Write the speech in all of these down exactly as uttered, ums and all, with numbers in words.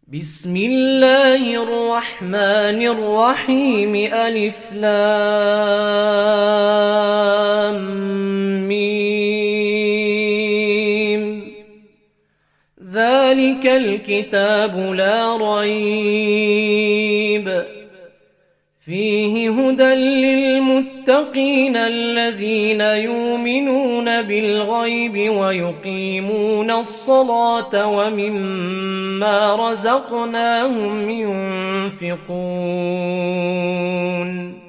بسم الله الرحمن الرحيم ألف لام ميم ذلك الكتاب لا ريب فيه هدى للمتقين الذين يؤمنون بالغيب ويقيمون الصلاة ومما رزقناهم ينفقون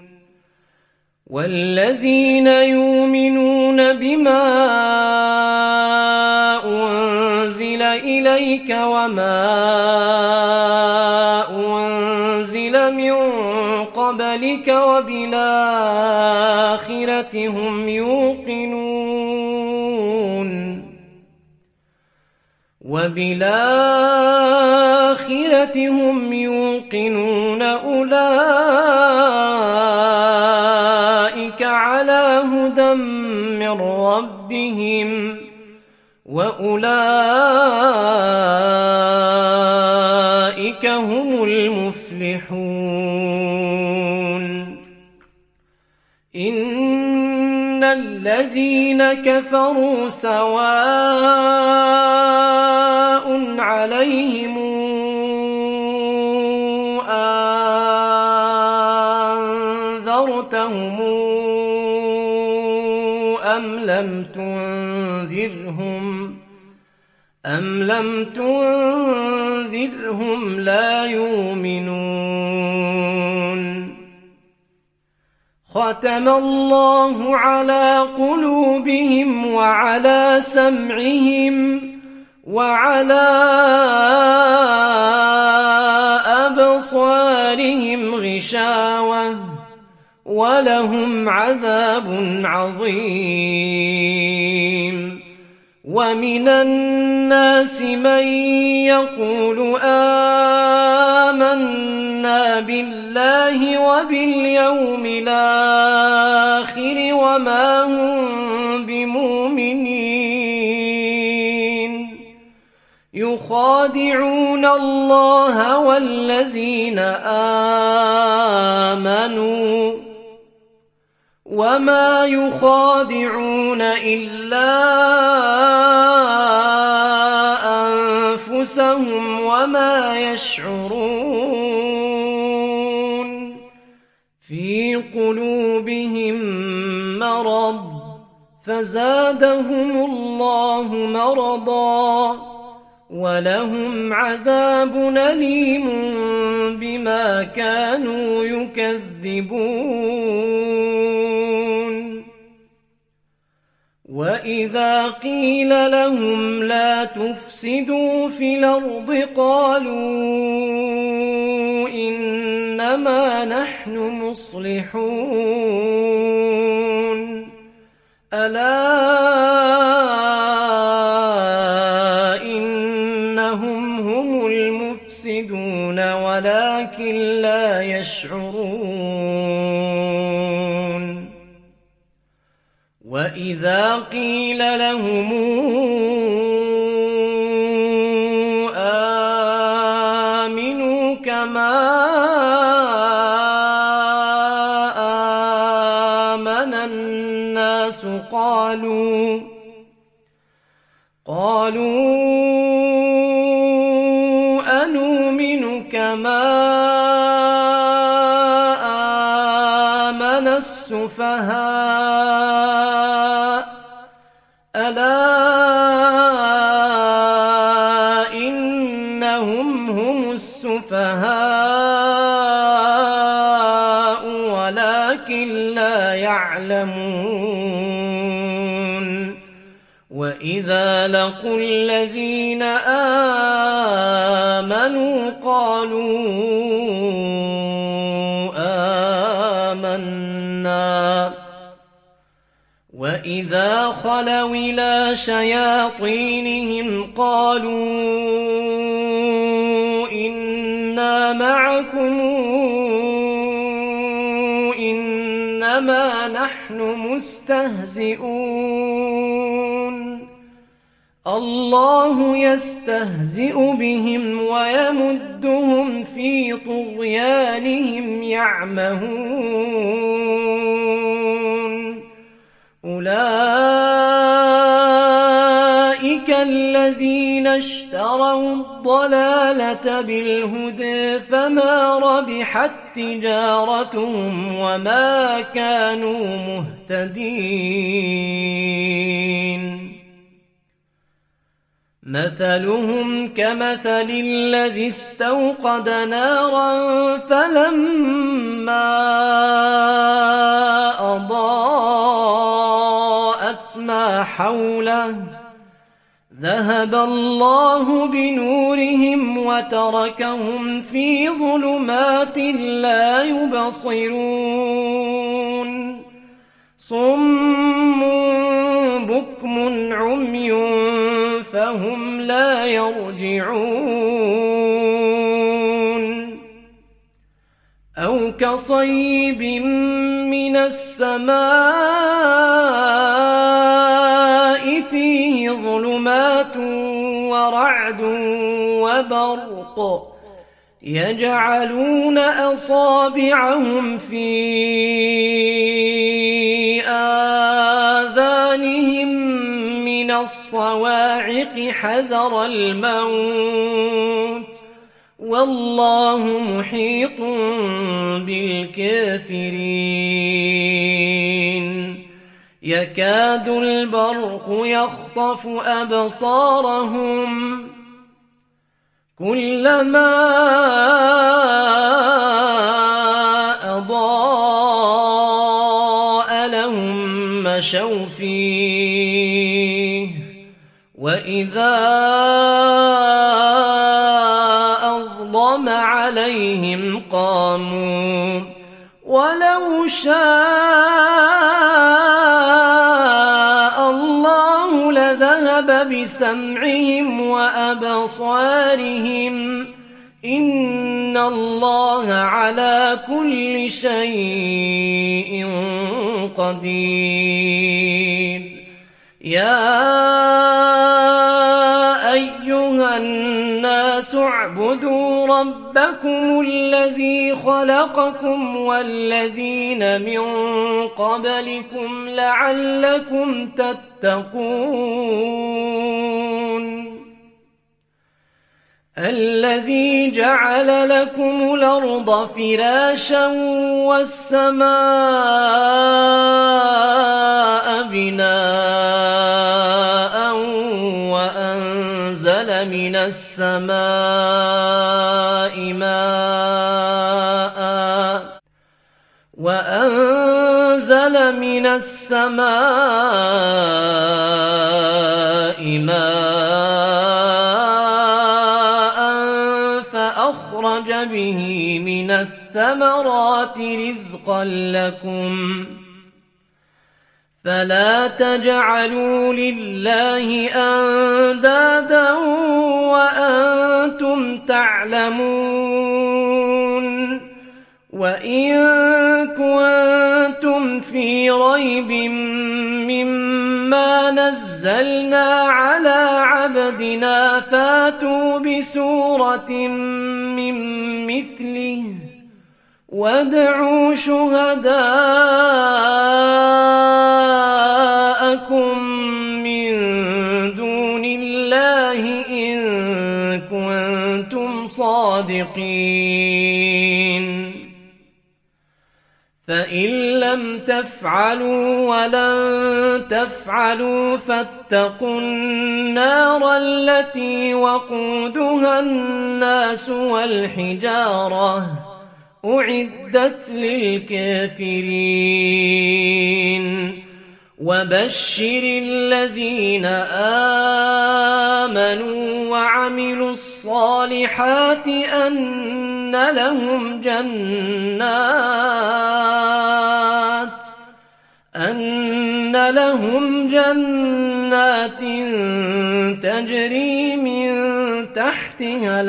والذين يؤمنون بما أنزل إليك وما أنزل من قبلك وبالآخرة هم يوقنون وبالآخرة هم يوقنون أولئك على هدى من ربهم وأولئك هم المفلحون إن الذين كفروا سواء عليهم أنذرتهم أم لم تنذرهم أم لم تنذرهم لا يؤمنون ختم الله على قلوبهم وعلى سمعهم وعلى أبصارهم غشاوة ولهم عذاب عظيم ومن الناس من يقول آمنا بالله وباليوم الآخر وما هم بمؤمنين يخادعون الله والذين آمنوا وما يخادعون إلا أنفسهم وما يشعرون في قلوبهم مرض فزادهم الله مرضا ولهم عذاب أليم بما كانوا يكذبون وإذا قيل لهم لا تفسدوا في الأرض قالوا إنما نحن مصلحون ألا إنهم هم المفسدون ولكن لا يشعرون وإذا قيل لهم آمنوا كما آمن الناس قالوا قالوا أنؤمن كما آمن السفهاء ألا إنهم هم السفهاء ولكن لا يعلمون وإذا لقوا الذين آمنوا قالوا آمنا وإذا خلوا إلى شياطينهم قالوا إنا معكم إنما نحن مستهزئون الله يستهزئ بهم ويمدهم في طغيانهم يعمهون أولئك الذين اشتروا الضلالة بالهدى فما ربحت تجارتهم وما كانوا مهتدين مثلهم كمثل الذي استوقد نارا فلما أضاءت ما حوله ذهب الله بنورهم وتركهم في ظلمات لا يبصرون صم بكم عمي فهم لا يرجعون أو كصيب من السماء فيه ظلمات ورعد وبرق يجعلون أصابعهم في آذانهم من الصواعق حذر الموت والله محيط بالكافرين يكاد البرق يخطف أبصارهم كلما أضاء لهم مشوا فيه وإذا أظلم عليهم قاموا ولو شاء الله لذهب بسمعهم وأبصارهم إن الله على كل شيء قدير يا أيها الناس اعبدوا ربكم الذي خلقكم والذين من قبلكم لعلكم تتقون الذي جعل لكم الأرض فراشا والسماء بناء وأنزل من السماء ماء وأنزل من السماء ماء فأخرج به من الثمرات رزقا لكم فلا تجعلوا لله أندادا وأنتم تعلمون وإن كنتم في ريب مما نزلنا على عبدنا فاتوا بسورة من مثله وادعوا شهداءكم من دون الله إن كنتم صادقين فإن لم تفعلوا ولن تفعلوا فاتقوا النار التي وقودها الناس والحجارة أعدت للكافرين وبشر الذين آمنوا وعملوا الصالحات أن لهم جنات أن لهم جنات تجري من تحتها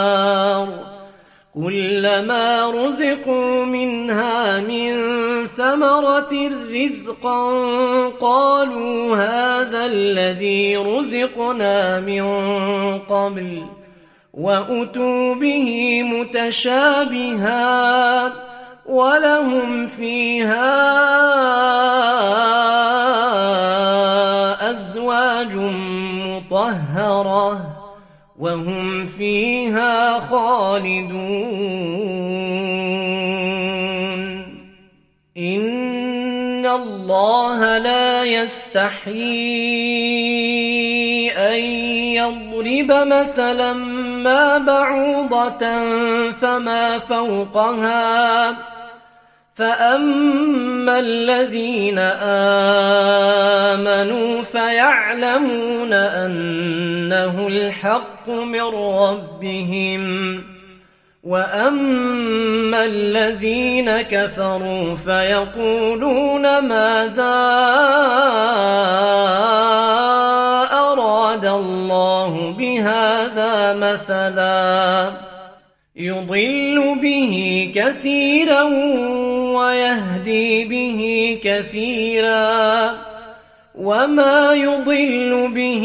الأنهار كلما رزقوا منها من ثمرات ثمرة رزقا قالوا هذا الذي رزقنا من قبل وأتوا به متشابها ولهم فيها أزواج مطهرة وهم فيها خالدون إن الله لا يستحيي أن يضرب مثلا ما بعوضة فما فوقها فأما الذين آمنوا فيعلمون أنه الحق من ربهم وأما الذين كفروا فيقولون ماذا أراد الله بهذا مثلا يضل به كثيرا ويهدي به كثيرا وما يضل به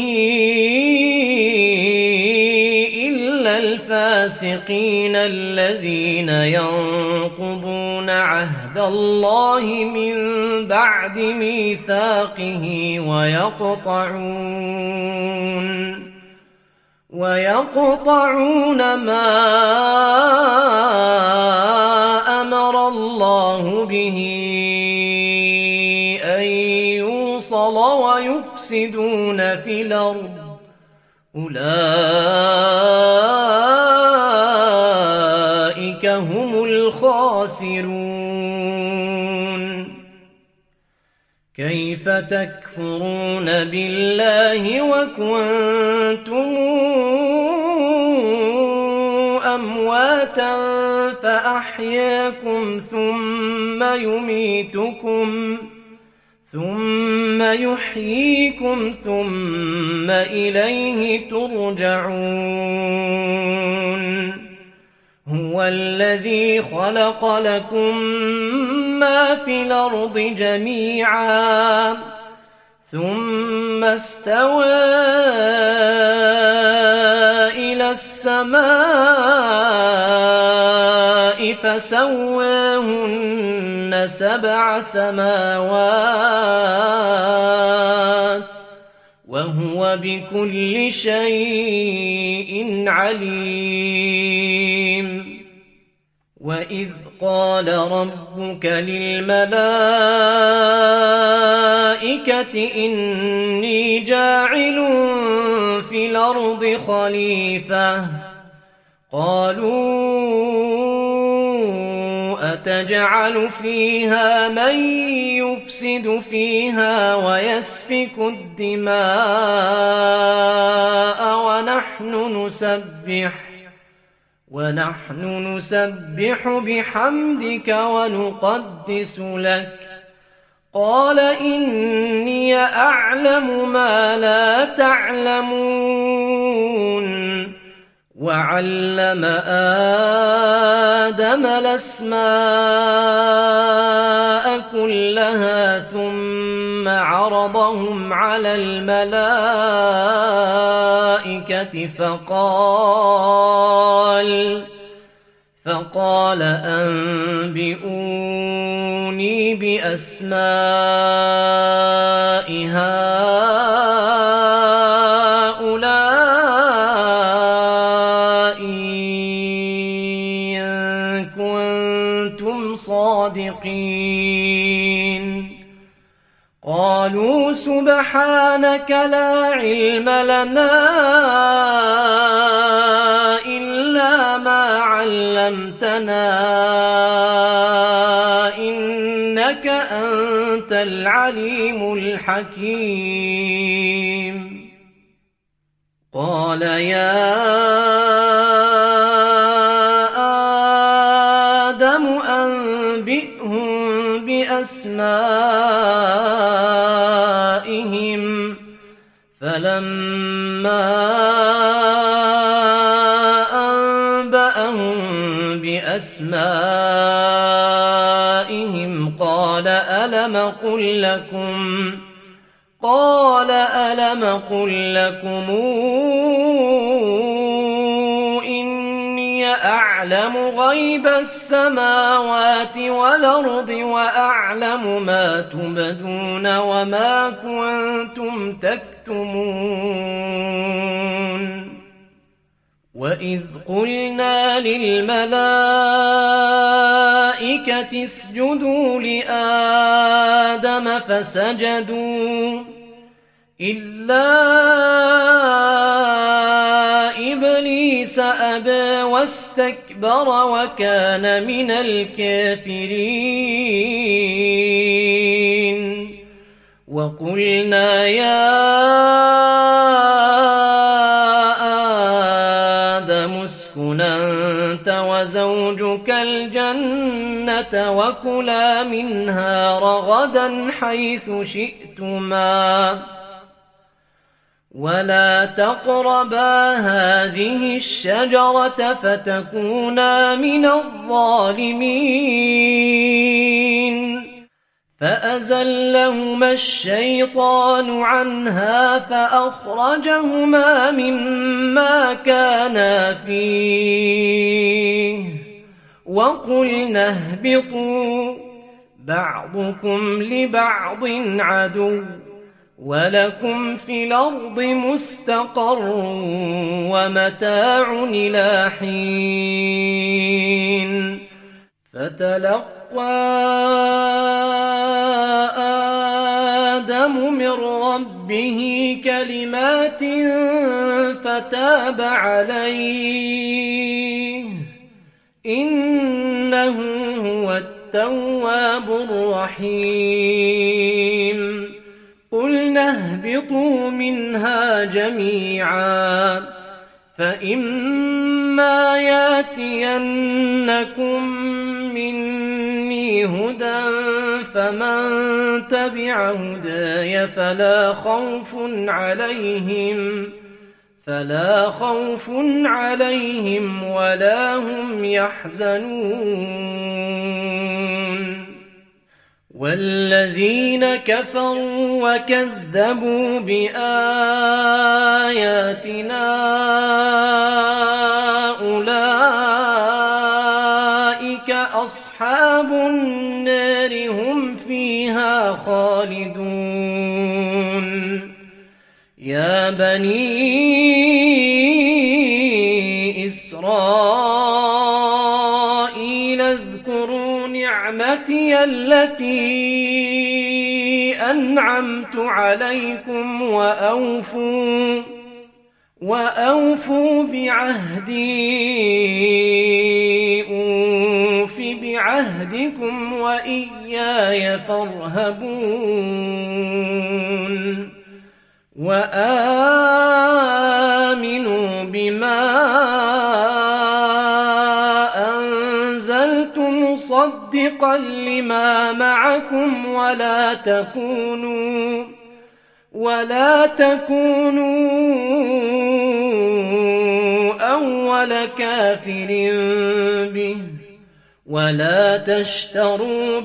إلا الفاسقين الذين ينقضون عهد الله من بعد ميثاقه ويقطعون ويقطعون ما أمر الله به أن يوصل ويفسدون في الأرض أولئك هم الخاسرون كيف تكفرون بالله وكنتم أمواتا فأحياكم ثم يميتكم ثم يحييكم ثم إليه ترجعون هو الذي خلق لكم ما في الأرض جميعا ثم استوى إلى السماء فسواهن سبع سماوات وهو بكل شيء عليم وإذ قال ربك للملائكة إني جاعل في الأرض خليفة قالوا أتجعل فيها من يفسد فيها ويسفك الدماء ونحن نسبح ونحن نسبح بحمدك ونقدس لك قال إني أعلم ما لا تعلمون وعلم آدم الأسماء كلها ثم عرضهم على الملائكة فقال فقال أنبئوني بأسماء هؤلاء إن كنتم صادقين قالوا سبحانك لا علم لنا إلا ما علمتنا إنك أنت العليم الحكيم قال يا آدم أنبئهم بأسمائهم فلما أنبأهم بأسمائهم قال أقل لكم قال ألم أقل لكم إني أعلم غيب السماوات والأرض وأعلم ما تبدون وما كنتم تكتمون وإذ قلنا للملائكة اسجدوا لآدم فسجدوا إلا إبليس أبى واستكبر وكان من الكافرين وقلنا يا آدم اسكن أنت وزوجك الجنة وكلا منها رغدا حيث شئتما ولا تقربا هذه الشجرة فتكونا من الظالمين فأزلهما الشيطان عنها فأخرجهما مما كانا فيه وقلنا اهبطوا بعضكم لبعض عدو ولكم في الأرض مستقر ومتاع إلى حين فتلقى آدم من ربه كلمات فتاب عليه إنه هو التواب الرحيم قلنا اهبطوا منها جميعا فإما ياتينكم مني هدى فمن تبع هداي فلا خوف عليهم فلا خوف عليهم ولا هم يحزنون والذين كفروا وكذبوا بآياتنا أولئك أصحاب النار هم فيها خالدون يا بني إسرائيل اذكروا نعمتي التي أنعمت عليكم وأوفوا وأوفوا بعهدي أوف بعهدكم وإياي فارهبون وآمنوا بما أنزلت مصدقا لما معكم ولا تكونوا ولا تكونوا أول كافر به ولا تشتروا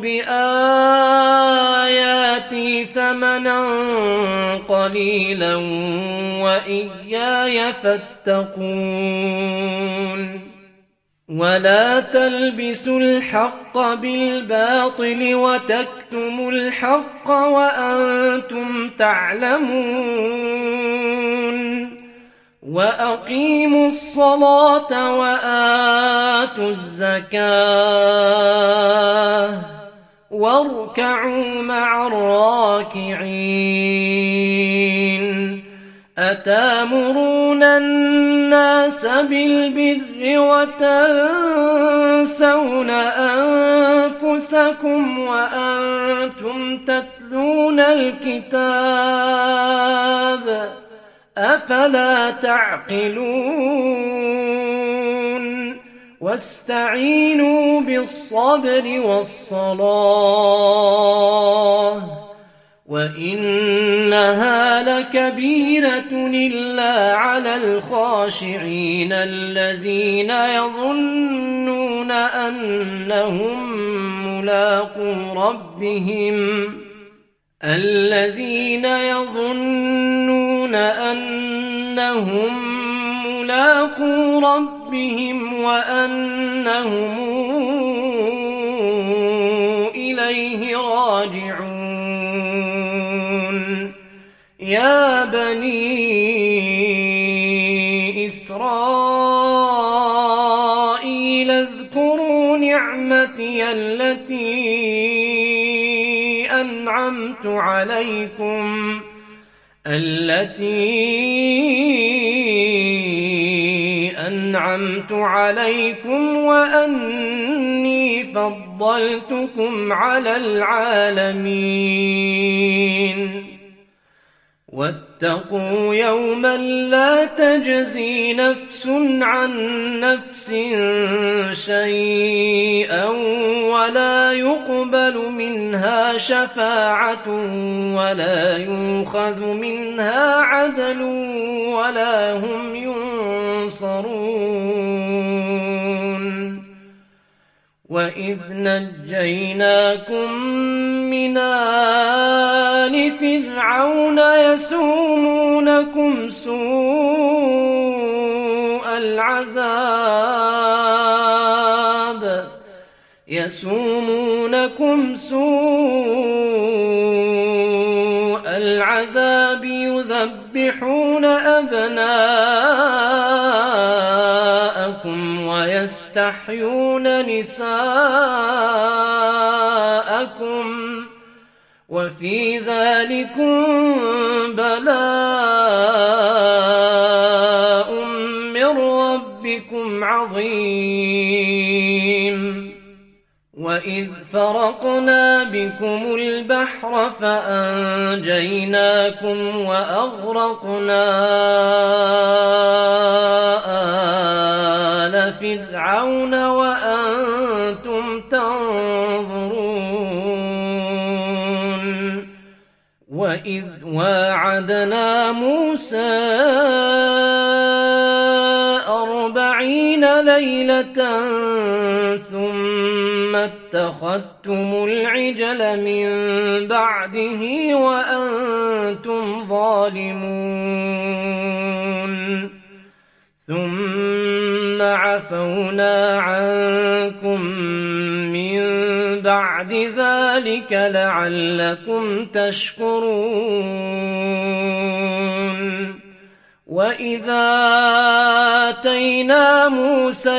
بآياتي ثمنا قليلا وإياي فاتقون ولا تلبسوا الحق بالباطل وتكتموا الحق وأنتم تعلمون وأقيموا الصلاة وآتوا الزكاة واركعوا مع الراكعين أتامرون الناس بالبر وتنسون أنفسكم وأنتم تتلون الكتاب أفلا تعقلون واستعينوا بالصبر والصلاة وإنها لكبيرة إلا على الخاشعين الذين يظنون أنهم ملاقو ربهم الذين يظنون أنهم ملاقو ربهم وأنهم إليه راجعون يا بني إسرائيل اذكروا نعمتي التي أنعمت عليكم التي أنعمت عليكم وأني فضلتكم على العالمين واتقوا يوما لا تجزي نفس عن نفس شيئا ولا يقبل منها شفاعة ولا يؤخذ منها عدل ولا هم ينصرون وإذ نجيناكم من آل فرعون يسومونكم سوء العذاب يسومونكم سوء العذاب يذبحون أبناءكم ويستحيون نساءكم وفي ذلكم بلاء من ربكم عظيم وإذ فرقنا بكم البحر فأنجيناكم وأغرقنا آل فرعون وأنتم تنظرون وإذ واعدنا موسى أربعين ليلة ثم اتخذتم العجل من بعده وأنتم ظالمون ثم عفونا عنكم من بعد ذلك لعلكم تشكرون وإذا آتينا موسى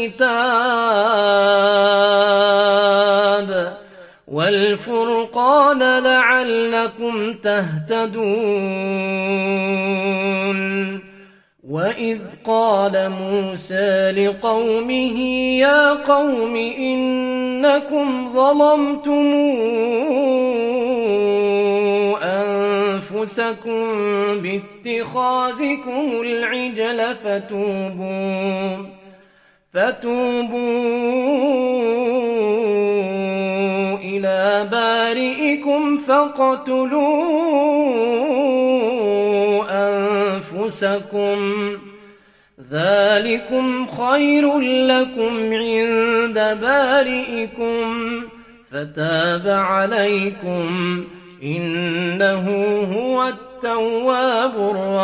الكتاب والفرقان لعلكم تهتدون وإذ قال موسى لقومه يا قوم إنكم ظلمتم أنفسكم باتخاذكم العجل فتوبوا فتوبوا إلى بارئكم فاقتلوا أنفسكم ذلكم خير لكم عند بارئكم فتاب عليكم إنه هو التواب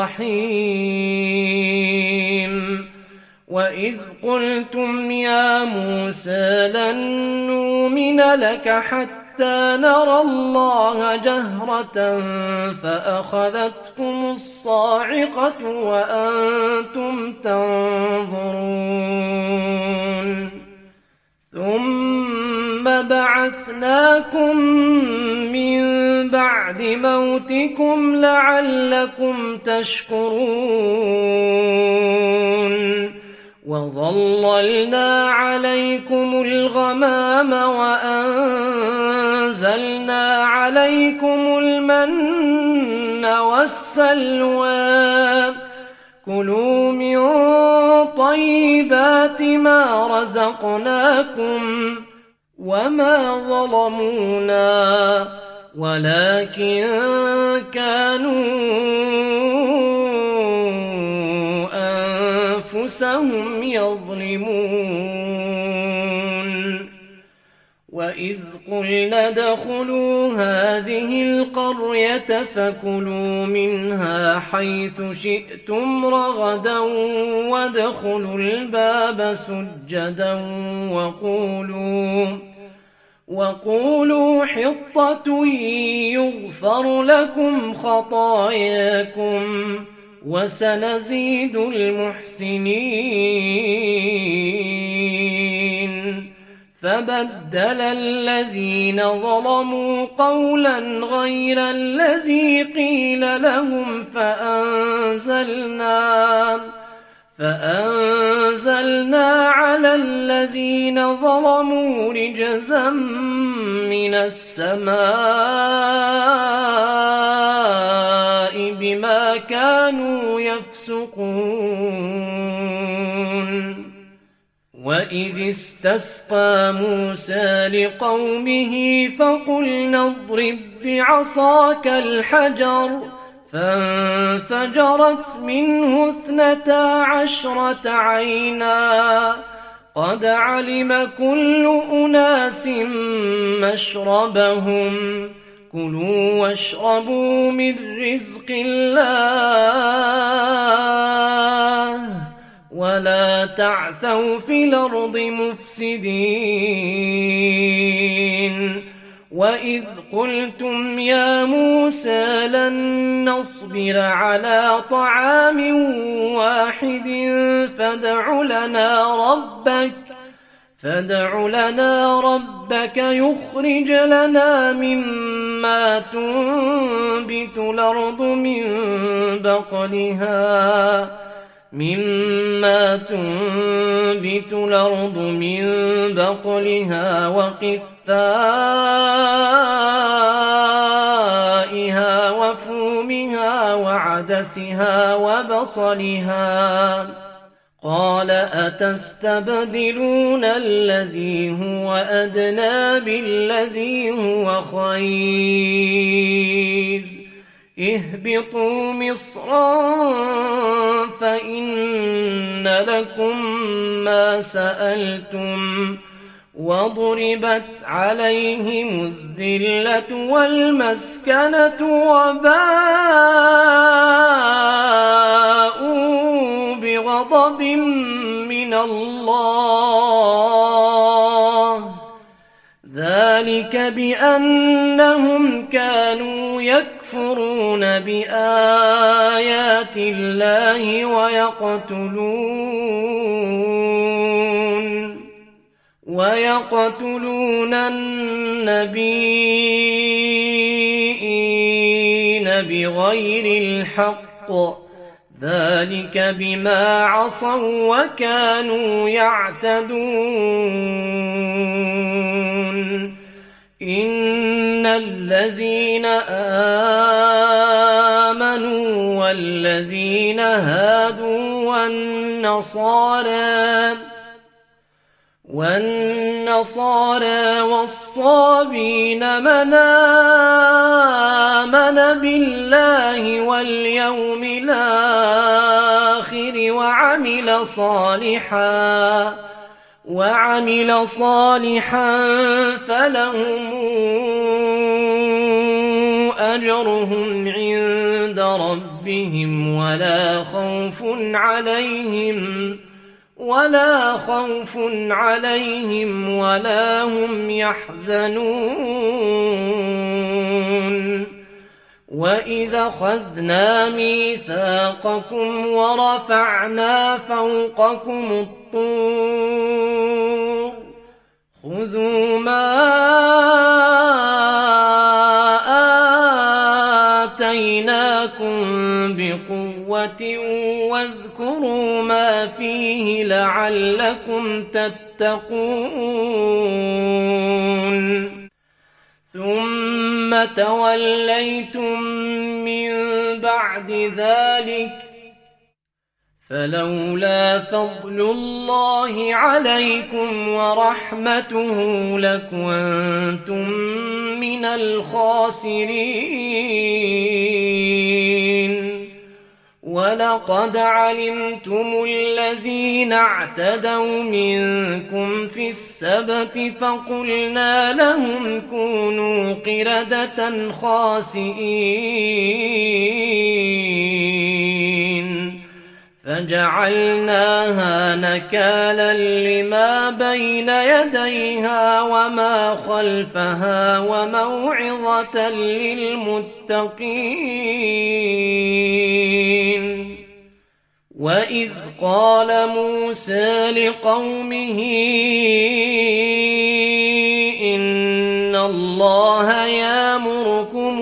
الرحيم وإذ قلتم يا موسى لن نؤمن لك حتى نرى الله جهرة فأخذتكم الصاعقة وأنتم تنظرون ثم بعثناكم من بعد موتكم لعلكم تشكرون وظللنا عليكم الغمام وأنزلنا عليكم المن والسلوى كلوا من طيبات ما رزقناكم وما ظلمونا ولكن كانوا أنفسهم يظلمون وإذ قلنا ادخلوا هذه القرية فكلوا منها حيث شئتم رغدا وادخلوا الباب سجدا وقولوا وقولوا حطة يغفر لكم خطاياكم وسنزيد المحسنين. فبدل الذين ظلموا قولا غير الذي قيل لهم فأنزلنا فأنزلنا على الذين ظلموا رجزا من السماء بما كانوا يفسقون. وإذ استسقى موسى لقومه فقلنا اضرب بعصاك الحجر فانفجرت منه اثنتا عشرة عينا قد علم كل أناس مشربهم كلوا واشربوا من رزق الله ولا تعثوا في الأرض مفسدين. وإذ قلتم يا موسى لن نصبر على طعام واحد فادع لنا ربك فادع لنا ربك يخرج لنا مما تنبت الأرض من بقلها مما تنبت الأرض من بقلها وقثائها وفومها وعدسها وبصلها قال أتستبدلون الذي هو أدنى بالذي هو خير اهبطوا مصرا فإن لكم ما سألتم وضربت عليهم الذلة والمسكنة وباءوا بغضب من الله ذلك بأنهم كانوا يكفرون بآيات الله ويقتلون ويقتلون النبيين بغير الحق ذلك بما عصوا وكانوا يعتدون. إن الذين آمنوا والذين هادوا والنصارى والنصارى والصابين من آمن بالله واليوم الآخر وعمل صالحا وعمل صالحا فلهم أجرهم عند ربهم ولا خوف عليهم ولا خوف عليهم ولا هم يحزنون. وإذا أخذنا ميثاقكم ورفعنا فوقكم الطور خذوا ما آتيناكم بقوة واذكروا ما فيه لعلكم تتقون. ثم توليتم من بعد ذلك فلولا فضل الله عليكم ورحمته لكنتم من الخاسرين. ولقد علمتم الذين اعتدوا منكم في السبت فقلنا لهم كونوا قردة خاسئين فجعلناها نكالا لما بين يديها وما خلفها وموعظة للمتقين. وإذ قال موسى لقومه إن الله يأمركم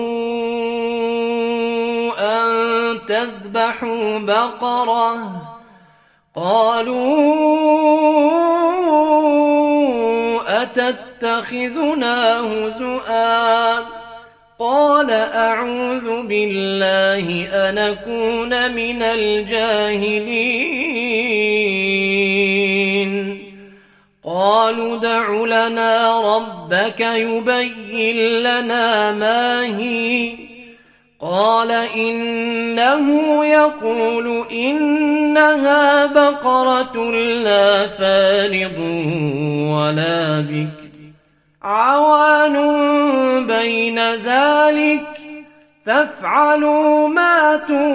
أن تذبحوا بقرة قالوا أتتخذنا هزؤا قال أعوذ بالله أن أكون من الجاهلين. قالوا ادع لنا ربك يبين لنا ما هي قال إنه يقول إنها بقرة لا فارض ولا بكر عوان بين ذلك فافعلوا ما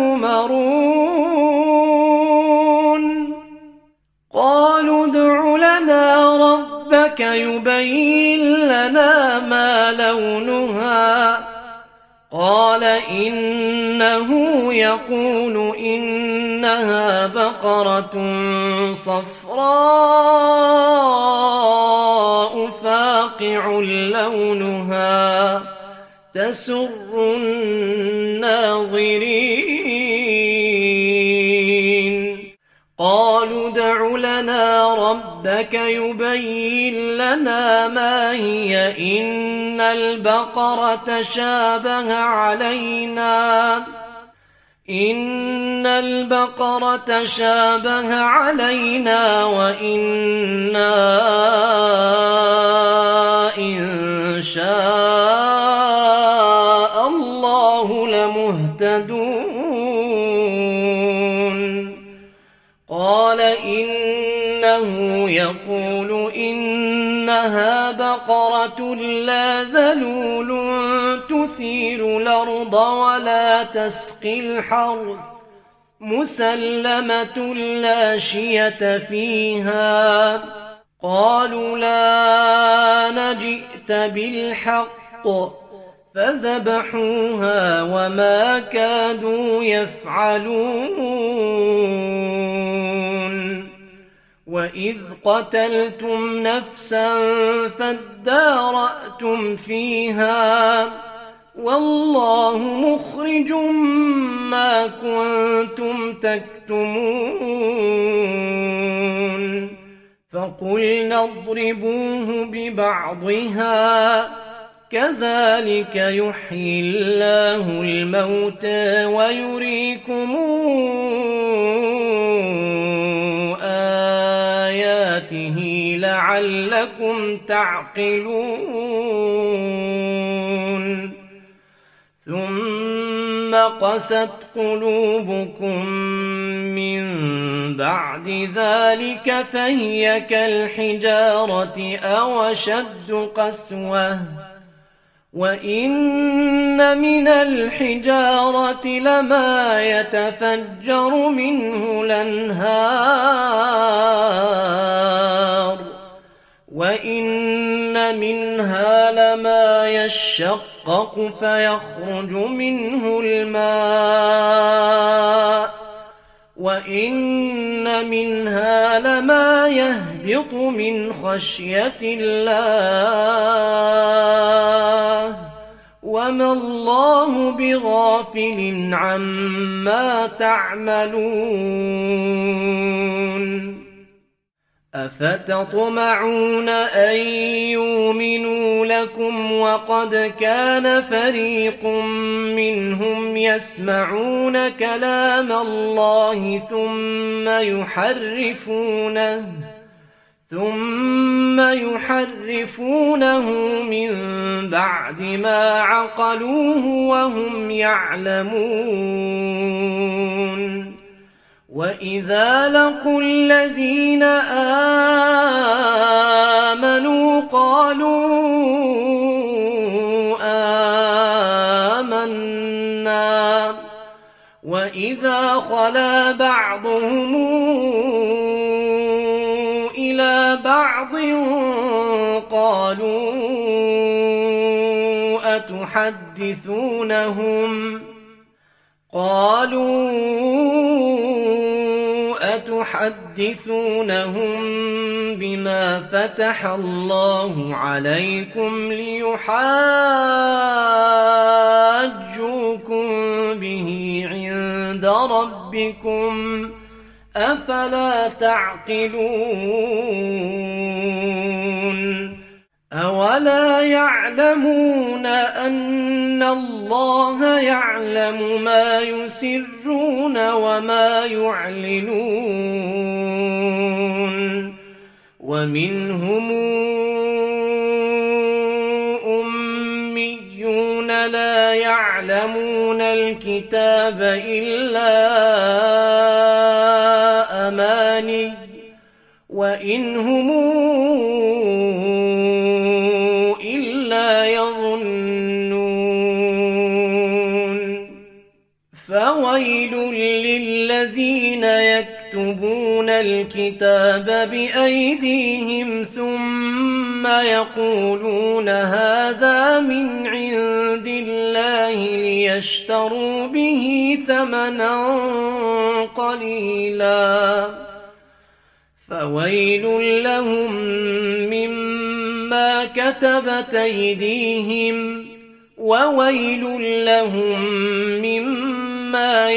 تؤمرون. قالوا ادع لنا ربك يبين لنا ما لونها قال إنه يقول إنها بقرة صفراء فاقع لونها تسر الناظرين. قالوا ادع لنا ربك يبين لنا ما هي إن البقرة شابه علينا إن البقرة شابه علينا وإنا إن شاء الله لمهتدون. قال إنه يقول إنها بقرة لا ذلول تثير الأرض ولا تسقي الحرث مسلمة لا شية فيها. قالوا لا نجئت بالحق فذبحوها وما كادوا يفعلون. وإذ قتلتم نفسا فادارأتم فيها والله مخرج ما كنتم تكتمون. فقلنا اضربوه ببعضها كذلك يحيي الله الموتى ويريكم آياته لعلكم تعقلون. ثم قست قلوبكم من بعد ذلك فهي كالحجارة أو أشد قسوة وإن من الحجارة لما يتفجر منه الأنهار وإن منها لما يشقق فيخرج منه الماء وإن منها لما يهبط من خشية الله وما الله بغافل عما تعملون. أفتطمعون أن يؤمنوا لكم وقد كان فريق منهم يسمعون كلام الله ثم يحرفونه ثم يحرفونه من بعد ما عقلوه وهم يعلمون وإذا لقوا الذين آمنوا قالوا آمنا وإذا خلا بعضهم إلى بعض قالوا أتحدثونهم قالوا أتحدثونهم بما فتح الله عليكم ليحاجوكم به عند ربكم أفلا تعقلون أولا يعلمون أن الله يعلم ما يسرون وما يعلنون ومنهم أميون لا يعلمون الكتاب إلا أماني وإن هم إلا يظنون فويل للذين يكتبون الكتاب بأيديهم ثم يقولون هذا من عند الله ليشتروا به ثمنا قليلا فويل لهم مما كتبت أيديهم وويل لهم مما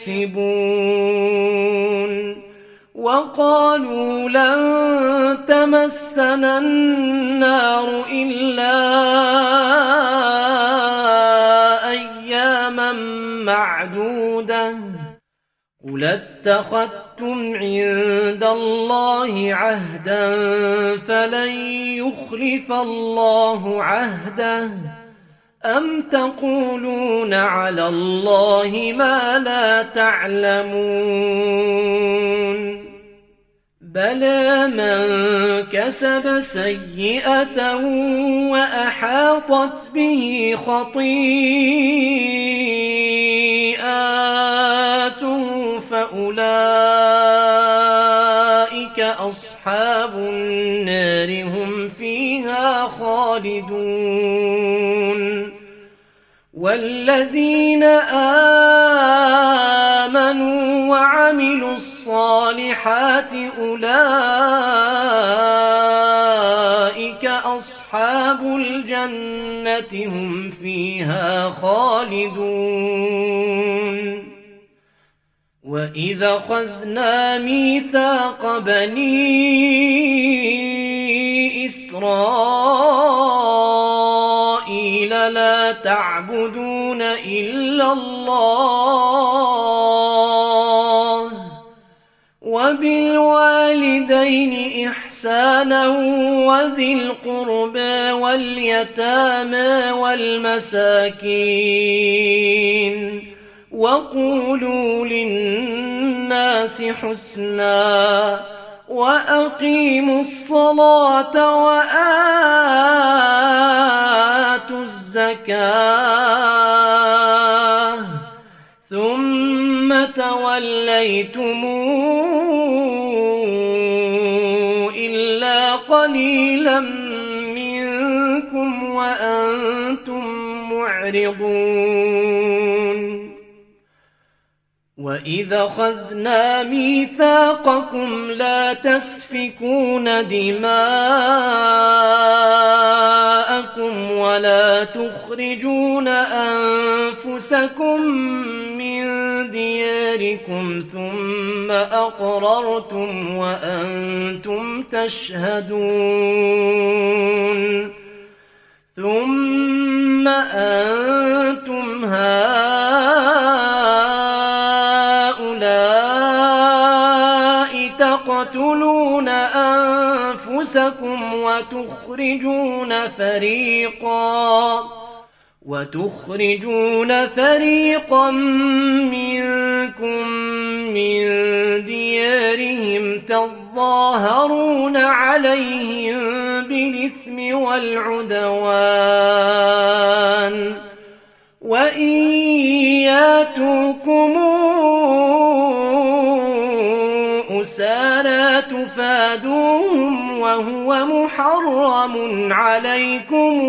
يكسبون وقالوا لن تمسنا النار إلا أياما معدودة قل اتخذتم عند الله عهدا فلن يخلف الله عهده أم تقولون على الله ما لا تعلمون بلى من كسب سيئة وأحاطت به خطيئاته فأولئك أصحاب النار هم فيها خالدون والذين آمنوا وعملوا الصالحات أولئك أصحاب الجنة هم فيها خالدون وإذا أخذنا ميثاق بني إسرائيل لا تعبدون إلا الله وبالوالدين إحسانا وذي القربى واليتامى والمساكين وقولوا للناس حسنا وأقيموا الصلاة وآتوا الزكاة ثم توليتم إلا قليلا منكم وأنتم معرضون وإذا أخذنا ميثاقكم لا تسفكون دماءكم ولا تخرجون أنفسكم من دياركم ثم أقررتم وأنتم تشهدون ثم أنتم هؤلاء تقتلون أنفسكم وتخرجون فريقا وتخرجون فريقا منكم من ديارهم تظاهرون عليهم بالإثم والعدوان وإن ياتوكم أسارى تفادوهم وهو محرم عليكم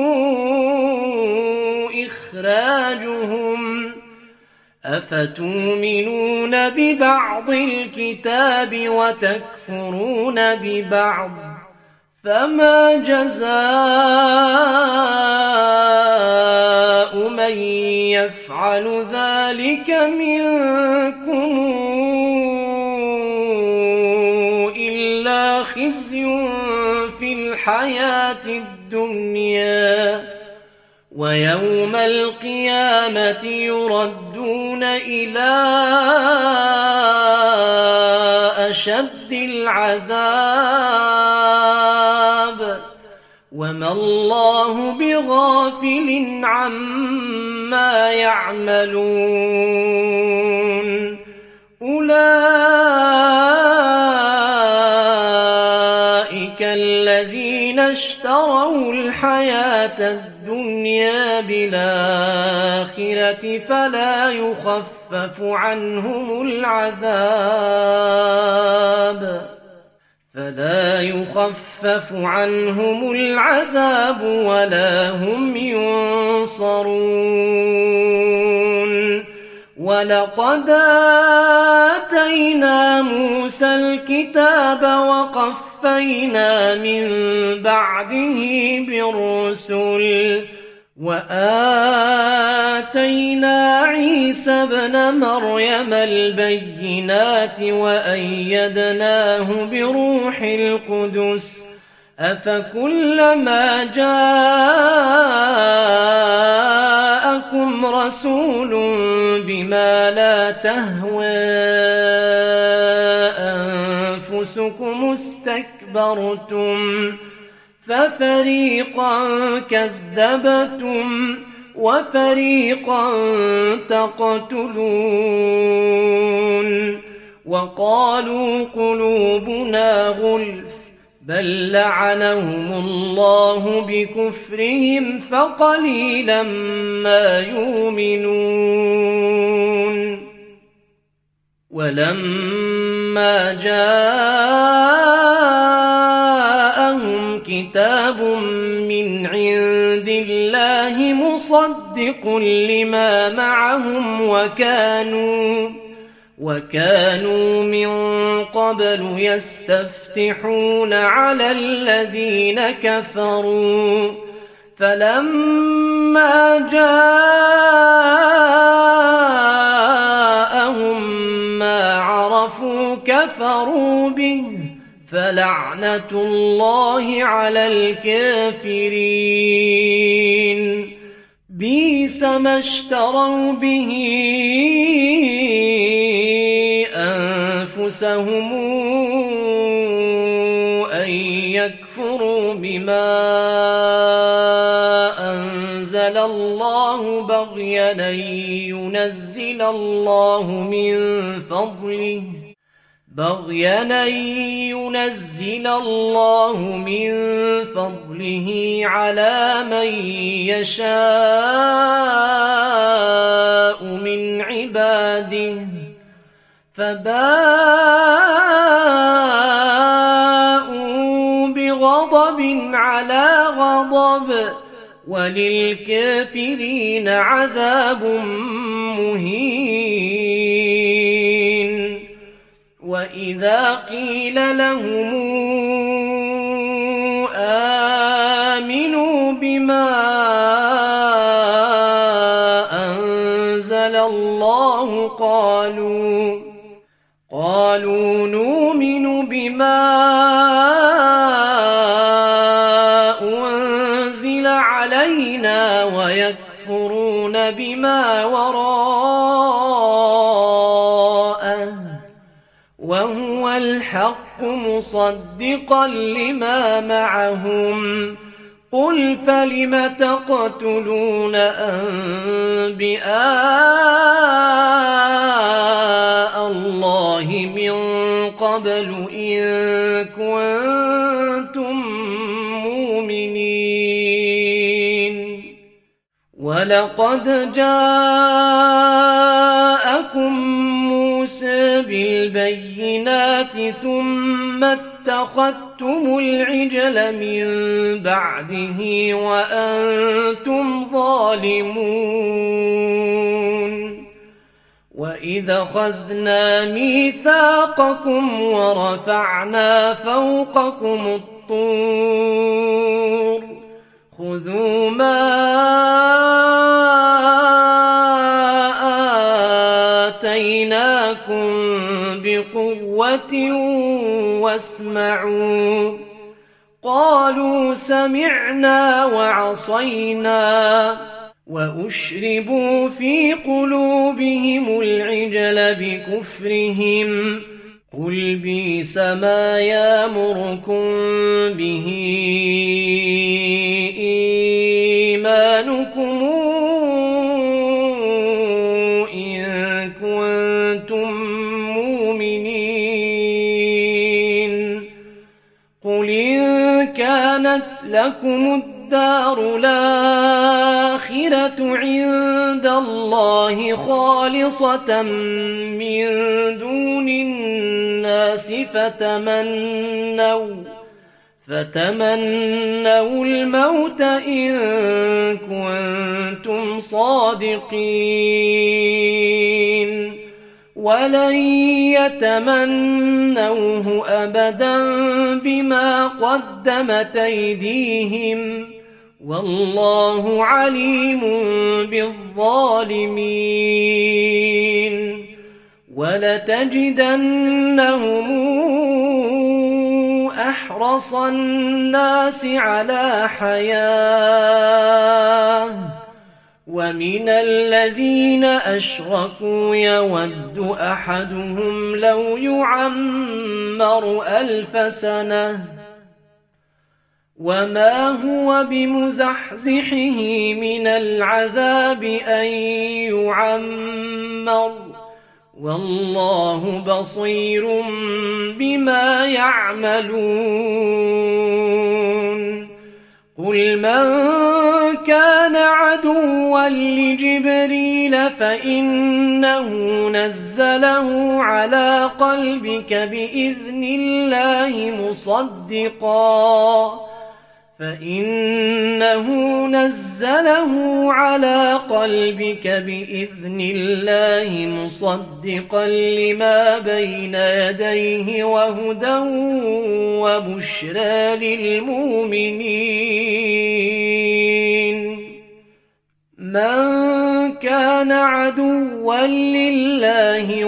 إخراجهم أفتؤمنون ببعض الكتاب وتكفرون ببعض فما جزاء من يفعل ذلك منكم إلا خزي في الحياة الدنيا ويوم القيامة يردون إلى أشد العذاب وما الله بغافل عما يعملون أولئك الذين اشتروا الحياة الدنيا بالآخرة فلا يخفف عنهم العذاب فلا يخفف عنهم العذاب ولا هم ينصرون ولقد آتينا موسى الكتاب وقفينا من بعده بالرسل وآتينا عيسى ابن مريم البينات وأيدناه بروح القدس أفكلما جاءكم رسول بما لا تهوى أنفسكم استكبرتم ففريقا كذبتم وفريقا تقتلون وقالوا قلوبنا غلف بل لعنهم الله بكفرهم فقليلا ما يؤمنون ولما جاءهم كتاب من عند الله مصدق لما معهم وكانوا وكانوا من قبل يستفتحون على الذين كفروا فلما جاءهم ما عرفوا كفروا به فلعنة الله على الكافرين بئس ما اشتروا به أنفسهم أن يكفروا بما أنزل الله بغيا أن ينزل الله من فضله بغيا أن ينزل الله من فضله على من يشاء من عباده فباءوا بغضب على غضب وللكافرين عذاب مهين وإذا قيل لهم آمنوا بما أنزل الله قالوا قالوا نؤمن بما أنزل علينا ويكفرون بما وراءه وهو الحق الحق مصدقا لما معهم قل فلم تقتلون أنبياء الله من قبل إن كنتم مؤمنين ولقد جاءكم موسى بالبينات ثم اتخذتم العجل من بعده وأنتم ظالمون وإذ أخذنا ميثاقكم ورفعنا فوقكم الطور خذوا ما آتيناكم بقوة واسمعوا قالوا سمعنا وعصينا وأشربوا في قلوبهم العجل بكفرهم قل بئس ما يأمركم به إيمانكم إن كنتم مؤمنين قل إن كانت لكم الدار الآخرة عند الله خالصة من دون الناس فتمنوا فتمنوا الموت إن كنتم صادقين ولن يتمنوه أبدا بما قدمت أيديهم والله عليم بالظالمين ولتجدنهم أحرص الناس على حياة ومن الذين أشركوا يود أحدهم لو يعمر ألف سنة وما هو بمزحزحه من العذاب أن يعمر والله بصير بما يعملون قل من كان عدوا لجبريل فإنه نزله على قلبك بإذن الله مصدقا فإنه نزله على قلبك بإذن الله مصدقا لما بين يديه وهدى وبشرى للمؤمنين من كان عدوا لله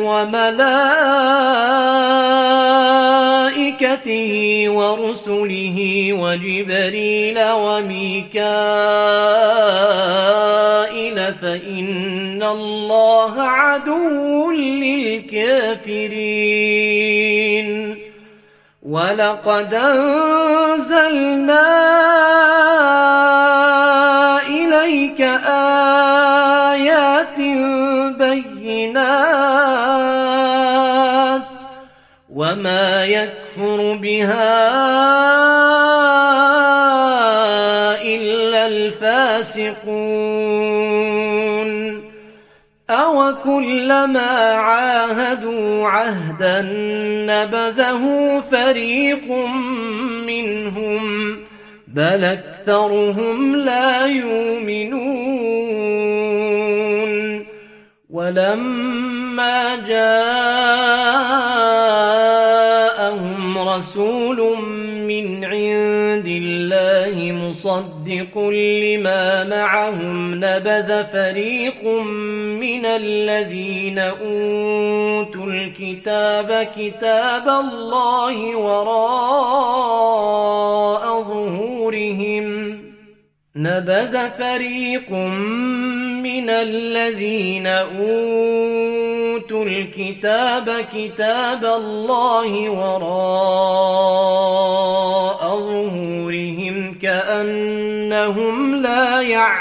وملائكته ورسله وجبريل وميكائيل فإن الله عدو للكافرين ولقد أنزلنا إليك آيات بينات وما يكفر بها إلا الفاسقون أو كلما عاهدوا عهدا نبذه فريق منهم بل أكثرهم لا يؤمنون ولما جاءهم رسول من عند الله مصدق لما معهم نبذ فريق من الذين أوتوا الكتاب كتاب الله وراء ظهورهم نبذ فريق من الذين أوتوا أوتوا الكتاب كتاب الله وراء ظهورهم كأنهم لا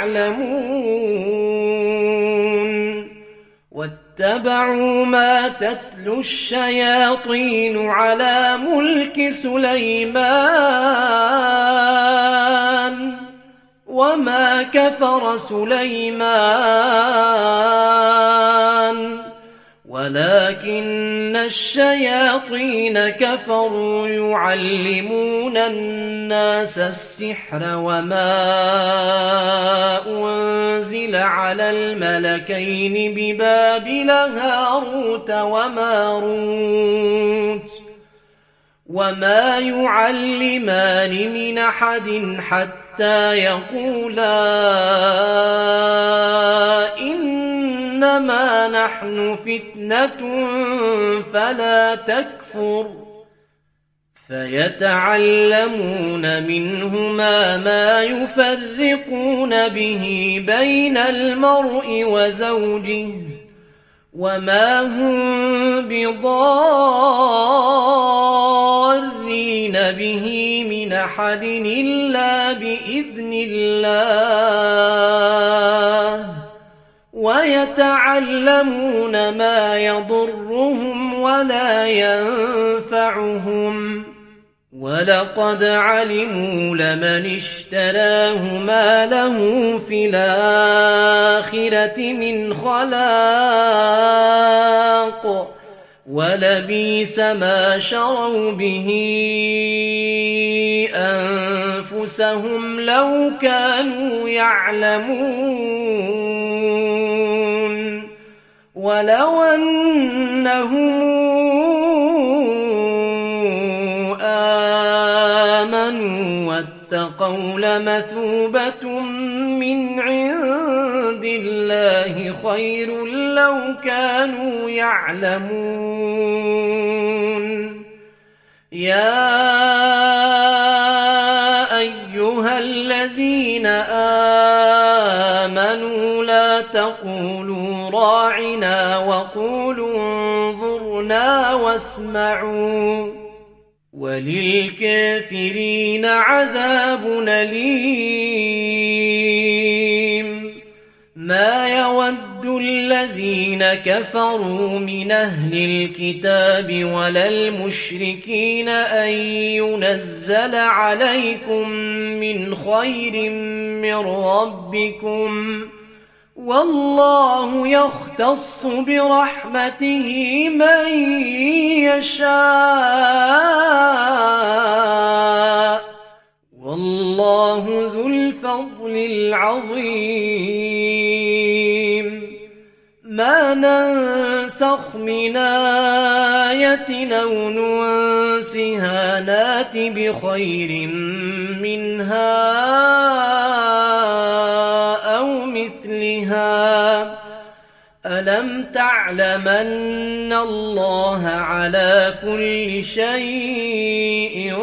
يعلمون واتبعوا ما تتلو الشياطين على ملك سليمان وما كفر سليمان ولكن الشياطين كفروا يعلمون الناس السحر وما أنزل على الملكين ببابل هاروت وماروت وما يعلمان من أحد حتى يقولا إنما نحن فتنة فلا تكفر فيتعلمون منهما ما يفرقون به بين المرء وزوجه وما هم بضارين به من أحد إلا بإذن الله ويتعلمون ما يضرهم ولا ينفعهم ولقد علموا لمن اشتراه ما له في الآخرة من خلاق ولبئس ما شروا به أنفسهم لو كانوا يعلمون ولو أنهم آمنوا واتقوا لمثوبة من عند الله خير لو كانوا يعلمون يا أيها الذين آمنوا لا تقولوا راعنا وقولوا انظرنا واسمعوا وللكافرين عذاب أليم ما يود الذين كفروا من أهل الكتاب ولا المشركين أن ينزل عليكم من خير من ربكم والله يختص برحمته من يشاء والله ذو الفضل العظيم ما ننسخ من آية أو ننسها نات بخير منها أو مثلها ألم تعلم أن الله على كل شيء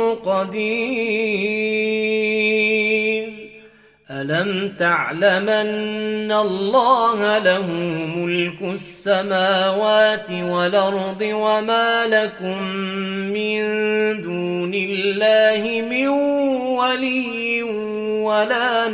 قدير ألم تعلم أن الله له ملك السماوات والأرض وما لكم من دون الله من ولي ولا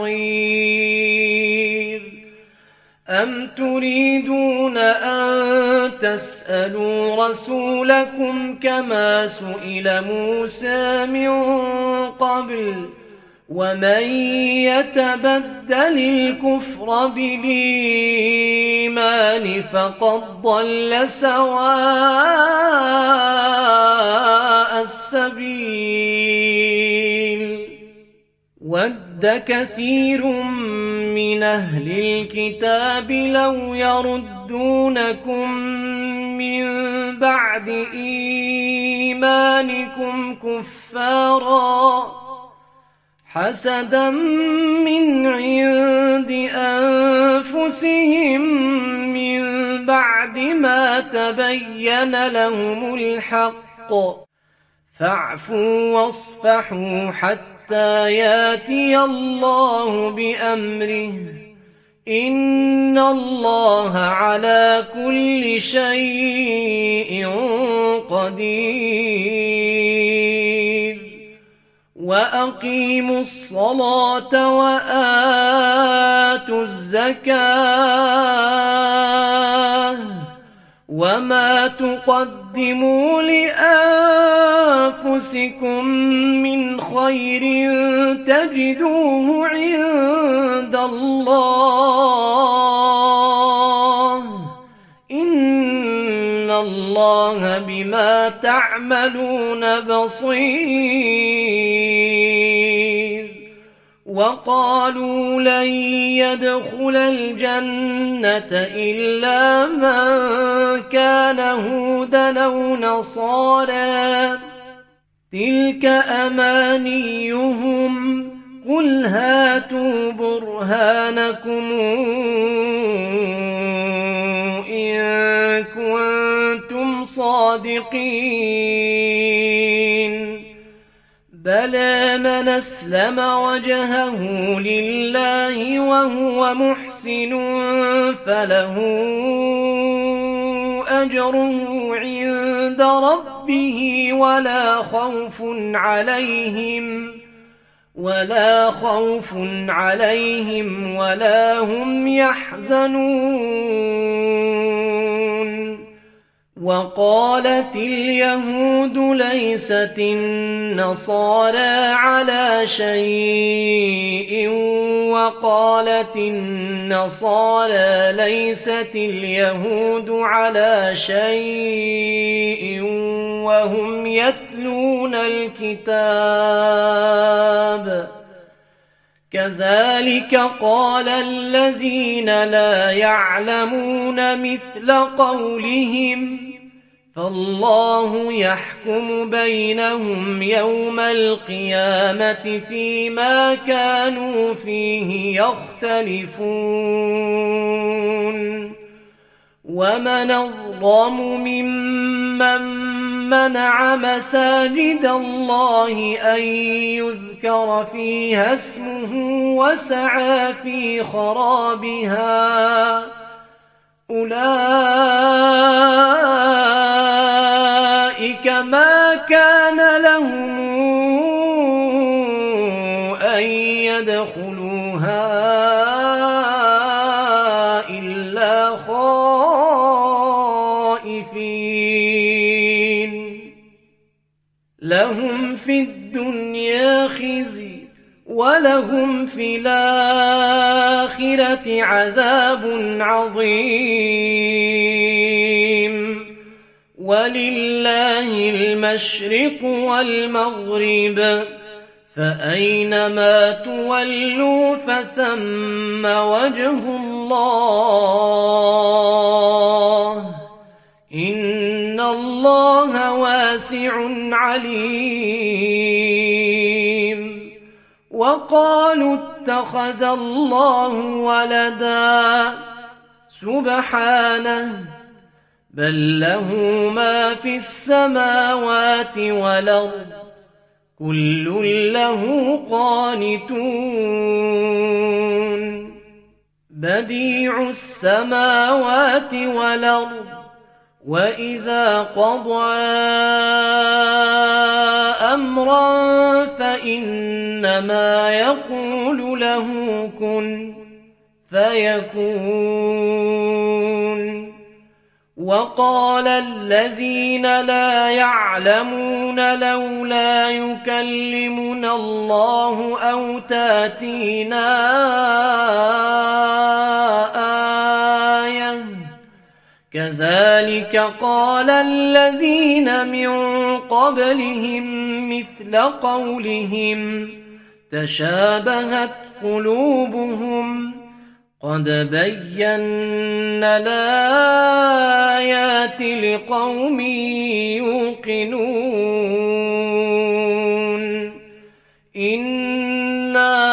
نصير أم تريدون أن تسألوا رسولكم كما سئل موسى من قبل ومن يتبدل الكفر بالإيمان فقد ضل سواء السبيل ود كثير من أهل الكتاب لو يردونكم من بعد إيمانكم كفارا حسدا من عند أنفسهم من بعد ما تبين لهم الحق فاعفوا واصفحوا حتى ياتي الله بأمره إن الله على كل شيء قدير وأقيموا الصلاة وآتوا الزكاة وما تقدموا لأنفسكم من خير تجدوه عند الله إن الله بما تعملون بصير وقالوا لن يدخل الجنة إلا من كان هودا أو نصارى تلك أمانيهم قل هاتوا برهانكم إن كنتم صادقين بلى من أسلم وجهه لله وهو محسن فله أجره عند ربه ولا خوف عليهم ولا خوف عليهم ولا هم يحزنون وقالت اليهود ليست النصارى على شيء وقالت النصارى ليست اليهود على شيء وهم يتلون الكتاب كذلك قال الذين لا يعلمون مثل قولهم فالله يحكم بينهم يوم القيامة فيما كانوا فيه يختلفون ومن أظلم ممن منع مساجد الله أن يذكر فيها اسمه وسعى في خرابها أولئك ما كان لهم أن يدخلوها إلا خائفين لهم في الدنيا خزي ولهم في الآخرة عذاب عظيم ولله المشرق والمغرب فأينما تولوا فثم وجه الله إن الله واسع عليم وقالوا اتخذ الله ولدا سبحانه بل له ما في السماوات والأرض كل له قانتون بديع السماوات والأرض وإذا قضى أمرا فإنما يقول له كن فيكون وقال الذين لا يعلمون لولا يكلمنا الله أو تاتينا آية كذلك قال الذين من قبلهم مثل قولهم تشابهت قلوبهم قد بينا الآيات لقوم يوقنون إنا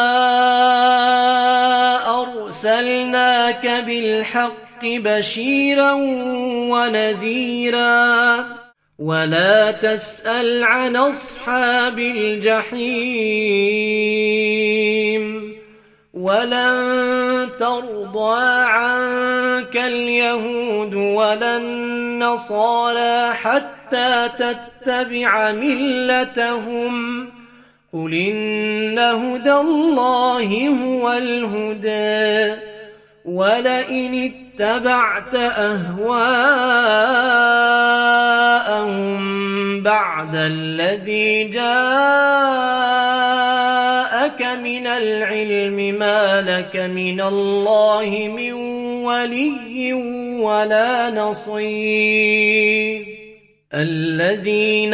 أرسلناك بالحق بشيرا ونذيرا ولا تسأل عن أصحاب الجحيم ولن ترضى عنك اليهود ولا النصارى حتى تتبع ملتهم قل إن هدى الله هو الهدى ولئن اتبعت أهواءهم بعد الذي جاءك من العلم ما لك من الله من ولي ولا نصير الذين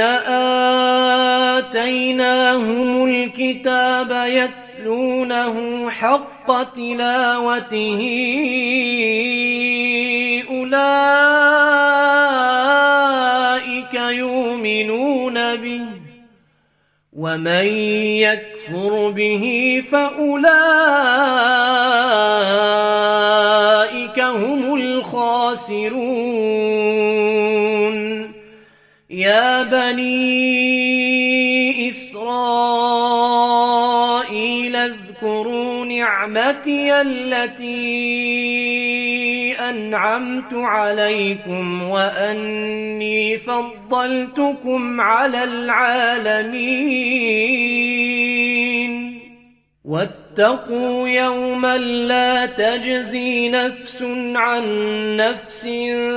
آتيناهم الكتاب يتلونه حق تلاوته أولئك يؤمنون به ومن يكفر به فأولئك هم الخاسرون يا بني إسرائيل اذكروا نعمتي التي أنعمت عليكم وأني فضلتكم على العالمين واتقوا يوما لا تجزي نفس عن نفس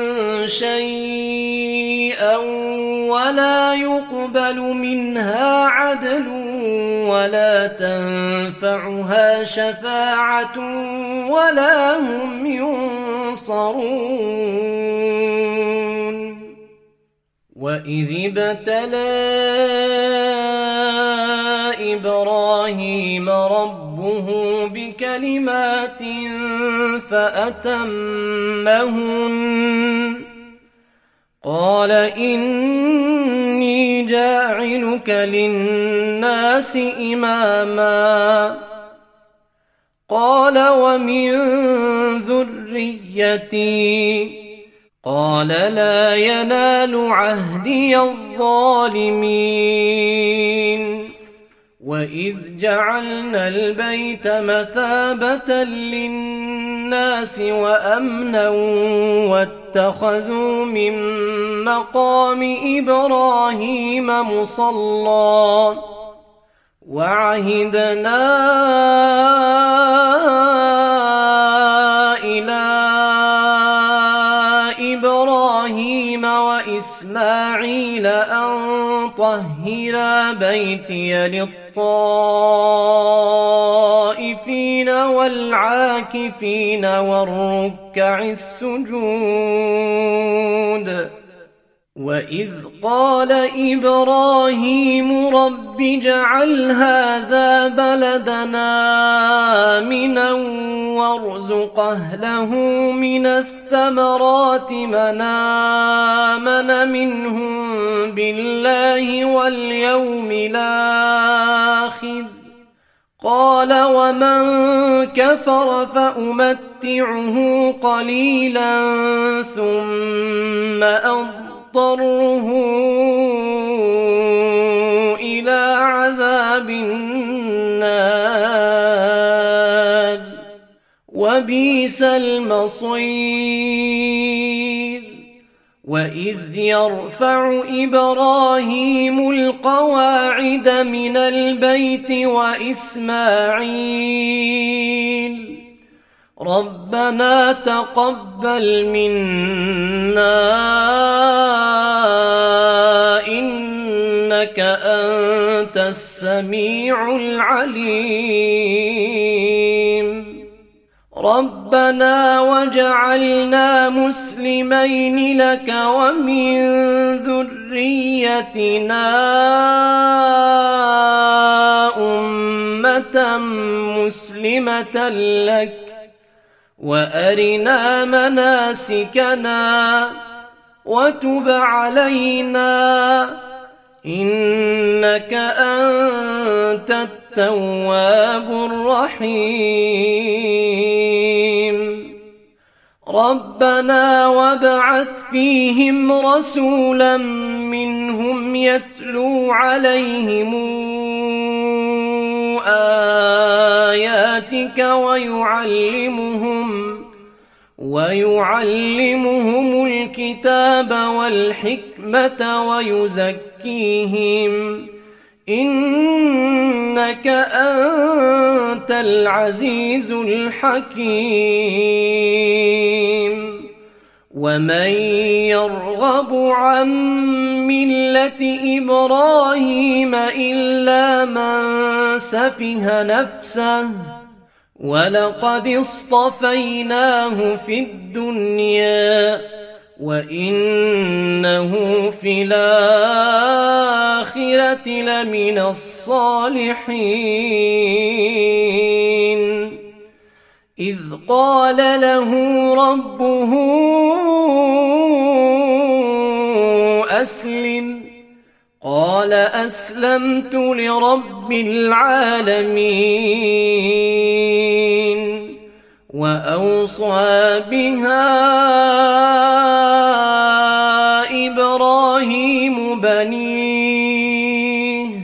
شيئا ولا يقبل منها عدل ولا تنفعها شفاعة ولا هم ينصرون وإذ ابتلى إبراهيم ربه بكلمات فأتمهن قال إني جاعلك للناس إماما قال ومن ذريتي قال لا ينال عهدي الظالمين وإذ جعلنا البيت مثابة للناس وأمنا واتخذوا من مقام إبراهيم مصلى وعهدنا إلى إبراهيم وإسماعيل أن طهرا بيتي للطائفين والعاكفين والركع السجود وإذ قال إبراهيم رب اجعل هذا بلدنا آمنا وارزق أهله من الثمرات من آمن منهم بالله واليوم الآخر قال ومن كفر فأمتعه قليلا ثم أضطره إلى عذاب النار وبئس المصير وإذ يرفع إبراهيم القواعد من البيت وإسماعيل ربنا تقبل منا إنك أنت السميع العليم ربنا وجعلنا مسلمين لك ومن ذريتنا أمة مسلمة لك وأرنا مناسكنا وتب علينا إنك أنت التواب الرحيم ربنا وابعث فيهم رسولا منهم يتلو عليهم آياتك ويعلمهم ويعلمهم الكتاب والحكمة ويزكيهم إنك أنت العزيز الحكيم. ومن يرغب عن ملة إبراهيم إلا من سفه نفسه ولقد اصطفيناه في الدنيا وإنه في الآخرة لمن الصالحين. إذ قال له ربه أسلم قال أسلمت لرب العالمين. وأوصى بها إبراهيم بنيه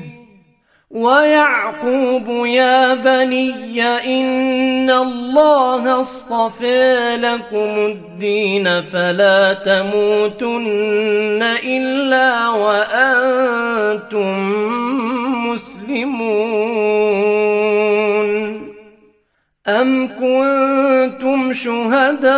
ويعقوب يا بني إن الله اصطفى لكم الدين فلا تموتن إلا وأنتم مسلمون. أم كنتم شهداء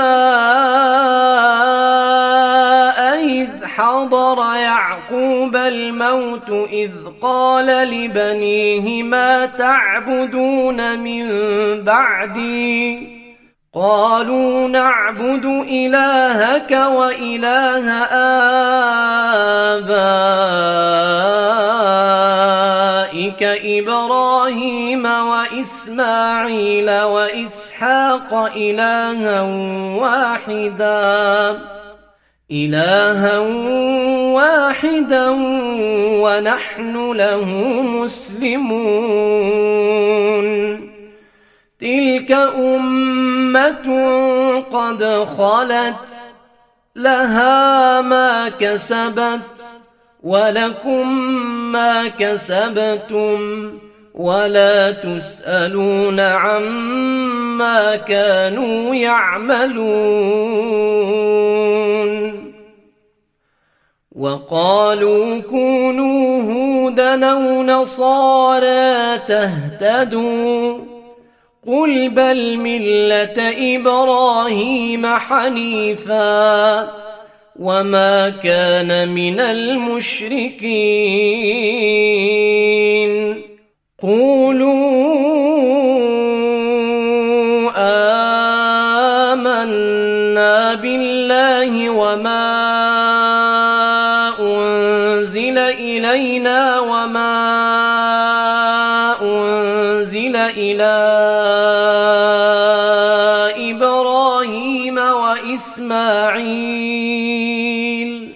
إذ حضر يعقوب الموت إذ قال لبنيه ما تعبدون من بعدي قالوا نعبد إلهك وإله آبائك إبراهيم وإسماعيل وإسحاق إلها واحدا إلها واحدا ونحن له مسلمون. تلك أمة قد خلت لها ما كسبت ولكم ما كسبتم ولا تسألون عما كانوا يعملون. وقالوا كونوا هودا أو نصارى تهتدوا قل بل ملة إبراهيم حنيفا وما كان من المشركين. قولوا آمنا بالله وما أنزل إلينا وما أنزل إلى إبراهيم وإسماعيل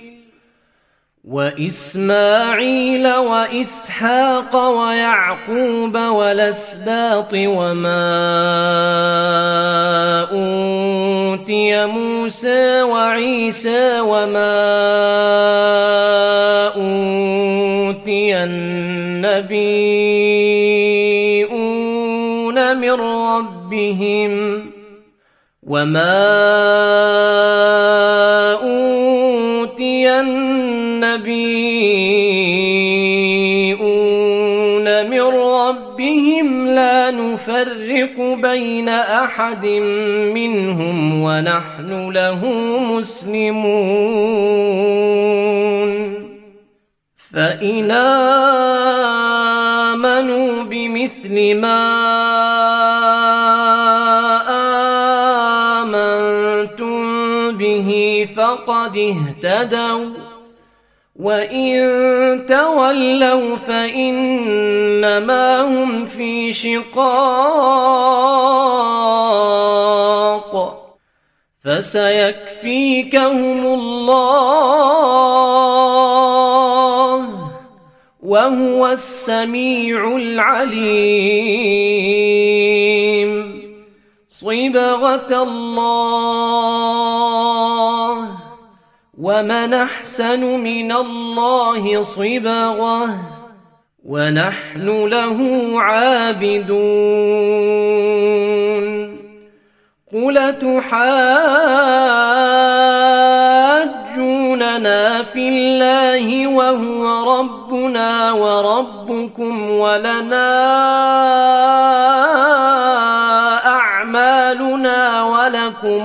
وإسماعيل وإسحاق ويعقوب والأسباط وما أوتي موسى وعيسى وما أوتي النبيون من ربهم وما أوتي النبيون من ربهم لا نفرق بين أحد منهم ونحن له مسلمون. فإن آمنوا بمثل ما آمنتم به فقد اهتدوا وإن تولوا فإنما هم في شقاق فسيكفيكهم الله وهو السميع العليم. صبغة الله ومن أحسن من الله صبغة ونحن له عابدون قل تحاجوننا في الله وهو ربنا وربكم ولنا أعمالنا ولكم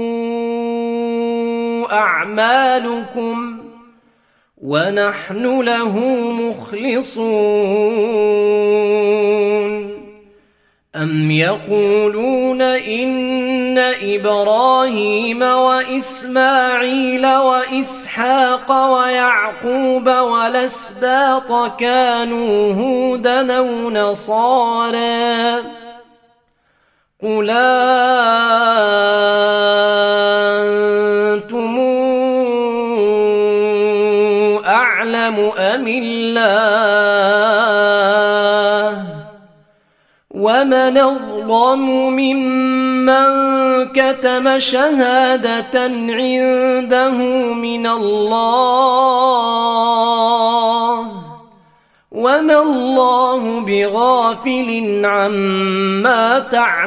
أعمالكم ونحن له مخلصون أم يقولون إن إبراهيم وإسماعيل وإسحاق ويعقوب والأسباط كانوا هودا أو نصارى قل أنتم أعلم أم الله ومن أظلم ممن كتم شهادة عنده من الله وما الله بغافل عما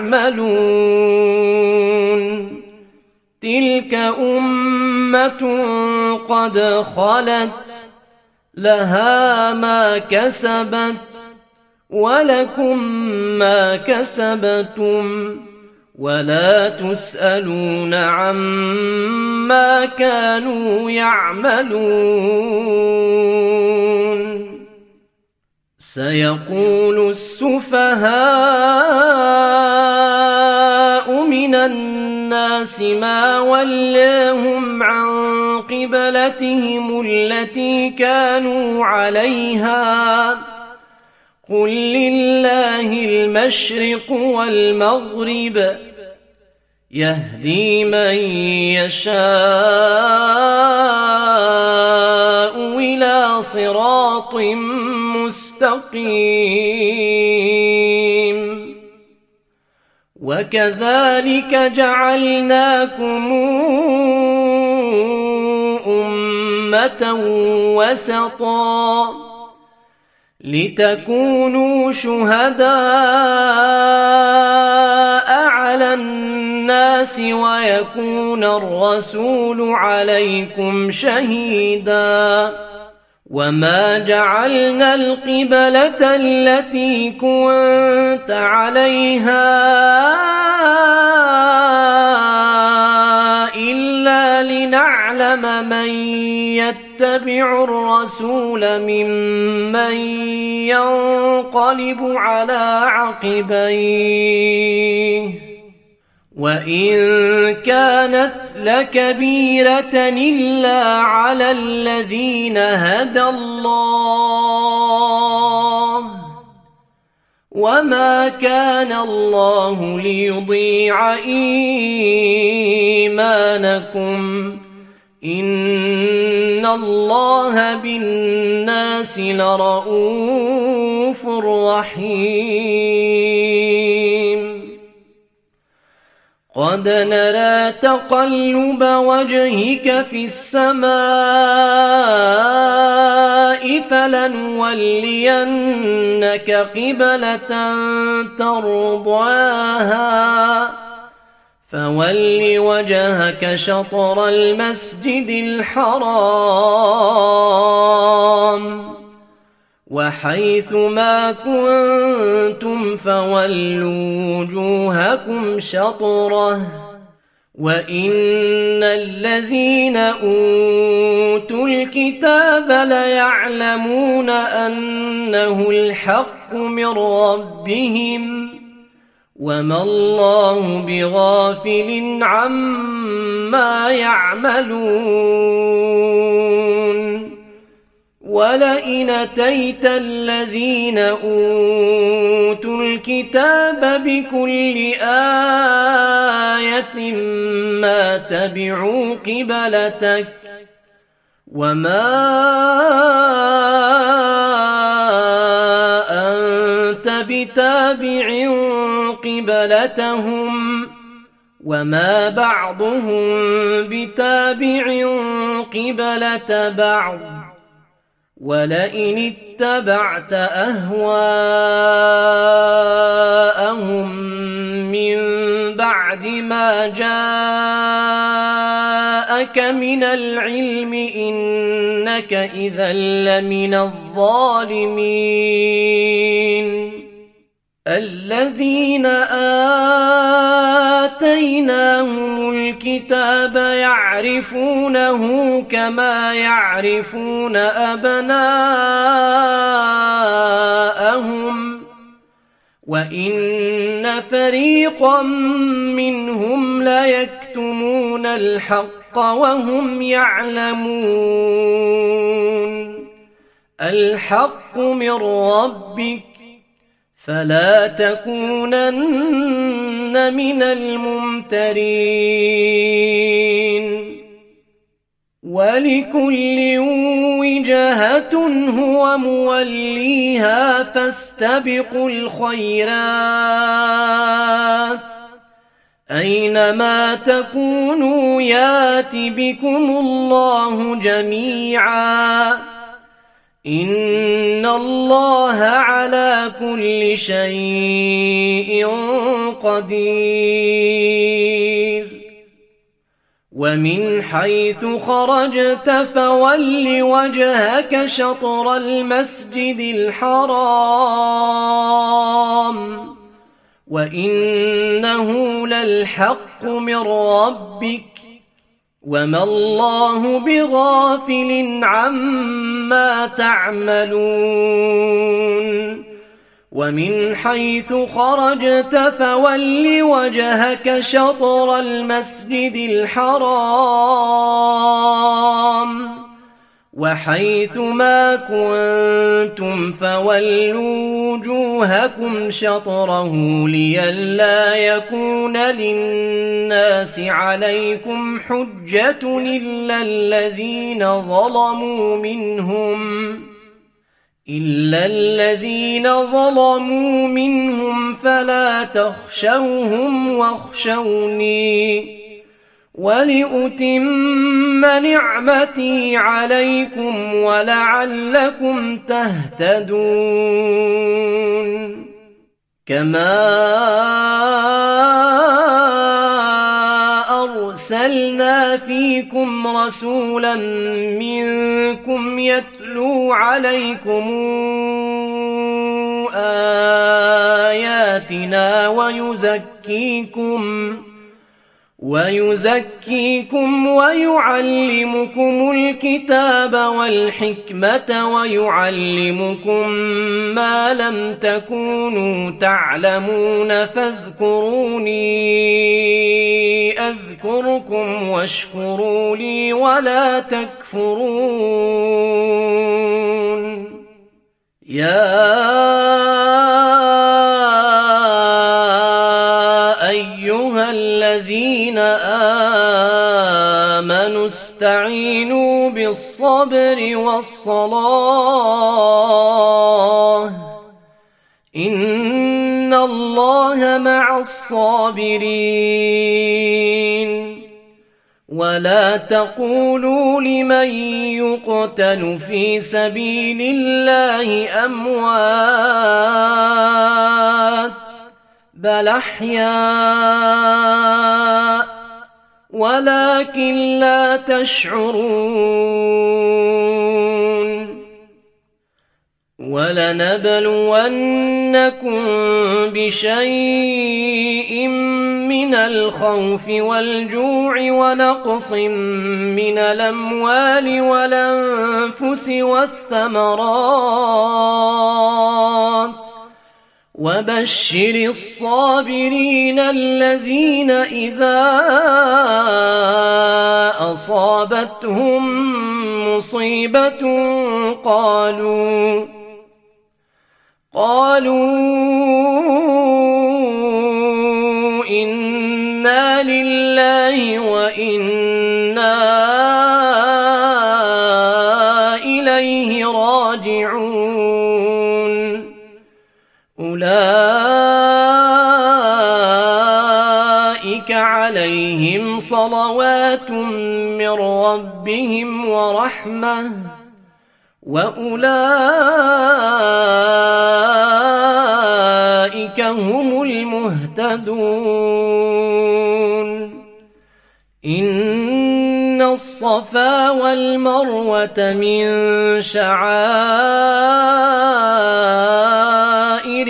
تعملون تلك أمة قد خلت لها ما كسبت ولكم ما كسبتم ولا تسألون عما كانوا يعملون سيقول السفهاء من الناس ما ولاهم عن قبلتهم التي كانوا عليها قل لله المشرق والمغرب يهدي من يشاء إلى صراط مستقيم وكذلك جعلناكم أمة وسطا لتكونوا شهداء على الناس ويكون الرسول عليكم شهيدا وما جعلنا القبلة التي كنت عليها إلا لنعلم من يتبع الرسول ممن ينقلب على عقبيه وإن كانت لكبيرة إلا على الذين هدى الله وما كان الله ليضيع إيمانكم إن الله بالناس لرؤوف رحيم قد نرى تقلب وجهك في السماء فلنولينك قبلة ترضاها فول وجهك شطر المسجد الحرام وحيث ما كنتم فولوا وجوهكم شطره وإن الذين أوتوا الكتاب ليعلمون أنه الحق من ربهم وما الله بغافل عما يعملون ولئن أتيت الذين أوتوا الكتاب بكل آية ما تبعوا قبلتك وما أنت بتابع قبلتهم وما بعضهم بتابع قبلة بعض ولئن اتبعت أهواءهم من بعد ما جاءك من العلم إنك إذا لمن الظالمين الذين آتيناهم الكتاب يعرفونه كما يعرفون أبناءهم وإن فريقا منهم ليكتمون الحق وهم يعلمون الحق من ربك فلا تكونن من الممترين ولكل وجهة هو موليها فاستبقوا الخيرات أينما تكونوا يات بكم الله جميعا إن الله على كل شيء قدير ومن حيث خرجت فول وجهك شطر المسجد الحرام وإنه للحق من ربك وما الله بغافل عما تعملون ومن حيث خرجت فول وجهك شطر المسجد الحرام وحيث ما كنتم فولوا وجوهكم شطره لئلا يكون للناس عليكم حجة إلا الذين ظلموا منهم إلا الذين ظلموا منهم فلا تخشوهم واخشوني ولأتم نعمتي عليكم ولعلكم تهتدون كما أرسلنا فيكم رسولا منكم يتلو عليكم آياتنا ويزكيكم ويزكيكم ويعلمكم الكتاب والحكمة ويعلمكم ما لم تكونوا تعلمون فاذكروني أذكركم واشكروا لي ولا تكفرون يا أيها الذين آمنوا استعينوا بالصبر والصلاة إن الله مع الصابرين ولا تقولوا لمن يقتل في سبيل الله أموات بل أحياء ولكن لا تشعرون ولنبلونكم بشيء من الخوف والجوع ونقص من الأموال والأنفس والثمرات وبشر الصابرين الذين إذا أصابتهم مصيبة قالوا قالوا إنا لله وإنا إليه راجعون أولئك عليهم صلوات من ربهم ورحمة وأولئك هم المهتدون. إن الصفا والمروة من شعائر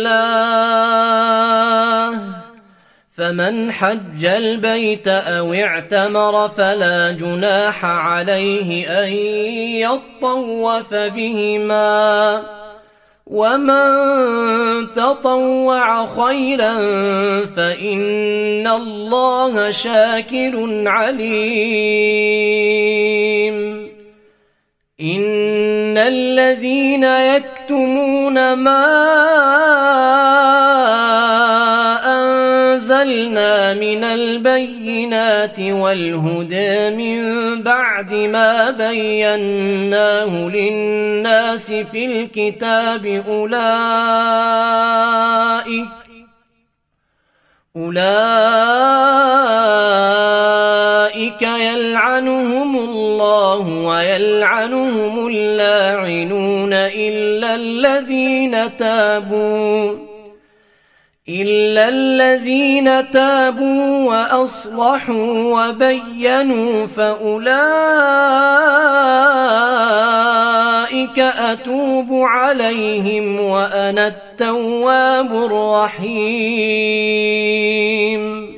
الله، فمن حج البيت أو اعتمر فلا جناح عليه أن يطوف بهما، ومن تطوع خيرا فإن الله شاكر عليم. إن الذين يكتمون ما أنزلنا من البينات والهدى من بعد ما بيناه للناس في الكتاب أولئك أولئك يلعنهم الله ويلعنهم اللاعنون إلا الذين تابوا إلا الذين تابوا وأصلحوا وبينوا فأولئك أتوب عليهم وأنا التواب الرحيم.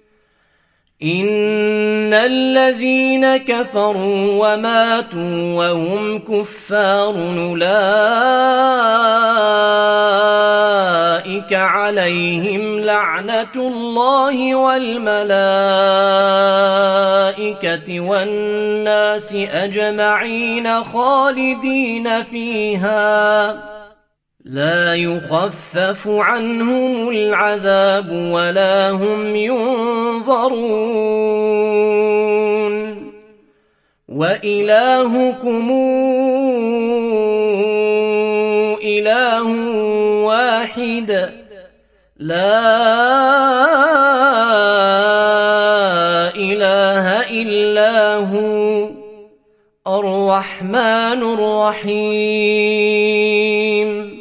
إن الذين كفروا وماتوا وهم كفار أولئك عليهم لعنة الله والملائكة والناس أجمعين خالدين فيها لا يخفف عنهم العذاب ولا هم ينظرون. وإلهكم إله واحد لا إله إلا هو الرحمن الرحيم.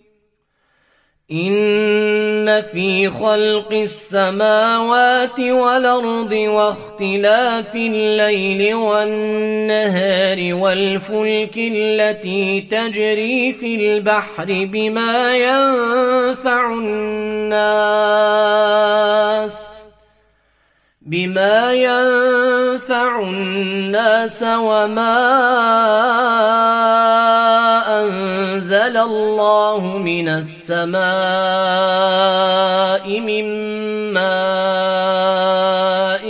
إن في خلق السماوات والأرض واختلاف الليل والنهار والفلك التي تجري في البحر بما ينفع الناس بما ينفع الناس وما أنزل الله من السماء من ماء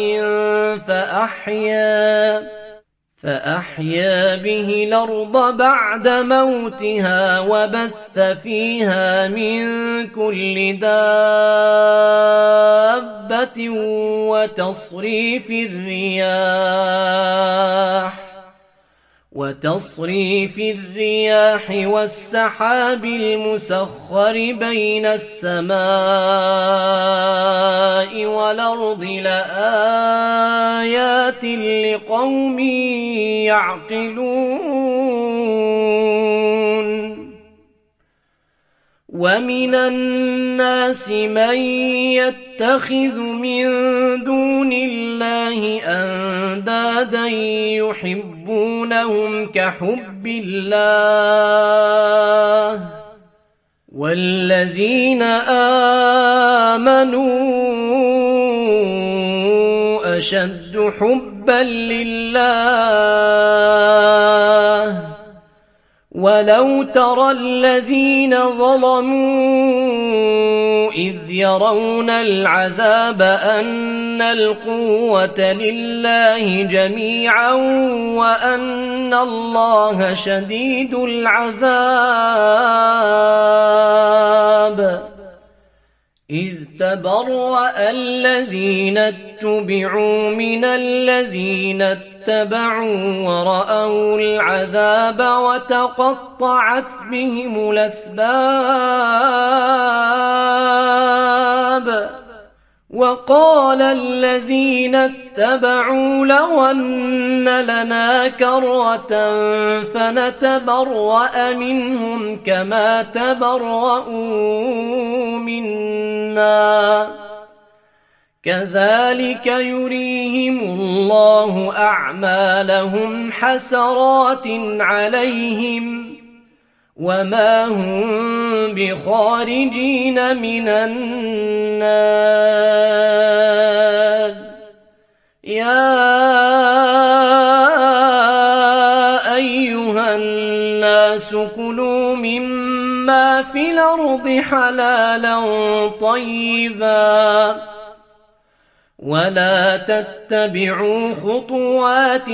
فأحيا فأحيا به الأرض بعد موتها وبث فيها من كل دابة وتصريف الرياح وتصريف الرياح والسحاب المسخر بين السماء والأرض لآيات لقوم يعقلون. ومن الناس من يتخذ من دون الله أندادا يحبونهم كحب الله والذين آمنوا أشد حبا لله. ولو ترى الذين ظلموا إذ يرون العذاب أن القوة لله جميعا وأن الله شديد العذاب إذ تبرأ الذين اتبعوا من الذين اتبعوا ورأوا العذاب وتقطعت بهم الأسباب وقال الذين اتبعوا لو أن لنا كرة فنتبرأ منهم كما تبرؤوا منا كذلك يريهم الله أعمالهم حسرات عليهم وما هم بخارجين من النار يا أيها الناس كلوا مما في الأرض حلالا طيبا ولا تتبعوا خطوات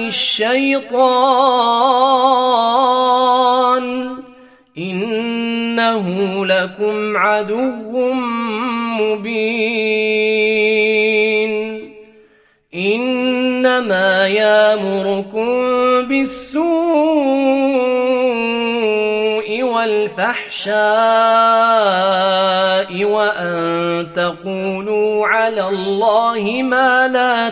الشيطان إنه لكم عدو مبين إنما يأمركم بالسوء والفحشاء وأن تقولوا على الله ما لا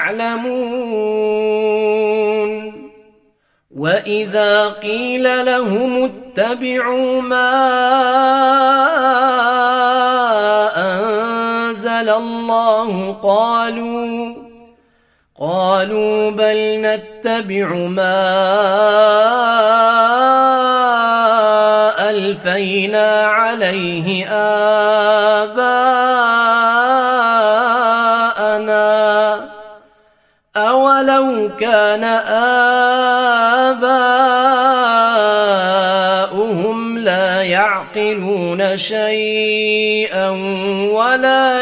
تعلمون وإذا قيل لهم اتبعوا ما أنزل الله قالوا قالوا بل نتبع ما ألفينا عليه آباءنا أولو كان آباؤهم لا يعقلون شيئا ولا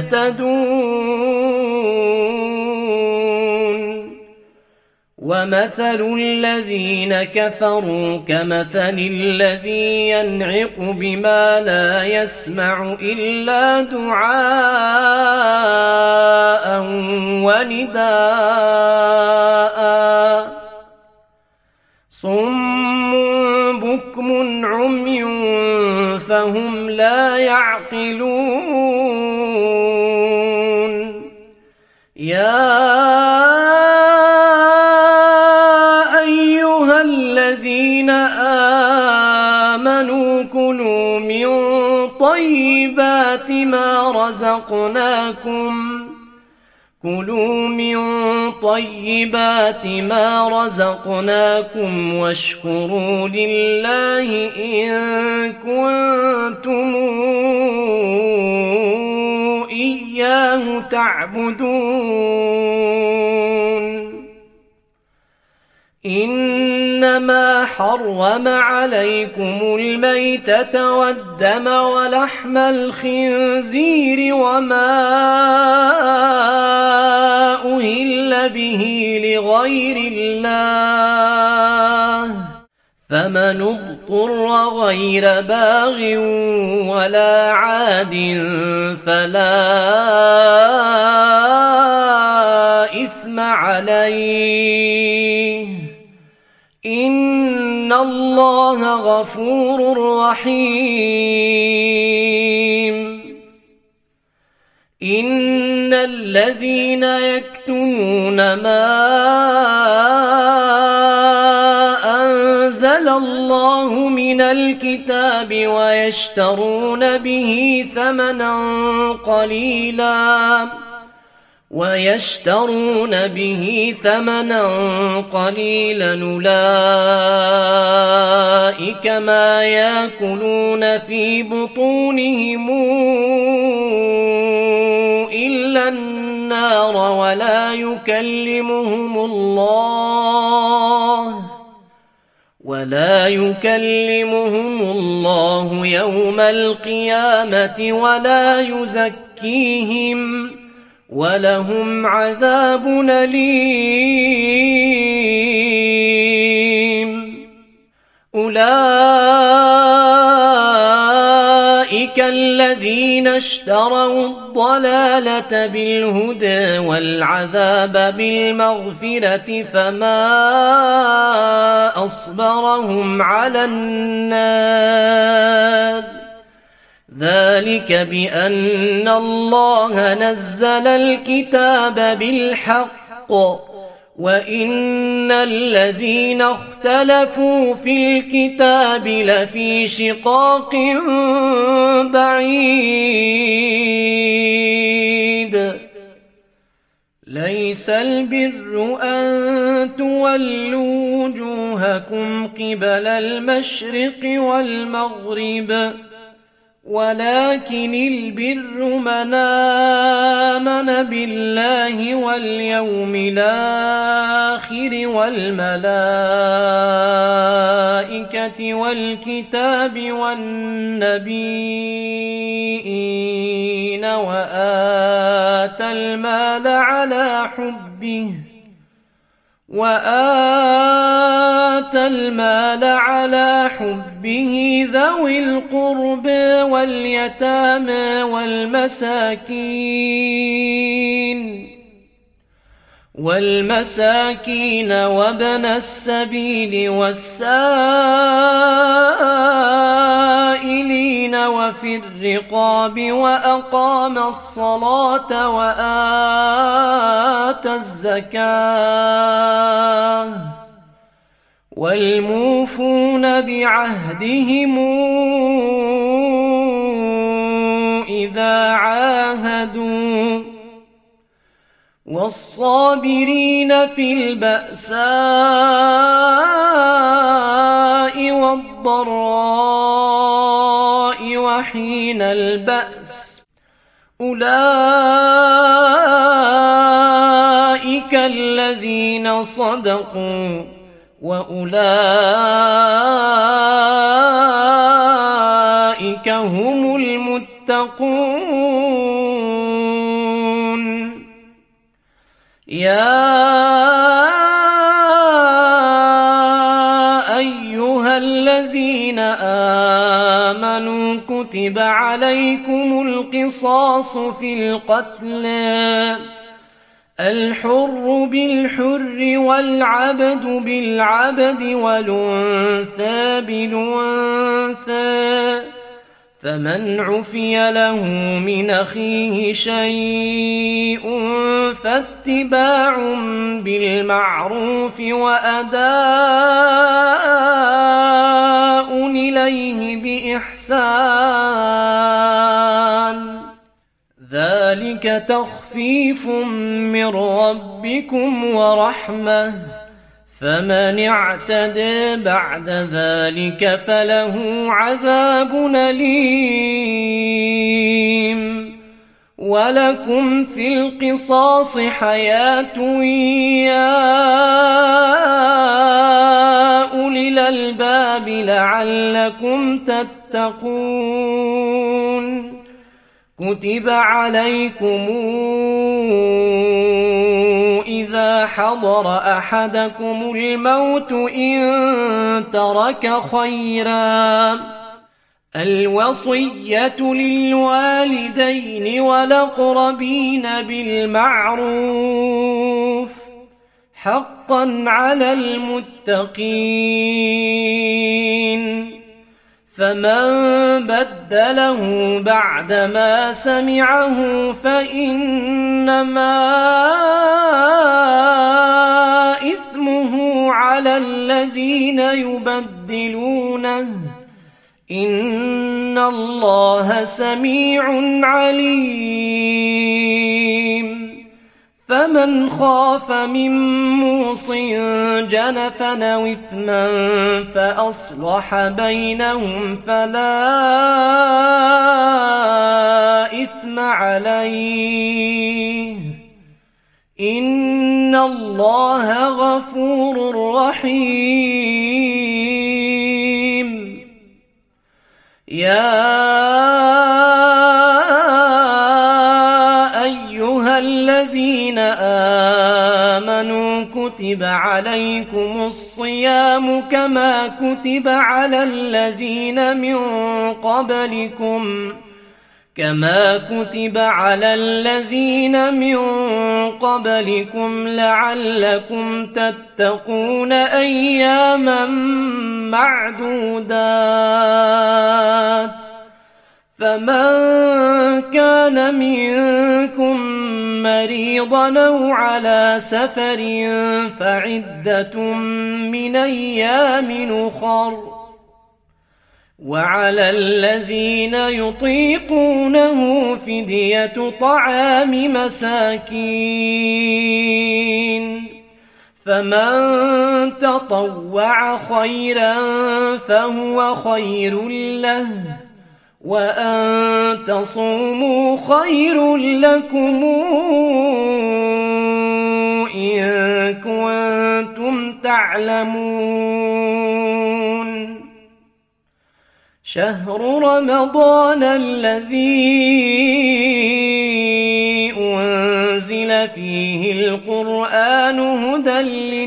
يهتدون ومثل الذين كفروا كمثل الذي ينعق بما لا يسمع إلا دعاء ونداء صم بكم عمي فهم لا يعقلون يا أيها الذين آمنوا كلوا من طيبات ما رزقناكم كلوا من طيبات ما رزقناكم واشكروا لله إن كنتم إياه تعبدون إنما حرم عليكم الميتة والدم ولحم الخنزير وما أهل به لغير الله فمن اضطر غير باغ ولا عاد فلا إثم عليه إن الله غفور رحيم إن الذين يكتمون ما أنزل الله من الكتاب ويشترون به ثمنا قليلا ويشترون به ثمنا قليلا أولئك ما يأكلون في بطونهم إلا النار ولا يكلمهم الله ولا يكلمهم الله يوم القيامة ولا يزكيهم ولهم عذاب أليم أولئك الذين اشتروا الضلالة بالهدى والعذاب بالمغفرة فما أصبرهم على النار ذلك بأن الله نزل الكتاب بالحق وإن الذين اختلفوا في الكتاب لفي شقاق بعيد ليس البر أن تولوا وجوهكم قبل المشرق والمغرب ولكن البر من آمن بالله واليوم الآخر والملائكة والكتاب والنبيين وآتى المال على حبه وآتى المال على حبه ذوي القرب واليتامى والمساكين والمساكين وابن السبيل والسائلين وفي الرقاب وأقام الصلاة وآتى الزكاة والموفون بعهدهم إذا عاهدوا والصابرين في البأساء والضراء وحين البأس أولئك الذين صدقوا وأولئك هم المتقون يا أيها الذين آمنوا كتب عليكم القصاص في القتل الحر بالحر والعبد بالعبد والأنثى بالأنثى فمن عفي له من أخيه شيء فاتباع بالمعروف وأداء إليه بإحسان ذلك تخفيف من ربكم ورحمة فمن اعتدى بعد ذلك فله عذاب أليم ولكم في القصاص حياة يا أولي الألباب لعلكم تتقون كتب عليكم إذا حضر أحدكم الموت إن ترك خيرا الوصية للوالدين والأقربين بالمعروف حقا على المتقين فمن بدله بعدما سمعه فإنما إثمه على الذين يبدلونه إن الله سميع عليم فمن خاف من موص جنفا أو إثما فأصلح بينهم فلا إثم عليه إن الله غفور رحيم يا أيها الذين آمنوا كتب عليكم الصيام كما كتب على الذين من قبلكم كما كتب على الذين من قبلكم لعلكم تتقون أياما معدودات فمن كان منكم مريضا أو على سفر فعدة من أيام أخر وعلى الذين يطيقونه فدية طعام مساكين فمن تطوع خيرا فهو خير له وأن تصوموا خير لكم إن كنتم تعلمون شهر رمضان الذي أنزل فيه القرآن هدى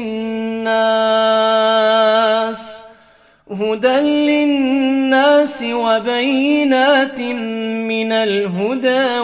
للناس هدى للناس وبينات من الهدى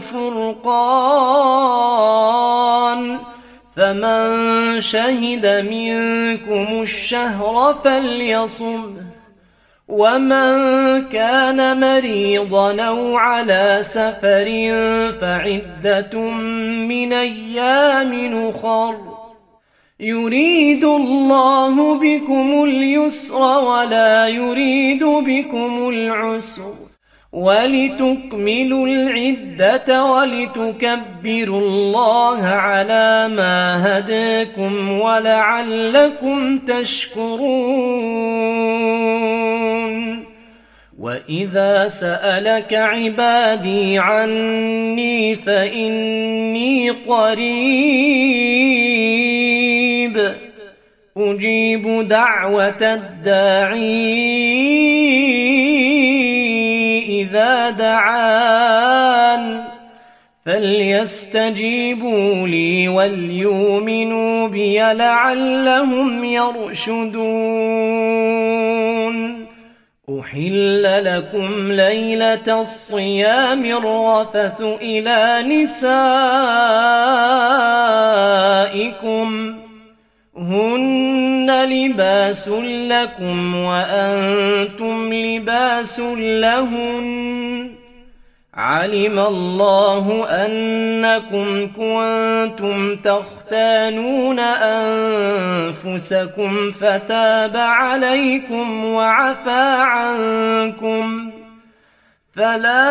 والفرقان فمن شهد منكم الشهر فليصمه ومن كان مريضا أو على سفر فعدة من أيام أخر يريد الله بكم اليسر ولا يريد بكم العسر ولتكملوا العدة ولتكبروا الله على ما هداكم ولعلكم تشكرون وإذا سألك عبادي عني فإني قريب أجيب دعوة الداعي إذا دعان فليستجيبوا لي وليؤمنوا بي لعلهم يرشدون أحل لكم ليلة الصيام الرفث إلى نسائكم هن لباس لكم وأنتم لباس لهن علم الله أنكم كنتم تختانون أنفسكم فتاب عليكم وعفى عنكم فلا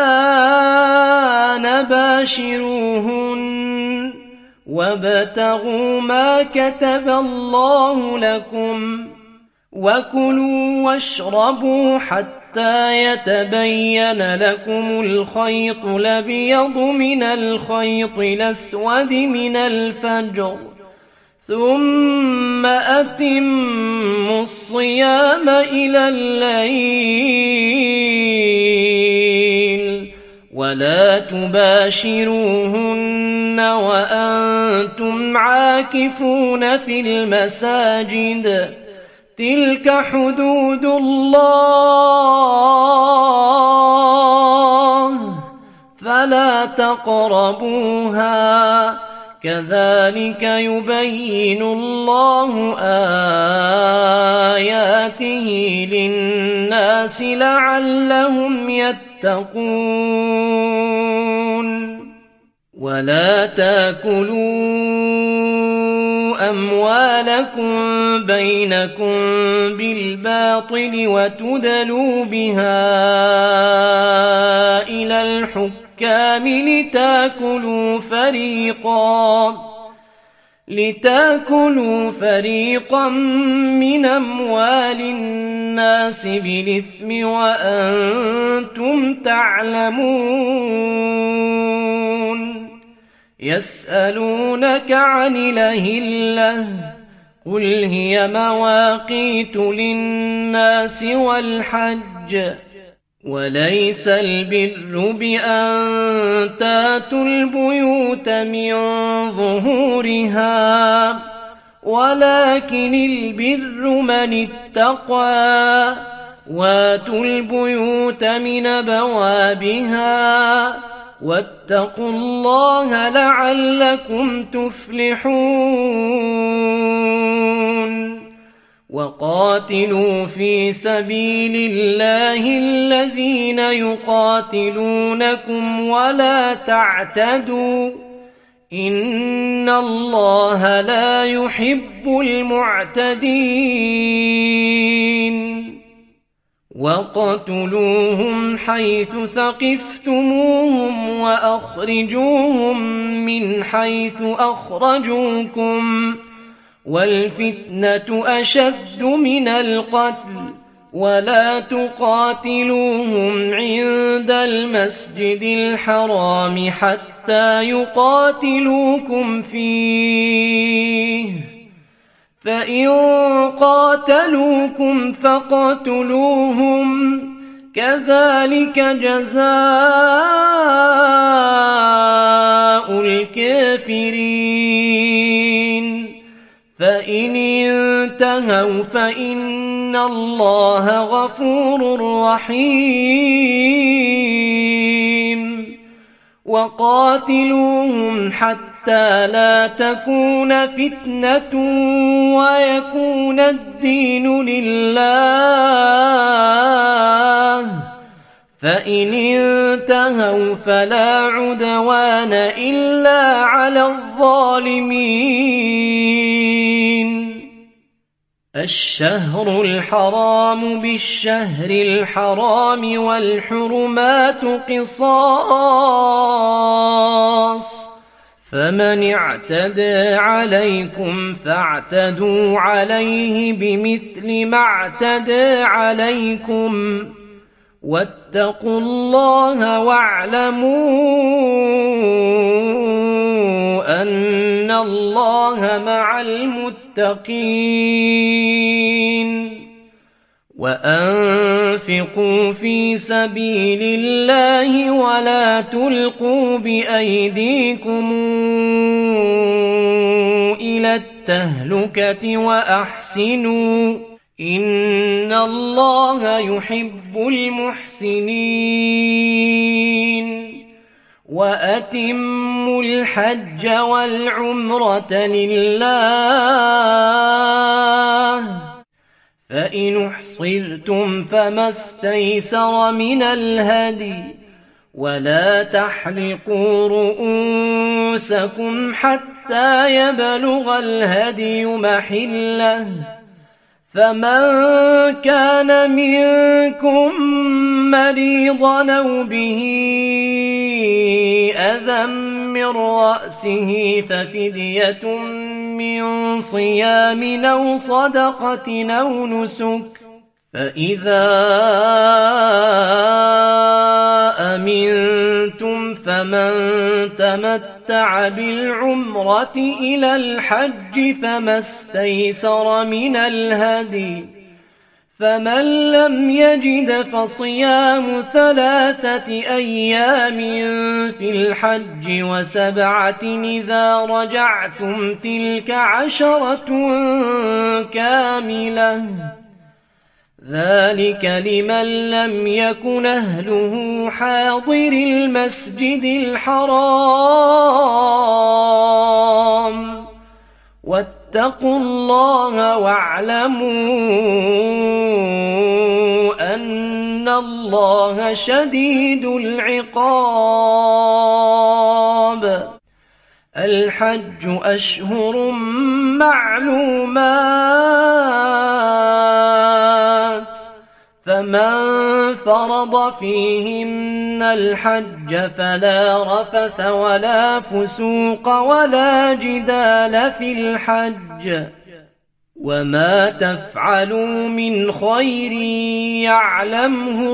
نباشروهن وابتغوا ما كتب الله لكم وكلوا واشربوا حتى يتبين لكم الخيط الأبيض من الخيط الأسود من الفجر ثم أتموا الصيام إلى الليل ولا تباشروهن وأنتم عاكفون في المساجد تلك حدود الله فلا تقربوها كذلك يبين الله آياته للناس لعلهم يتقون ولا تاكلوا أموالكم بينكم بالباطل وتدلوا بها إلى الحكام لتاكلوا فريقا لتاكلوا فريقا من أموال الناس بالإثم وأنتم تعلمون يسألونك عن الأهلة قل هي مواقيت للناس والحج وليس البر بأن تاتوا البيوت من ظهورها ولكن البر من اتقى واتوا البيوت من أبوابها واتقوا الله لعلكم تفلحون وقاتلوا في سبيل الله الذين يقاتلونكم ولا تعتدوا إن الله لا يحب المعتدين وقتلوهم حيث ثقفتموهم وأخرجوهم من حيث أخرجوكم والفتنة أشد من القتل ولا تقاتلوهم عند المسجد الحرام حتى يقاتلوكم فيه فإن قاتلوكم فاقتلوهم كذلك جزاء الكافرين فإن انتهوا فإن الله غفور رحيم وقاتلوهم حتى لا تكون فتنة ويكون الدين لله فإن انتهوا فلا عدوان إلا على الظالمين الشهر الحرام بالشهر الحرام والحرمات قصاص فمن اعتدى عليكم فاعتدوا عليه بمثل ما اعتدى عليكم واتقوا الله واعلموا أن الله مع المتقين وأنفقوا في سبيل الله ولا تلقوا بأيديكم إلى التهلكة وأحسنوا إن الله يحب المحسنين وأتموا الحج والعمرة لله فإن احصرتم فما استيسر من الهدي ولا تحلقوا رؤوسكم حتى يبلغ الهدي محله فمن كان منكم مريضا أو به أذى من رأسه ففدية من صيام أو صدقة أو نسك فإذا أمنتم فمن تمتع بالعمرة إلى الحج فما استيسر من الهدي فمن لم يجد فصيام ثلاثة أيام في الحج وسبعة إذا رجعتم تلك عشرة كاملة ذلك لمن لم يكن أهله حاضر المسجد الحرام واتقوا الله واعلموا أن الله شديد العقاب الحج أشهر معلومات فمن فرض فيهن الحج فلا رفث ولا فسوق ولا جدال في الحج وما تفعلوا من خير يعلمه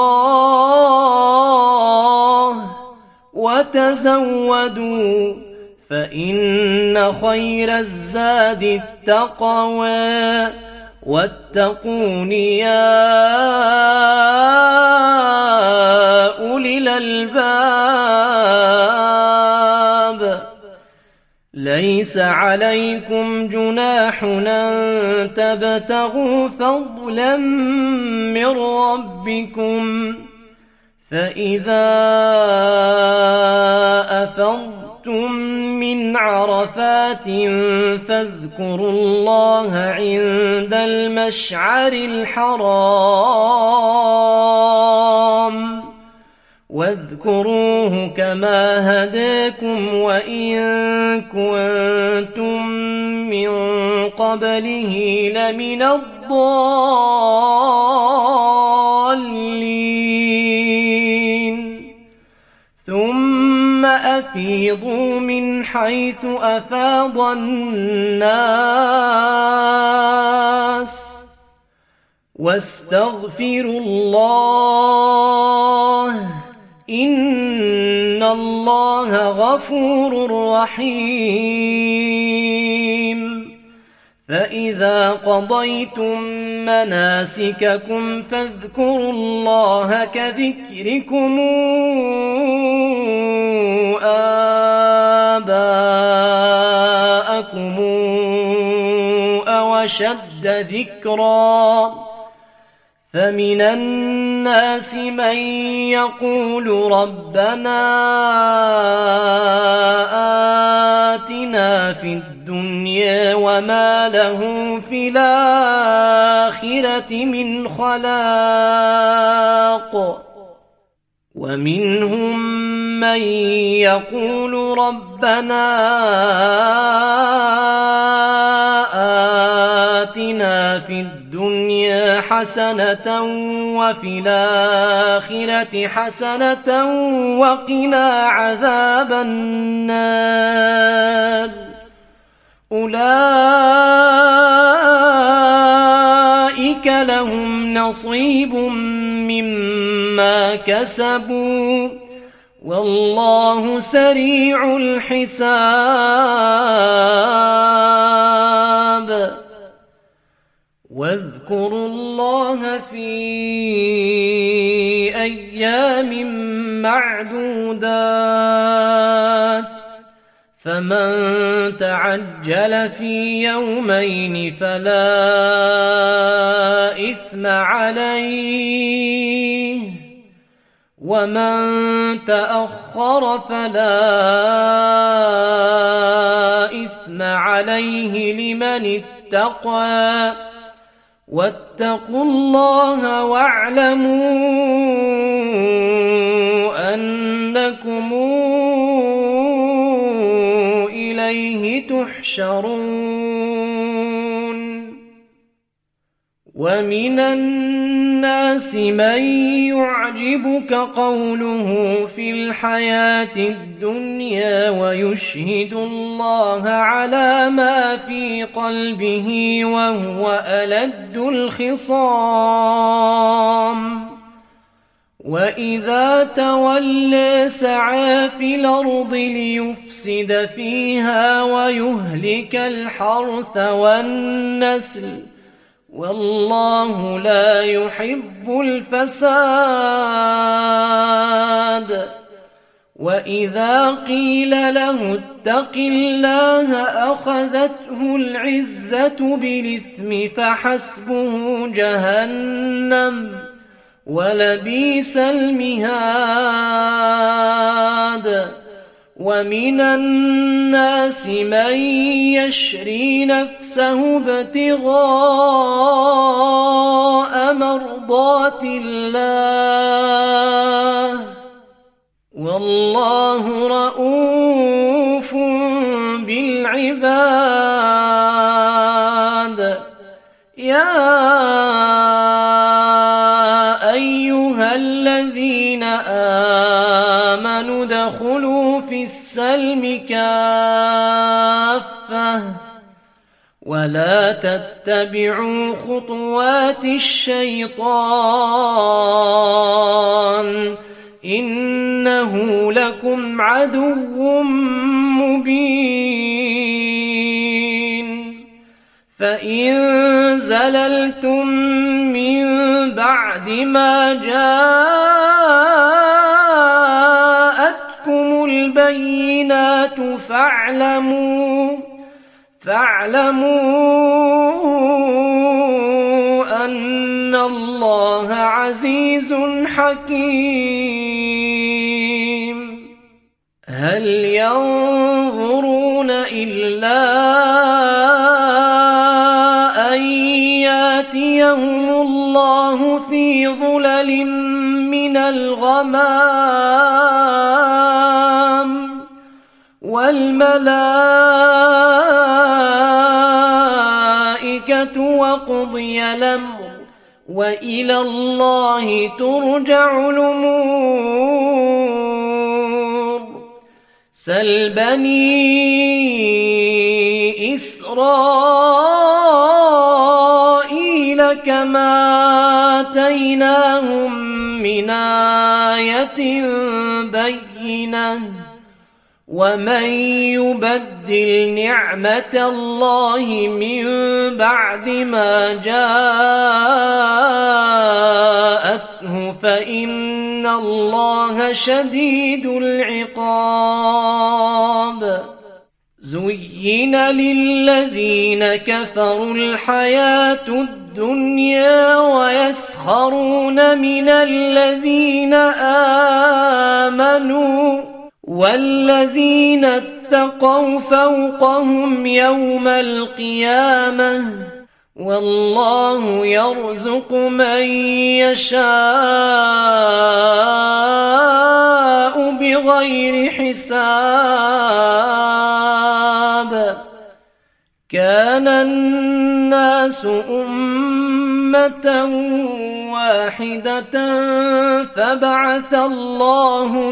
الله وتزودوا فإن خير الزاد التقوى واتقون يا أولي الألباب ليس عليكم جناح أن تبتغوا فضلا من ربكم فإذا أفضتم من عرفات عرفات فاذكروا الله عند المشعر الحرام واذكروه كما هداكم وإن كنتم من قبله لمن الضالين ثم أفيضوا من حيث أفاض الناس واستغفروا الله إن الله غفور رحيم فإذا قضيتم مناسككم فاذكروا الله كذكركم آباءكم أو أشد ذكرا فمن الناس من يقول ربنا آتنا في الدنيا وما له في الآخرة من خلاق ومنهم من يقول ربنا آتنا في الدنيا حسنة وفي الآخرة حسنة وقنا عذاب النار أولئك لهم نصيب مما كسبوا والله سريع الحساب واذكروا الله في أيام معدودات فمن تعجل في يومين فلا إثم عليه ومن تأخر فلا إثم عليه لمن اتقى واتقوا الله واعلموا أنكم إليه تحشرون ومن الناس من يعجبك قوله في الحياة الدنيا ويشهد الله على ما في قلبه وهو ألد الخصام وإذا تولى سعى في الأرض ليفسد فيها ويهلك الحرث والنسل والله لا يحب الفساد وإذا قيل له اتق الله أخذته العزة بالإثم فحسبه جهنم ولبئس المهاد ومن الناس من يشري نفسه ابتغاء مرضات الله والله رؤوف بالعباد يا أيها الذين آمنوا ادخلوا في السلم كافة ولا تتبعوا خطوات الشيطان إنه لكم عدو مبين فإن زللتم من بعد ما جاءتكم البينات فاعلموا فاعلموا أن الله عزيز حكيم هل ينظرون إلا الغمام والملائكة وقضي الأمر وإلى الله ترجع الأمور. سل بني إسرائيل كما آتيناهم من آية بينة ومن يبدل نعمة الله من بعد ما جاءته فإن الله شديد العقاب. زين للذين كفروا الحياة الدنيا ويسخرون من الذين آمنوا والذين اتقوا فوقهم يوم القيامة والله يرزق من يشاء بغير حساب. كان الناس أمة واحدة فبعث الله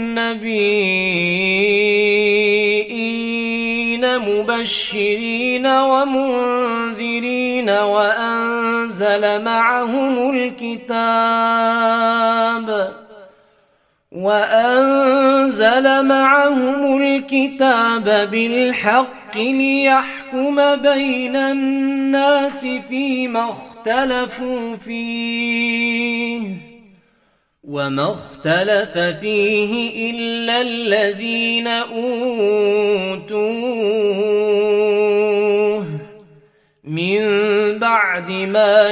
النبيين مبشرين ومنذرين وأنزل معهم الكتاب وأنزل معهم الكتاب بالحق ليحكم بين الناس فيما اختلفوا فيه وما اختلف فيه إلا الذين أوتوه من بعد ما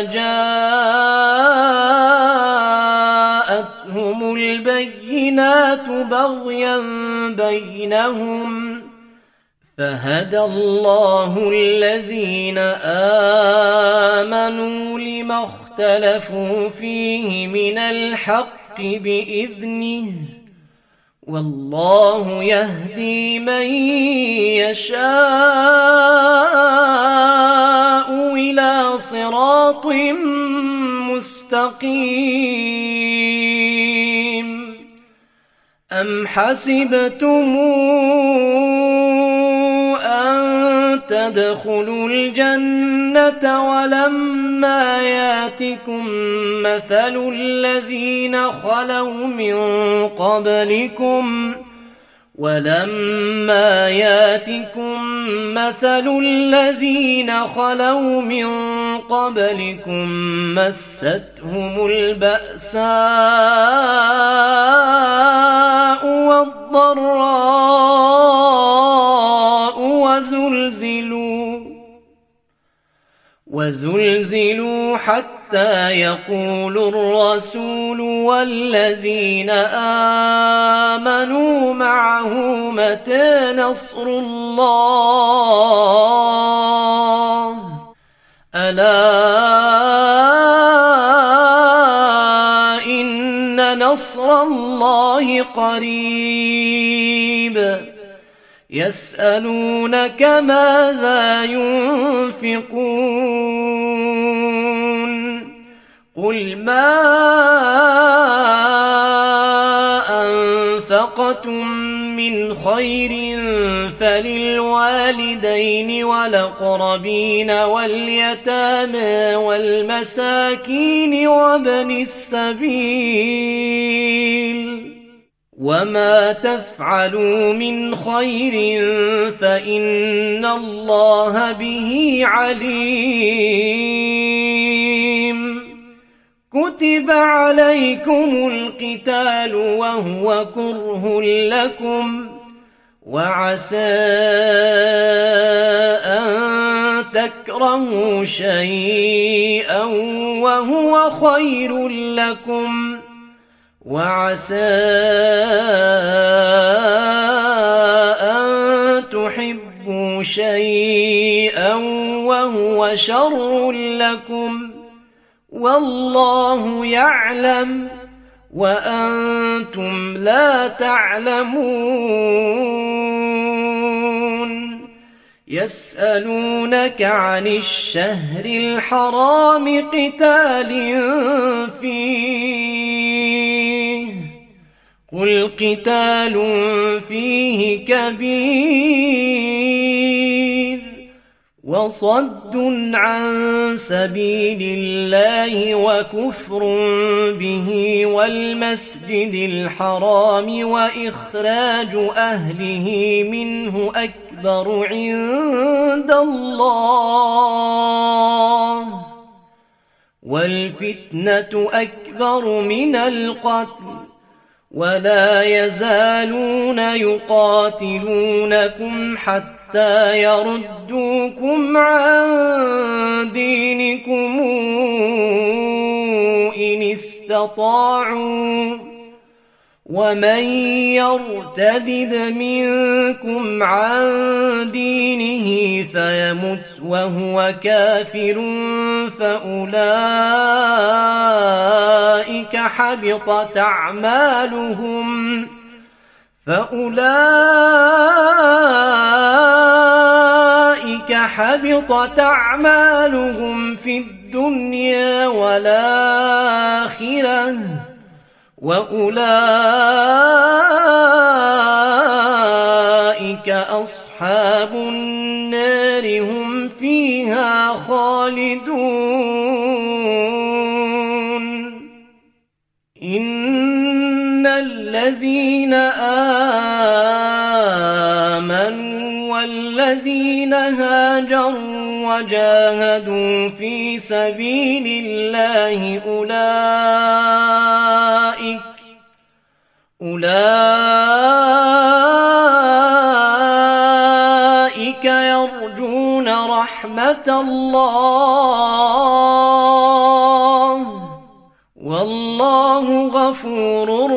جاءتهم البينات بغيا بينهم فهدى الله الذين آمنوا لما اختلفوا فيه من الحق بإذنه والله يهدي من يشاء إلى صراط مستقيم. أم حسبتم أن تدخلوا الجنة ولما ياتكم مثل الذين خلوا من قبلكم ولما ياتكم مثل الذين خلوا من قبلكم مستهم البأساء والضراء وزلزلوا وزلزلوا حتى يقول الرسول والذين آمنوا معه متى نصر الله ألا إن نصر الله قريب. يسألونك ماذا ينفقون قل ما أنفقتم من خير فللوالدين والأقربين واليتامى والمساكين وابن السبيل وما تفعلوا من خير فإن الله به عليم. كتب عليكم القتال وهو كره لكم وعسى أن تكرهوا شيئا وهو خير لكم وعسى أن تحبوا شيئا وهو شر لكم والله يعلم وأنتم لا تعلمون. يسألونك عن الشهر الحرام قتال فيه قل قتال فيه كبير وصد عن سبيل الله وكفر به والمسجد الحرام وإخراج أهله منه أكبر عند الله والفتنة أكبر من القتل ولا يزالون يقاتلونكم حتى يردوكم عن دينكم إن استطاعوا ومن يرتدد منكم عن دينه فيمت وهو كافر فأولئك حبطت أعمالهم فأولئك حبطت أعمالهم في الدنيا والآخرة وأولئك أصحاب النار هم فيها خالدون. إن الذين آمنوا والذين هاجروا وجاهدوا في سبيل الله أولئك أولئك يرجون رحمة الله والله غفور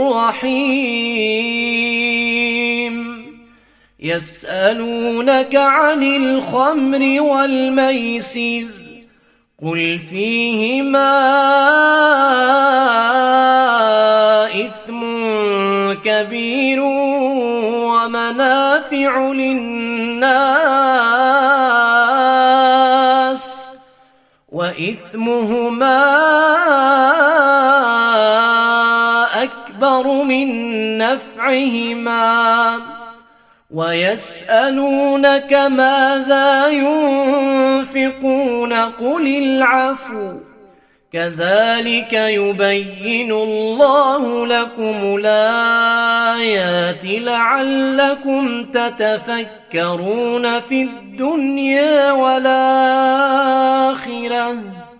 رحيم. يسألونك عن الخمر والميسر قل فيهما إثم كبير ومنافع للناس وإثمهما أكبر من نفعهما ويسألونك ماذا ينفقون قل العفو كذلك يبين الله لكم الآيات لعلكم تتفكرون في الدنيا والآخرة.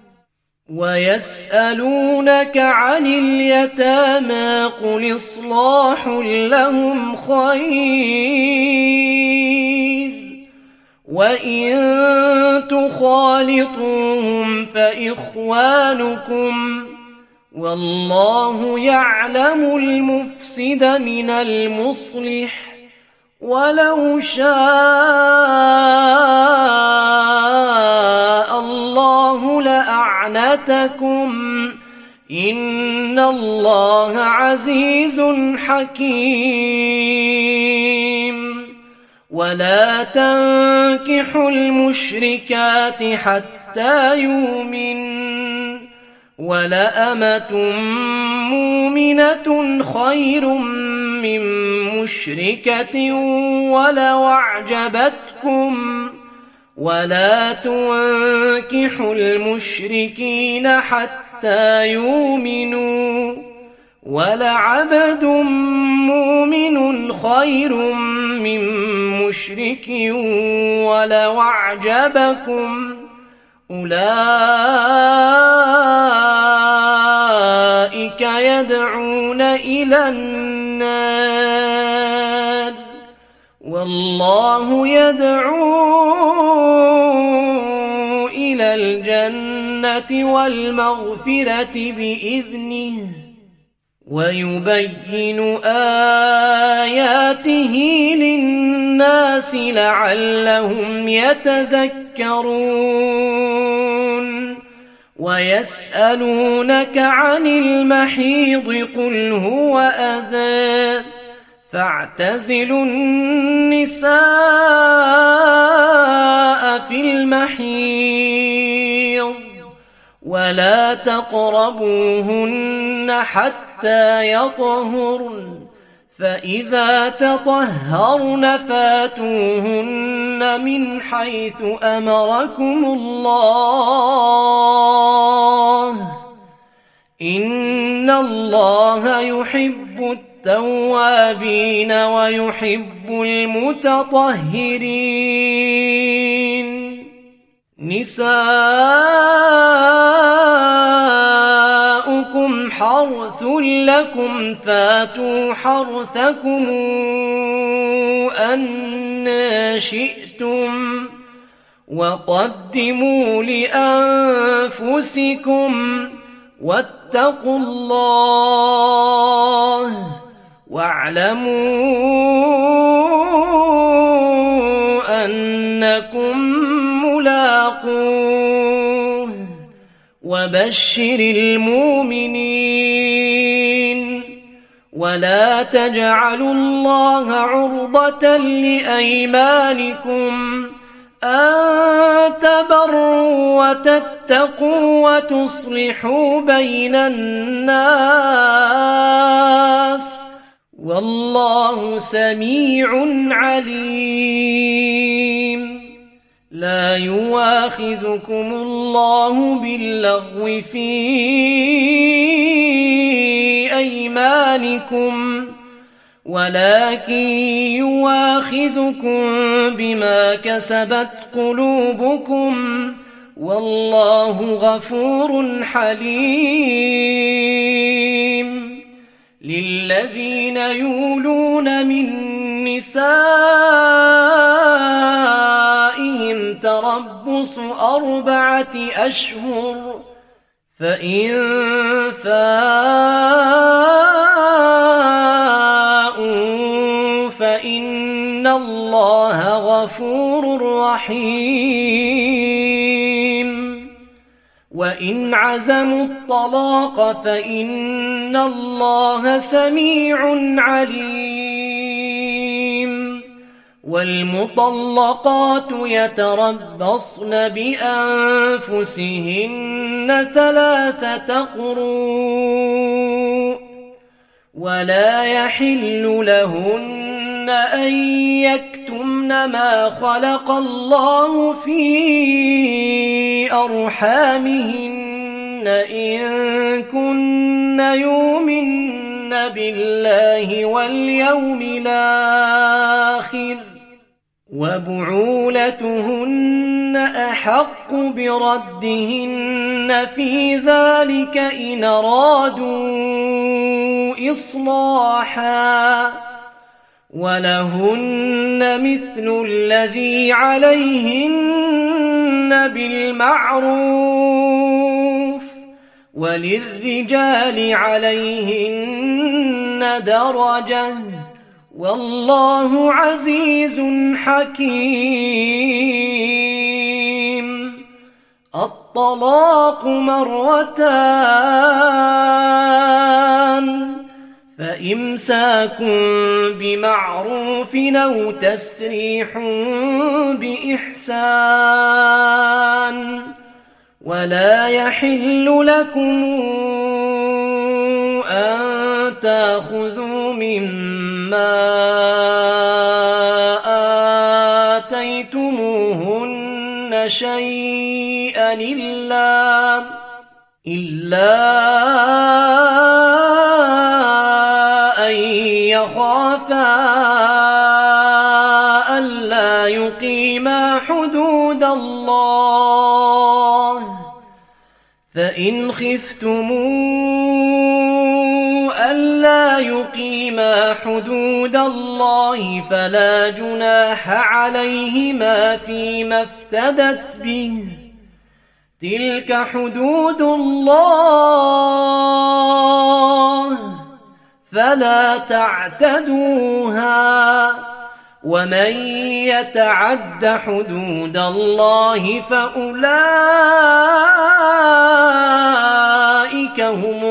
ويسألونك عن اليتامى قل إصلاح لهم خير وإن تخالطوهم فإخوانكم والله يعلم المفسد من المصلح ولو شاء الله لأعنتكم إن الله عزيز حكيم. ولا تنكحوا المشركات حتى يؤمنوا ولأمة مؤمنة خير من مشركة ولو أعجبتكم ولا تنكحوا المشركين حتى يؤمنوا ولعبد مؤمن خير من مشرك ولو أعجبكم أولئك يدعون إلى النار والله يدعو إلى الجنة والمغفرة بإذنه ويبين آياته للناس لعلهم يتذكرون. ويسألونك عن المحيض قل هو أذى فاعتزلوا النساء في المحيض ولا تقربوهن حتى يطهرن فإذا تطهرن فاتوهن من حيث أمركم الله إن الله يحب التوابين ويحب المتطهرين نساؤكم حرث لكم فاتوا حرثكم أن شئتم وقدموا لأنفسكم واتقوا الله واعلموا أنكم ملاقوه وبشر المؤمنين ولا تجعلوا الله عرضة لأيمانكم أن تبروا وتتقوا وتصلحوا بين الناس والله سميع عليم لا يواخذكم الله باللغو في أيمانكم ولكن يواخذكم بما كسبت قلوبكم والله غفور حليم للذين يولون من نسائهم تربص أربعة أشهر فإن فاءوا فإن الله غفور رحيم وإن عزموا الطلاق فإن الله سميع عليم والمطلقات يتربصن بأنفسهن ثلاثة قروء ولا يحل لهن أن يكتمن ما خلق الله في أرحامهن إن كن يؤمن بالله واليوم الآخر وبعولتهن أحق بردهن في ذلك إن أرادوا إصلاحا ولهن مثل الذي عليهن بالمعروف وللرجال عليهن درجة والله عزيز حكيم الطلاق مرتان فإمساك بمعروف أو تسريح بإحسان ولا يحل لكم أن تأخذوا مما آتيتموهن شيئا إلا إلا أن يخافا ألا يقيما حدود الله فإن خفتموا ألا يقيما حدود الله فلا جناح عليهما فيما افتدت به تلك حدود الله فلا تعتدوها ومن يتعد حدود الله فأولئك هم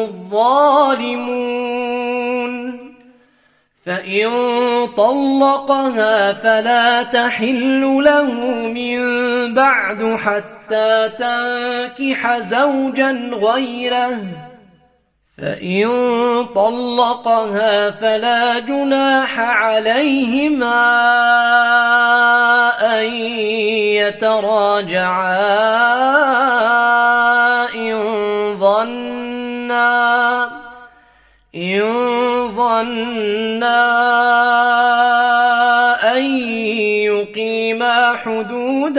الظالمون. فإن طلقها فلا تحل له من بعد حتى تنكح زوجا غيره، فإن طلقها فلا جناح عليهما أن يتراجعا إن ظنا إن ظنا أن يقيما حدود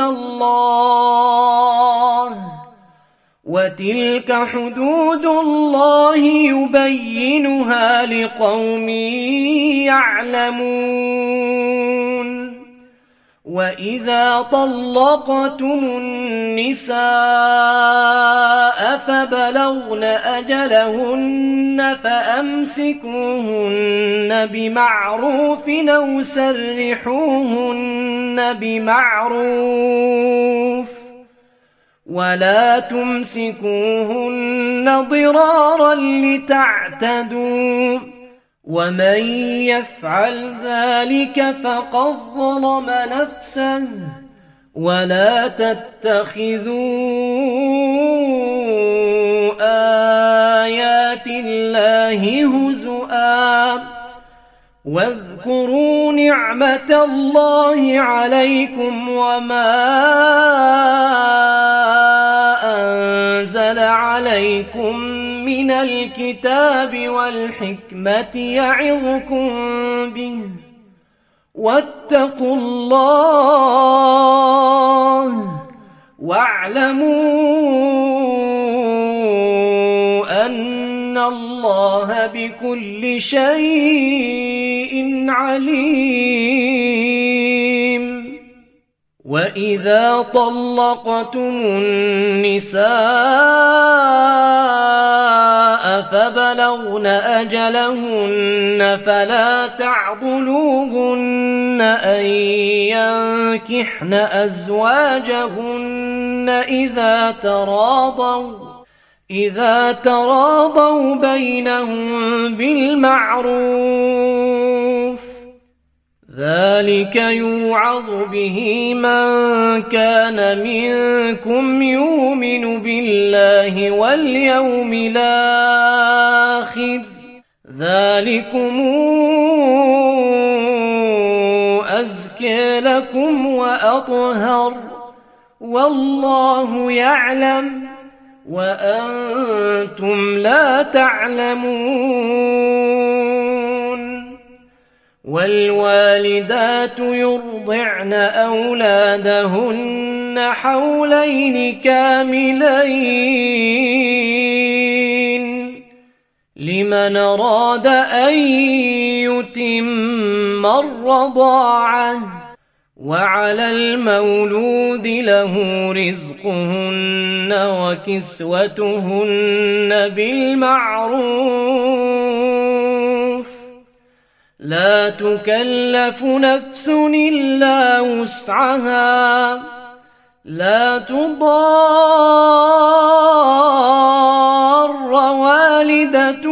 الله، وتلك حدود الله يبينها لقوم يعلمون. وإذا طلقتم النساء فبلغن أجلهن فأمسكوهن بمعروف أو سرحوهن بمعروف، ولا تمسكوهن ضرارا لتعتدوا، ومن يفعل ذلك فقد ظلم نفسه. ولا تتخذوا آيات الله هزؤا، واذكروا نعمة الله عليكم وما أنزل عليكم من الكتاب والحكمة يعظكم به، واتقوا الله واعلموا أن الله بكل شيء عليم. وإذا طلقتم النساء فبلغن أجلهن فلا تعضلوهن أن ينكحن أزواجهن إذا تراضوا إذا تراضوا بينهم بالمعروف، ذلك يوعظ به من كان منكم يؤمن بالله واليوم الآخر، ذلكم أزكى لكم وأطهر، والله يعلم وأنتم لا تعلمون. والوالدات يرضعن أولادهن حولين كاملين لمن أراد أن يتم الرضاعة، وعلى المولود له رزقهن وكسوتهن بالمعروف، لا تكلف نفس إلا وسعها، لا تضار والدة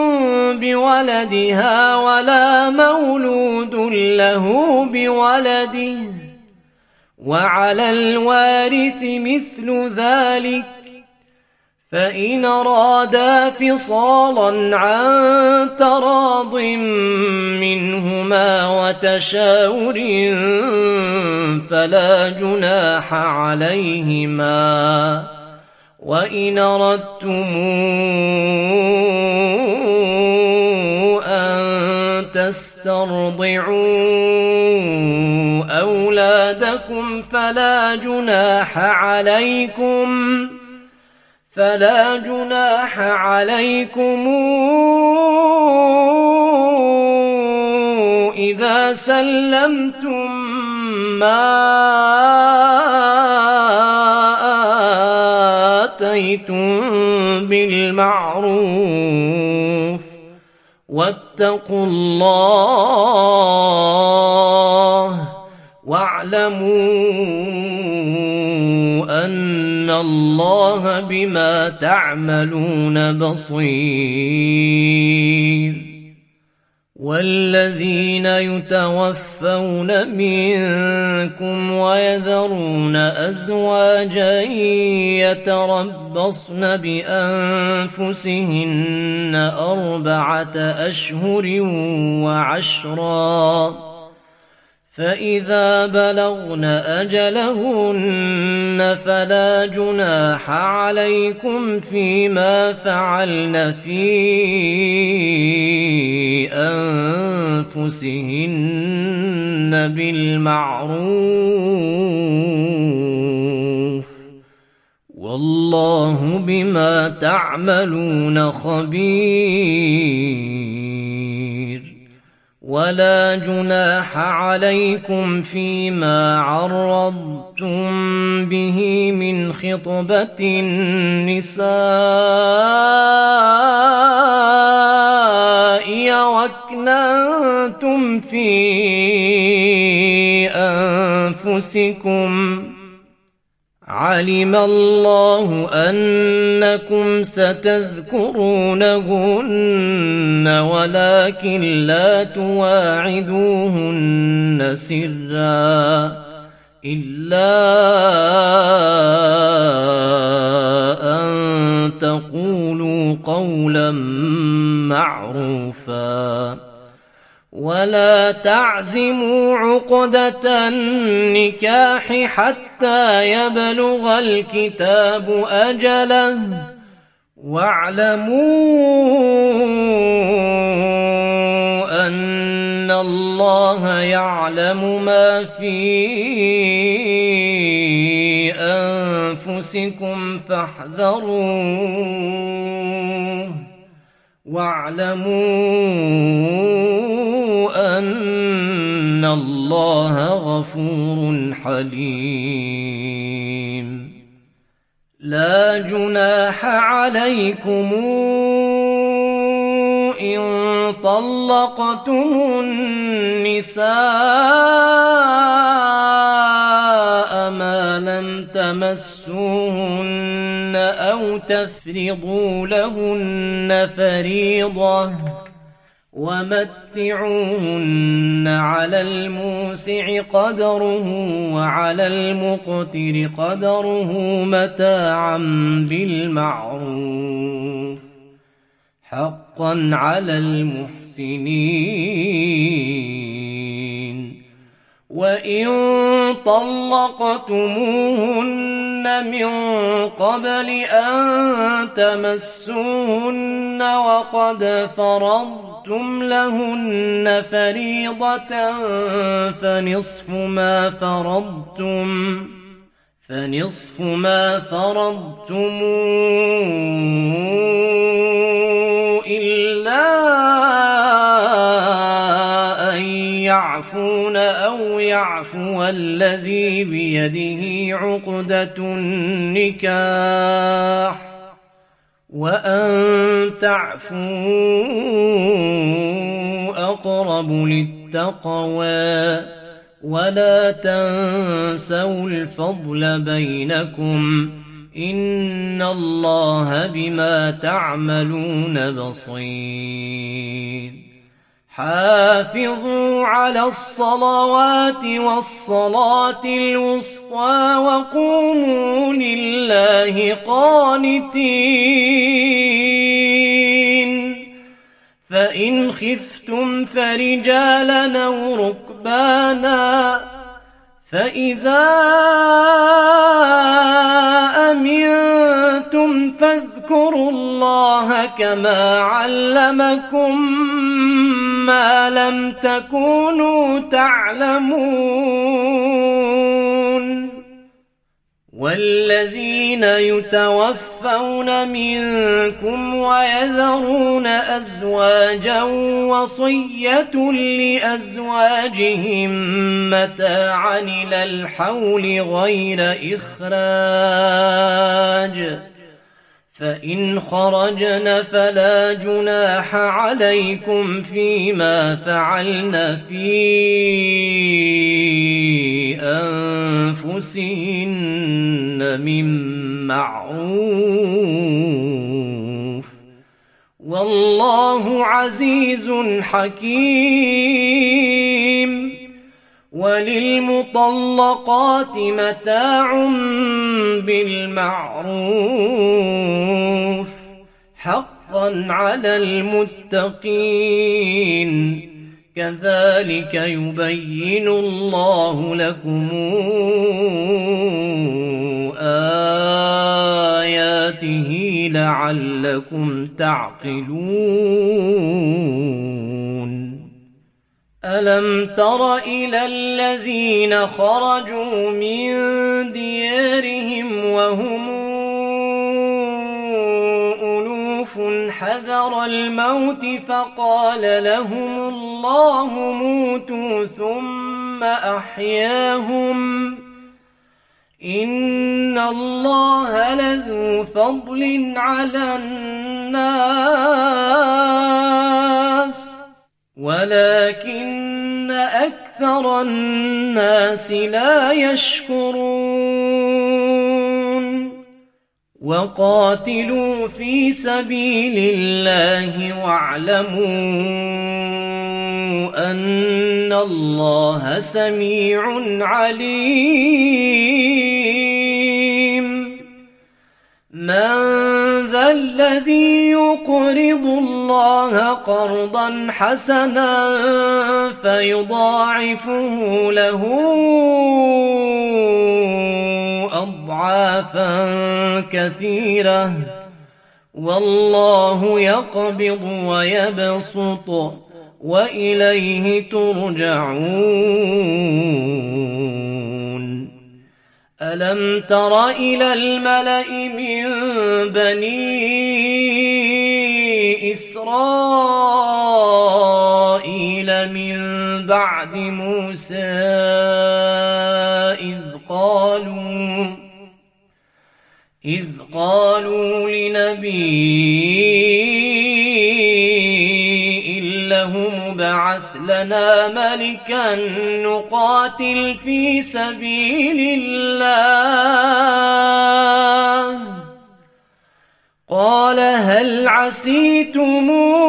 بولدها ولا مولود له بولده، وعلى الوارث مثل ذلك، فإن أرادا فصالا عن تراض منهما وتشاور فلا جناح عليهما. وإن أردتم أن تسترضعوا أولادكم فلا جناح عليكم فلا جناح عليكم إذا سلمتم ما آتيتم بالمعروف، واتقوا الله وَاعْلَمُوا أَنَّ اللَّهَ بِمَا تَعْمَلُونَ بَصِيرٌ والذين يتوفون منكم ويذرون أزواجا يتربصن بأنفسهن أربعة أشهر وعشرا فإذا بلغن أجلهن فلا جناح عليكم فيما فعلن في أنفسهن بالمعروف والله بما تعملون خبير ولا جناح عليكم فيما عرضتم به من خطبة النساء وأكننتم في أنفسكم علم الله أنكم ستذكرونهن ولكن لا تواعدوهن سرا إلا أن تقولوا قولا معروفا ولا تعزموا عقدة النكاح حتى يبلغ الكتاب أجله واعلموا أن الله يعلم ما في أنفسكم فاحذروه واعلموا أن الله غفور حليم لا جناح عليكم إن طلقتم النساء ما لم تمسوهن أو تفرضوا لهن فريضة ومتعوهن على الموسع قدره وعلى المقتر قدره متاعا بالمعروف حقا على المحسنين وإن طلقتموهن من قبل أن تمسوهن وقد فرضتم لهن فريضة فنصف ما فرضتم فنصف ما فرضتم إلا أن يعفون أو يعفو الذي بيده عقدة النكاح وأن تعفوا أقرب للتقوى ولا تنسوا الفضل بينكم إن الله بما تعملون بصير حافظوا على الصلوات والصلاة الوسطى وقوموا لله قانتين فإن خفتم فرجالا أو ركبانا فإذا أمنتم فاذكروا الله كما علمكم ما لم تكونوا تعلمون والذين يتوفون منكم ويذرون أزواجا وصية لأزواجهم متاعا إلى الحول غير إخراج فإن خرجن فلا جناح عليكم فيما فعلن في معروف والله عزيز حكيم. وللمطلقات متاع بالمعروف حقا على المتقين كذلك يبين الله لكم آياته لعلكم تعقلون. ألم تر إلى الذين خرجوا من ديارهم وهم ألوف حذر الموت فقال لهم الله موتوا ثم أحياهم إن الله لذو فضل على الناس ولكن أكثر الناس لا يشكرون. وقاتلوا في سبيل الله واعلموا أن الله سميع عليم. من ذا الذي يقرض الله قرضا حسنا فيضاعفه له أضعافا كثيرة والله يقبض ويبسط وإليه ترجعون. ألم تر إلى الملأ من بني إسرائيل من بعد موسى إذ قالوا إذ قالوا لنبي له مبعث لنا ملكا نقاتل في سبيل الله قال هل عسيتم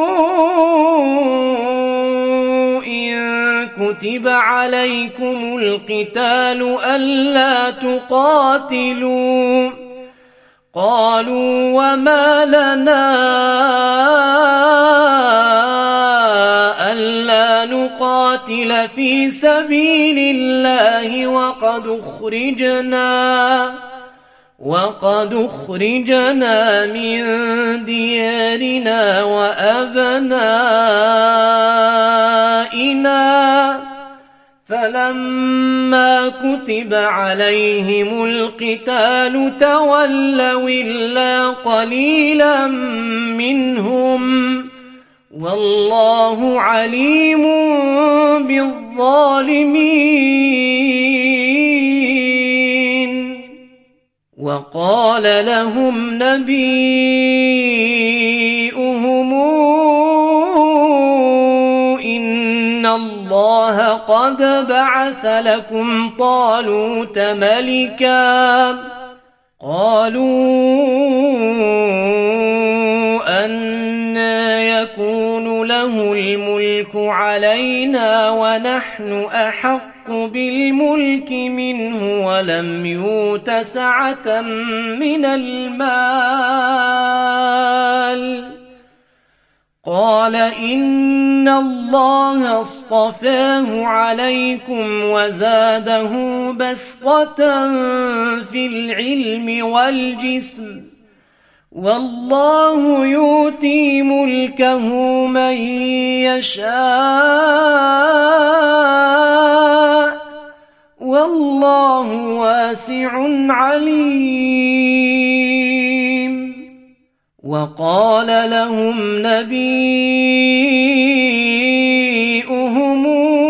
إن كتب عليكم القتال ألا تقاتلوا قالوا وما لنا ألا نقاتل في سبيل الله وقد أخرجنا وقد أخرجنا من ديارنا وأبنائنا فلما كتب عليهم القتال تولوا إلا قليلا منهم والله عليم بالظالمين. وقال لهم نبيؤهم إن الله قد بعث لكم طالوت ملكا قالوا أنى يكون له الملك علينا ونحن أحق بالملك منه ولم يؤت سعة من المال قال إن الله اصطفاه عليكم وزاده بسطة في العلم والجسم والله يؤتي ملكه من يشاء والله واسع عليم. وقال لهم نبيؤهم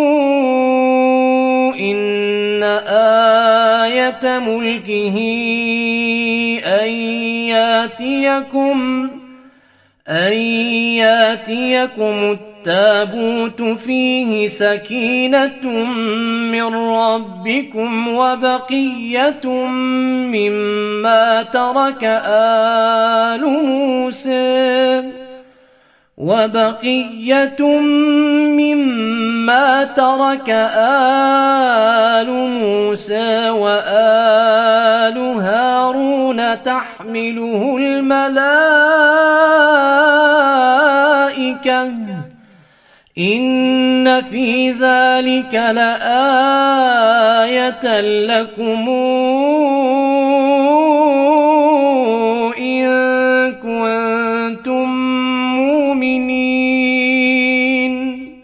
إن آية ملكه أن ياتيكم أن ياتيكم التابوت فيه سكينة من ربكم وبقية مما ترك آل موسى وبقية مما ترك آل موسى وآل هارون تحمله الملائكة إن في ذلك لآية لكم إن كنتم مؤمنين.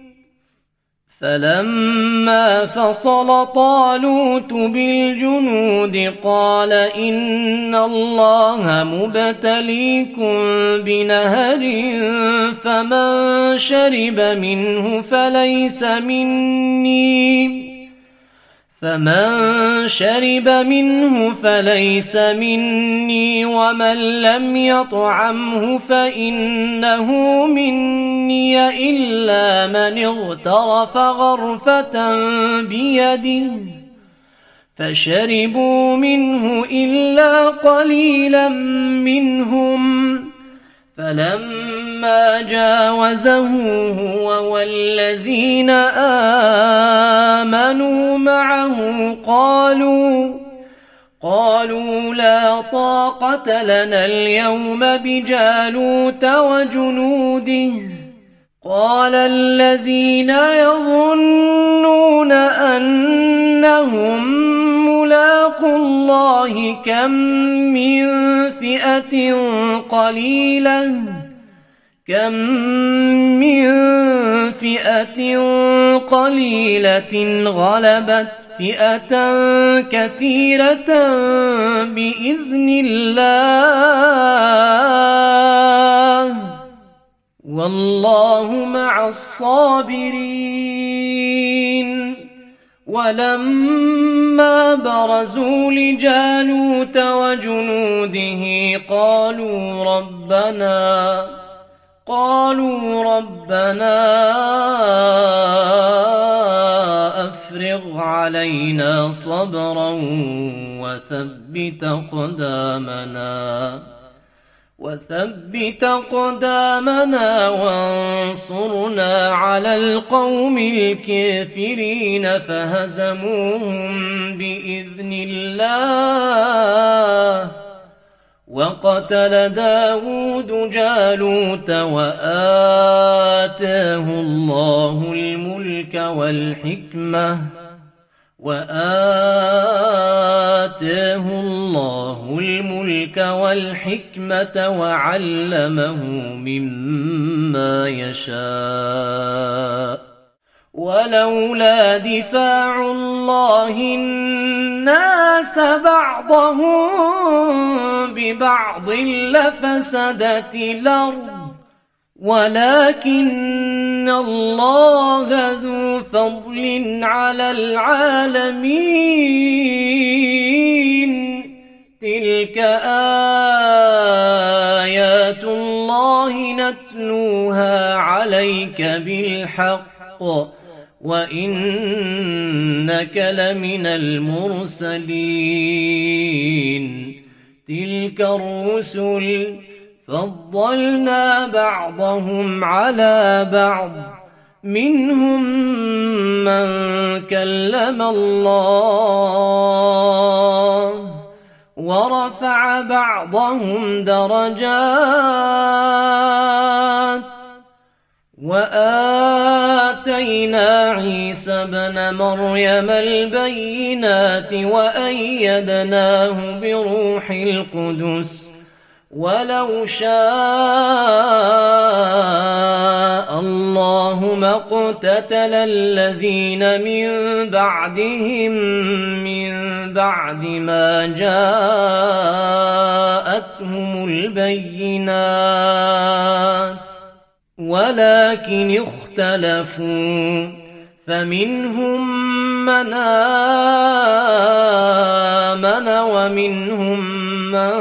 فلما فصل طالوت بالجنود قال إن الله مبتليكم بنهر فمن شرب منه فليس مني فمن شرب منه فليس مني ومن لم يطعمه فإنه مني إلا من اغترف غرفة بيده فشربوا منه إلا قليلا منهم. فلما جاوزه هو والذين آمنوا معه قالوا قالوا لا طاقة لنا اليوم بجالوت وجنوده. قال الذين يظنون أنهم ملاقو الله كم من فئة قليلة كم من فئة قليلة غلبت فئة كثيرة بإذن الله والله مع الصابرين. ولما برزوا لجالوت وجنوده قالوا ربنا قالوا ربنا أفرغ علينا صبرا وثبت أقدامنا وثبت أقدامنا وانصرنا على القوم الكافرين فهزموهم بإذن الله. وقتل داود جالوت وآتاه الله الملك والحكمة وآتاه الله الملك والحكمة وعلمه مما يشاء. ولولا دفاع الله الناس بعضهم ببعض لفسدت الأرض ولكن الله ذو فضل على العالمين. تلك آيات الله نتلوها عليك بالحق وإنك لمن المرسلين. تلك الرسل فضلنا بعضهم على بعض منهم من كلم الله ورفع بعضهم درجات. وآتينا عيسى ابن مريم البينات وأيدناه بروح القدس ولو شاء الله ما اقتتل الذين من بعدهم من بعد ما جاءتهم البينات ولكن اختلفوا فمنهم من آمن ومنهم من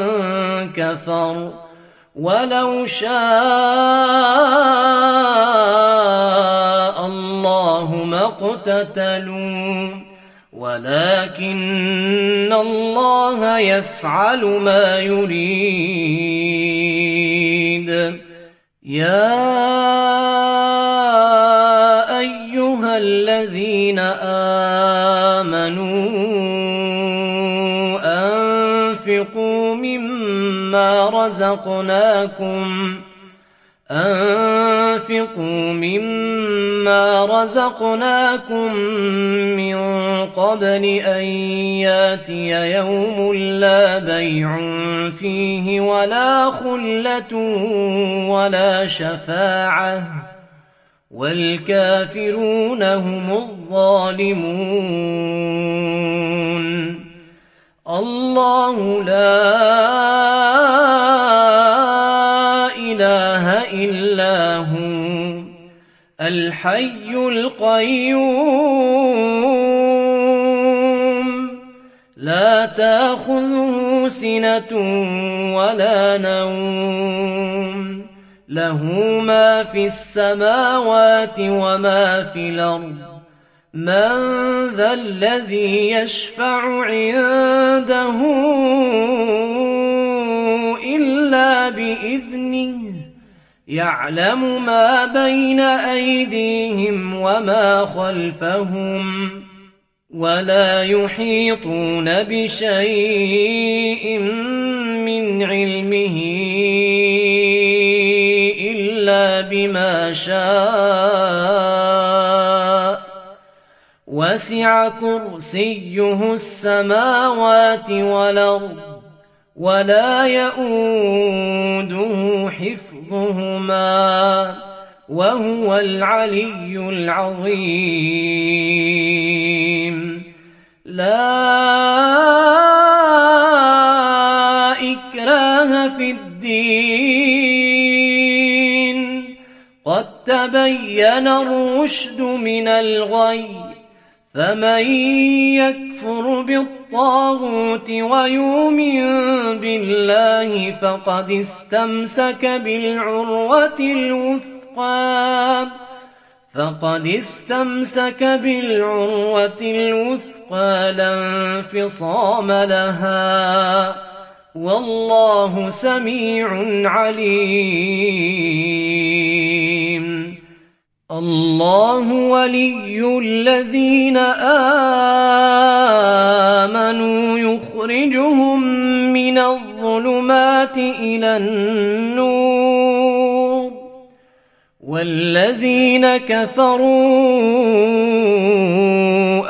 كفر ولو شاء اقتتلوا ولكن الله يفعل ما يريد. يا أيها الذين آمنوا أنفقوا مما رزقناكم أنفقوا مما رزقناكم من قبل أن ياتي يوم لا بيع فيه ولا خلة ولا شفاعة والكافرون هم الظالمون. الله لا إله إلا هو الحي القيوم لا تأخذه سنة ولا نوم له ما في السماوات وما في الأرض. من ذا الذي يشفع عنده إلا بإذنه يعلم ما بين أيديهم وما خلفهم ولا يحيطون بشيء من علمه إلا بما شاء وسع كرسيه السماوات والأرض ولا يؤوده حفظهما وهو العلي العظيم. لا إكراه في الدين قد تبين الرشد من الغي فمن يكفر بالطاغوت ويؤمن بالله فقد استمسك بالعروة الوثقى فقد استمسك بالعروة الوثقى لا انفصام لها والله سميع عليم. الله ولي الذين آمنوا يخرجهم من الظلمات إلى النور والذين كفروا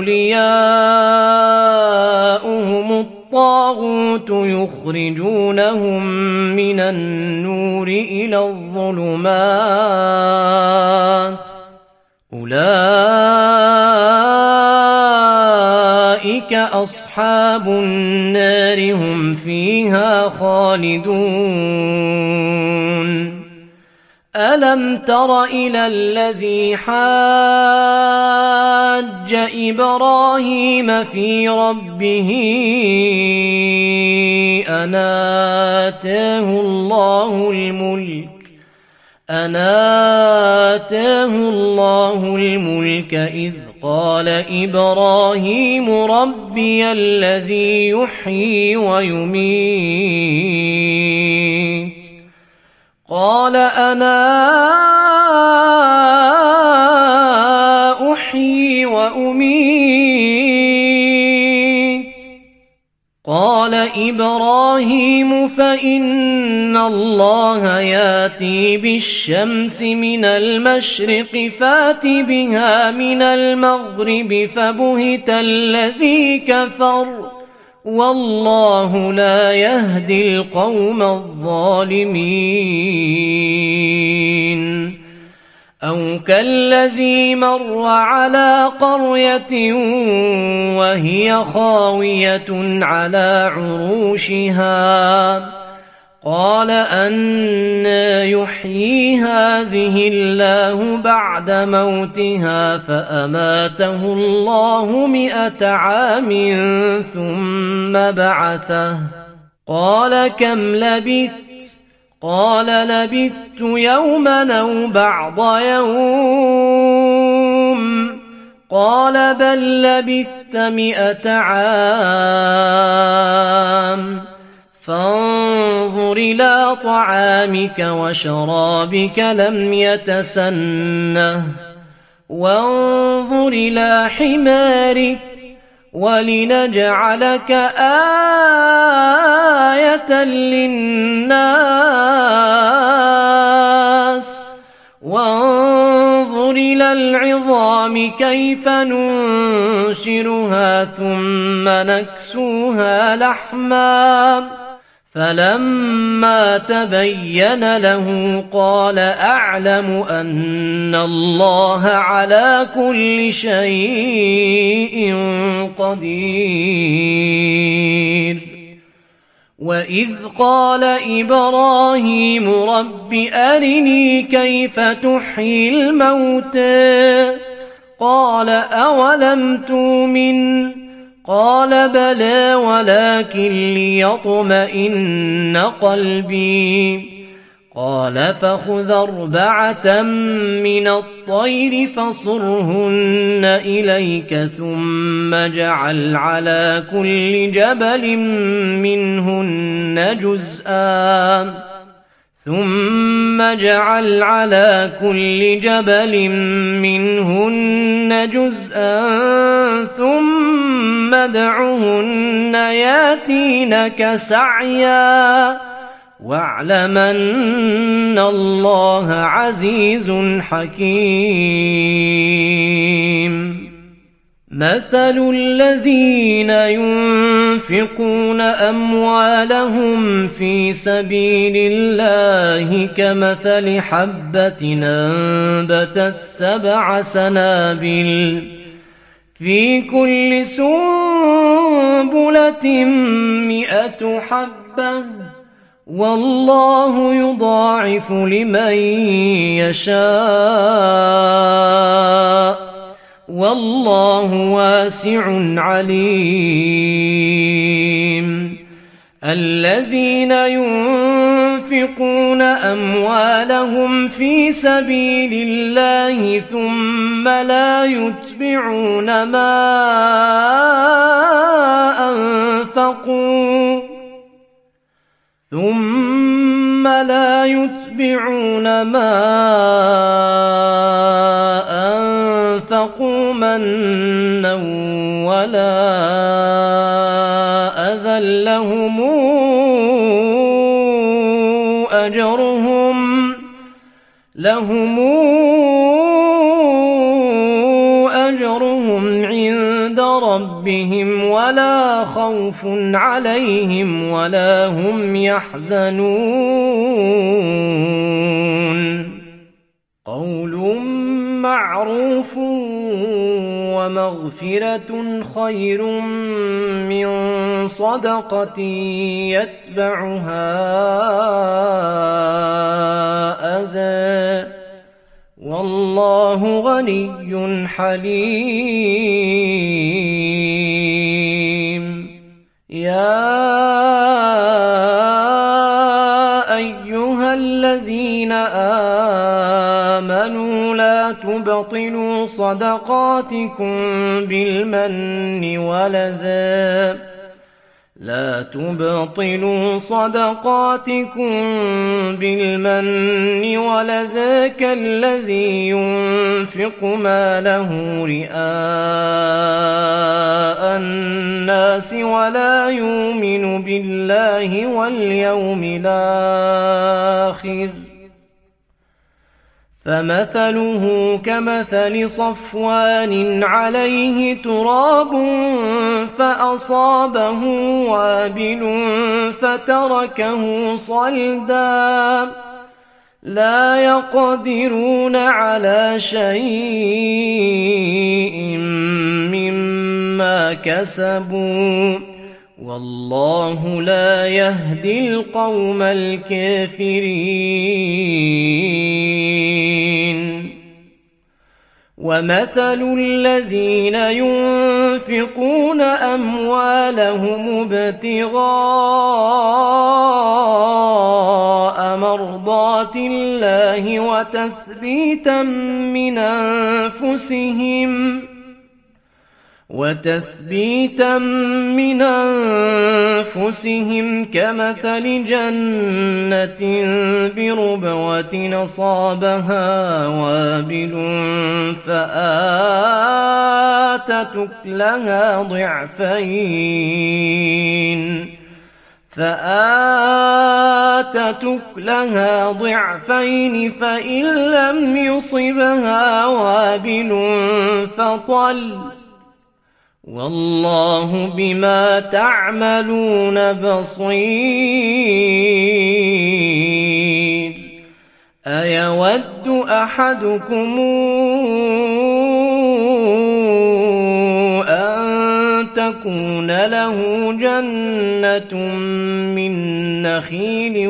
أولياؤهم الطاغوت يخرجونهم من النور إلى الظلمات أولئك أصحاب النار هم فيها خالدون. ألم تر إلى الذي حاج إبراهيم في ربه أن آتاه الله الملك أن آتاه الله الملك إذ قال إبراهيم ربي الذي يحيي ويميت قال أنا أحيي وأميت قال إبراهيم فإن الله يأتي بالشمس من المشرق فات بها من المغرب فبهت الذي كفر والله لا يهدي القوم الظالمين. أو كالذي مر على قرية وهي خاوية على عروشها قال أنى يحيي هذه الله بعد موتها فأماته الله مئة عام ثم بعثه قال كم لبثت قال لبثت يوما أو بعض يوم قال بل لبثت مئة عام فانظر إلى طعامك وشرابك لم يتسنه وانظر إلى حمارك ولنجعلك آية للناس وانظر إلى العظام كيف ننشرها ثم نكسوها لحما فلما تبين له قال أعلم أن الله على كل شيء قدير وإذ قال إبراهيم رب أرني كيف تحيي الموتى قال أولم تؤمن قال بلى ولكن ليطمئن قلبي قال فخذ أربعة من الطير فصرهن إليك ثم اجعل على كل جبل منهن جزءا ثم اجعل على كل جبل منهن جزءا ثم ادعهن ياتينك سعيا واعلم أن الله عزيز حكيم مثل الذين ينفقون أموالهم في سبيل الله كمثل حبة أنبتت سبع سنابل في كل سنبلة مئة حبة والله يضاعف لمن يشاء والله واسع عليم الذين ينفقون أموالهم في سبيل الله ثم لا يتبعون ما أنفقوا ثم لا يتبعون ما أنفقوا منا ولا أذى لهم أجرهم لهم أجرهم عند ربهم ولا خوف عليهم ولا هم يحزنون قول معروف ومغفرة خير من صدقة يتبعها أذى والله غني حليم يا أيها الذين آمنوا لا تبطلوا صدقاتكم بالمن والأذى لا تبطلوا صدقاتكم بالمن والأذى كالذي ينفق ماله رئاء الناس ولا يؤمن بالله واليوم الآخر فمثله كمثل صفوان عليه تراب فأصابه وابل فتركه صلدا لا يقدرون على شيء مما كسبوا والله لا يهدي القوم الكافرين ومثل الذين ينفقون أموالهم ابتغاء مرضات الله وتثبيتا من أنفسهم وتثبيتا من أنفسهم كمثل جنة بربوة أصابها وابل فآتت أكلها ضعفين فآتت أكلها ضعفين فإن لم يصبها وابل فطل والله بما تعملون بصير. أيود أحدكم أن تكون له جنة من نخيل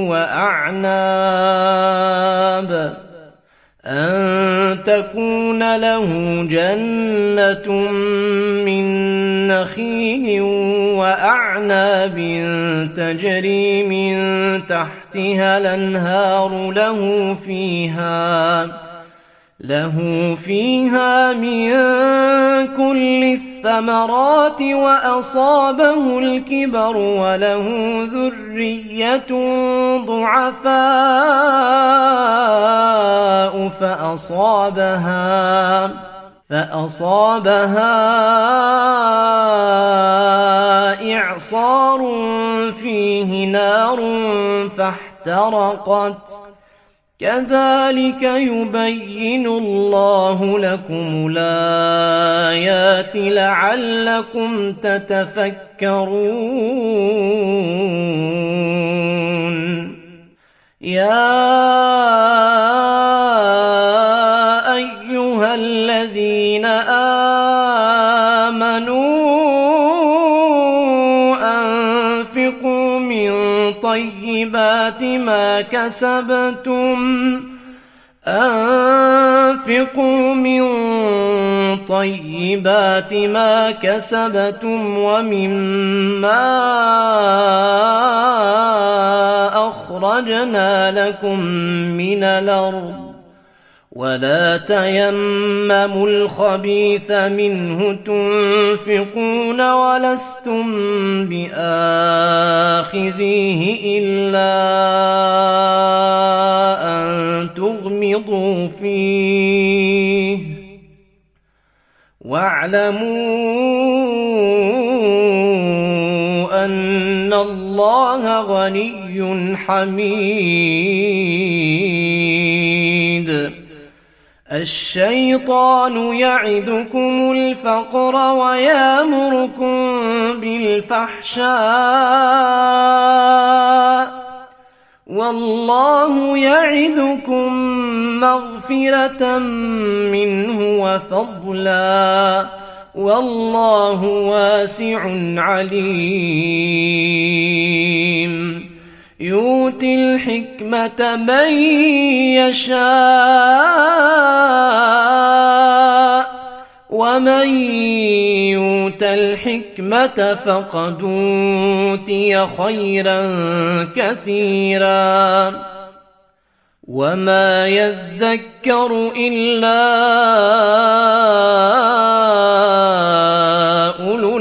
وأعناب أن تكون له جنة من نخيل وأعناب تجري من تحتها الأنهار له فيها له فيها من كل الثمرات وأصابه الكبر وله ذرية ضعفاء فأصابها فأصابها إعصار فيه نار فاحترقت كذلك يبين الله لكم الآيات لعلكم تتفكرون. يا أيها الذين آمنوا أنفقوا من طيبات ما كسبتم أنفقوا من طيبات ما كسبتم ومما أخرجنا لكم من الأرض ولا تيمموا الخبيث منه تنفقون ولستم بآخذيه إلا أن تغمضوا فيه واعلموا أن الله غني حميد. الشيطان يعدكم الفقر ويأمركم بالفحشاء والله يعدكم مغفرة منه وفضلا والله واسع عليم. يؤتي الحكمة من يشاء ومن يؤت الحكمة فقد أوتي خيرا كثيرا وما يذكر إلا أولو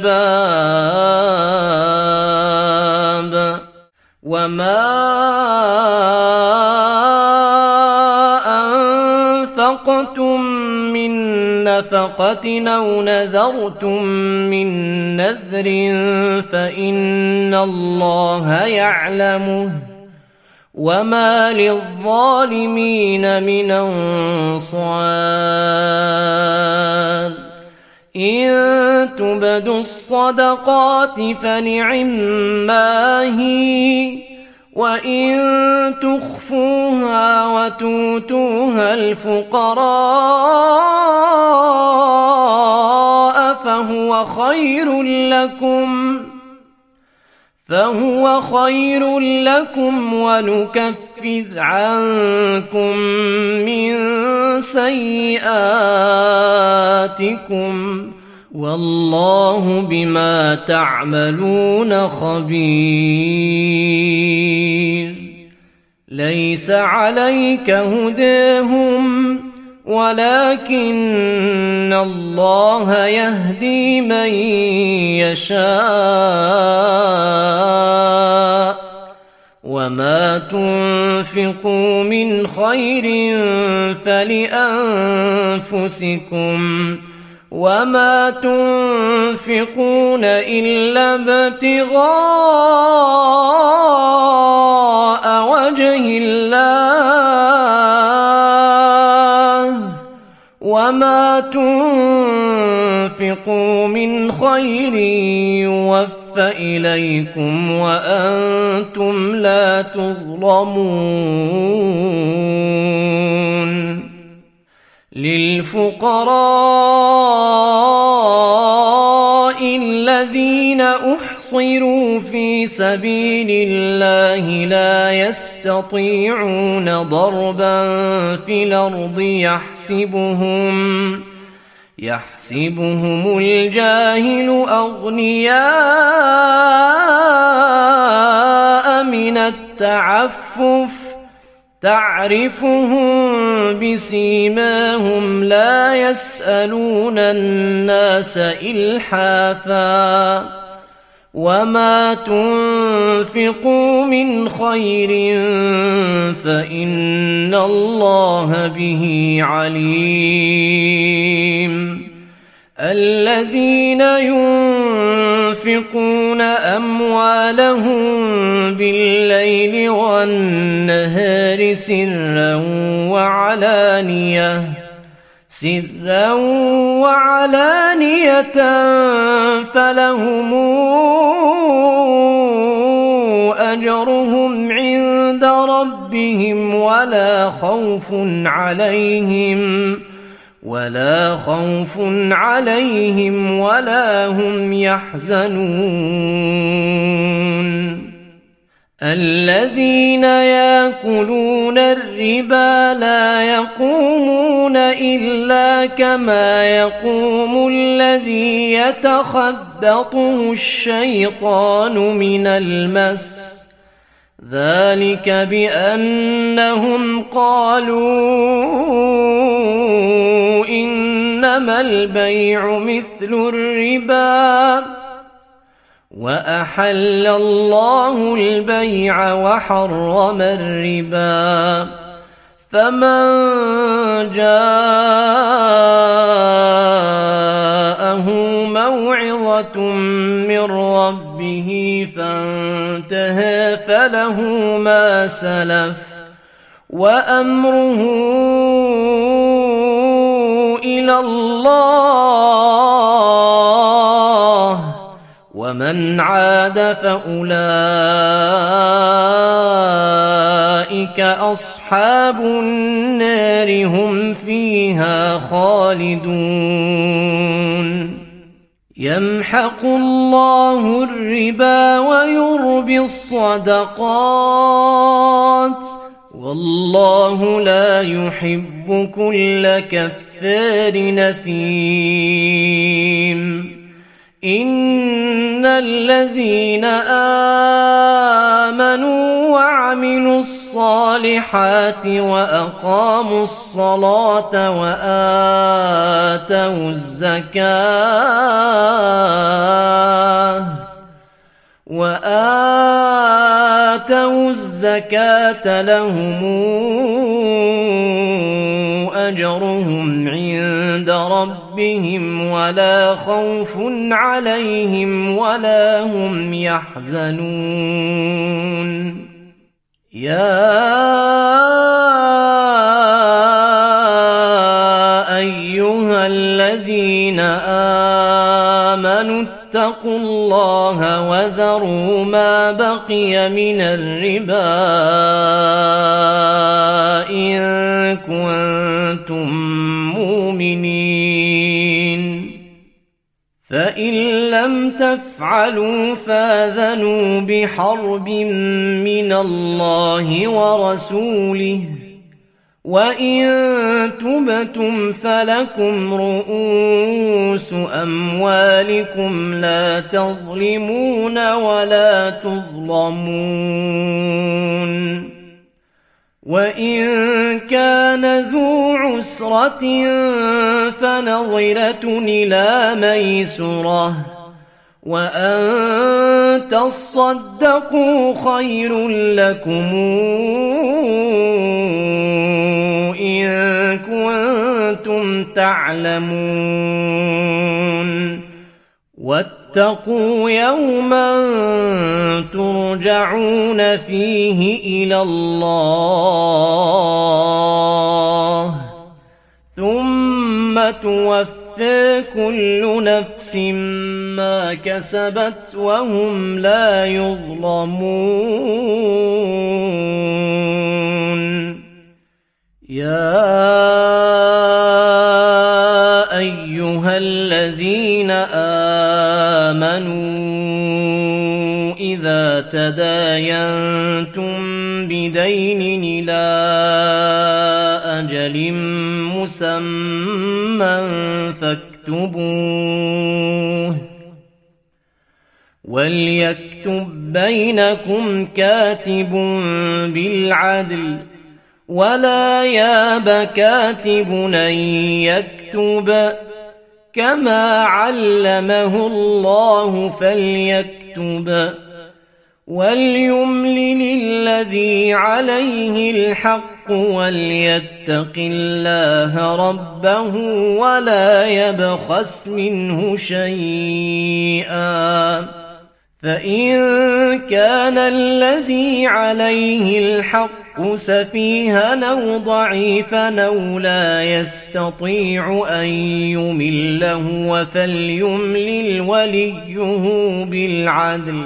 الألباب. وما أنفقتم من نفقة أو نذرتم من نذر فإن الله يعلمه وما للظالمين من أنصار. إن تبدوا الصدقات فنعما هي وإن تخفوها وتؤتوها الفقراء فهو خير لكم فهو خير لكم ونكفر عنكم من سيئاتكم والله بما تعملون خبير. ليس عليك هداهم ولكن الله يهدي من يشاء وما تنفقوا من خير فلأنفسكم وما تنفقون إلا ابتغاء وجه الله وما تنفقوا من خير يوفى إليكم وأنتم لا تظلمون. للفقراء الذين أحصروا في سبيل الله لا يستطيعون ضربا في الأرض يحسبهم يحسبهم الجاهل أغنياء من التعفف تعرفهم بسيماهم لا يسألون الناس إلحافا وما تنفقوا من خير فإن الله به عليم. الذين ينفقون أموالهم بالليل والنهار سرا وعلانية سرا وعلانية فلهم أجرهم عند ربهم ولا خوف عليهم ولا خوف عليهم ولا هم يحزنون. الذين يأكلون الربا لا يقومون إلا كما يقوم الذي يتخبطه الشيطان من المس ذلك بأنهم قالوا إنما البيع مثل الربا وأحل الله البيع وحرم الربا فمن جاءه موعظة من ربه فانتهى فله ما سلف وأمره إلى الله ومن عاد فأولئك أصحاب النار هم فيها خالدون. يمحق الله الربا ويربي الصدقات والله لا يحب كل كفار نثيم. إن الذين آمنوا وعملوا الصالحات وأقاموا الصلاة وآتوا الزكاة وآتوا الزكاة لهم أجرهم عند ربهم ولا خوف عليهم ولا هم يحزنون. يا أيها الذين آمنوا اتقوا الله وذروا ما بقي من الربا إن كنتم مؤمنين فإن لم تفعلوا فاذنوا بحرب من الله ورسوله وإن تبتم فلكم رؤوس أموالكم لا تظلمون ولا تظلمون. وإن كان ذو عسرة فنظرة إلى ميسرة وأن تصدقوا خير لكم إن كنتم تعلمون واتقوا يوما ترجعون فيه إلى الله ثم توفى كل نفس ما كسبت وهم لا يظلمون. يا أيها الذين آمنوا إذا تداينتم بدين إلى أجل مسمى فاكتبوه وليكتب بينكم كاتب بالعدل ولا ياب كاتب أن يكتب كما علمه الله فليكتب وليملل الذي عليه الحق وليتق الله ربه ولا يبخس منه شيئا فإن كان الذي عليه الحق سفيها أو ضعيفا أو لا يستطيع أن يمل هو فليملل وليه بالعدل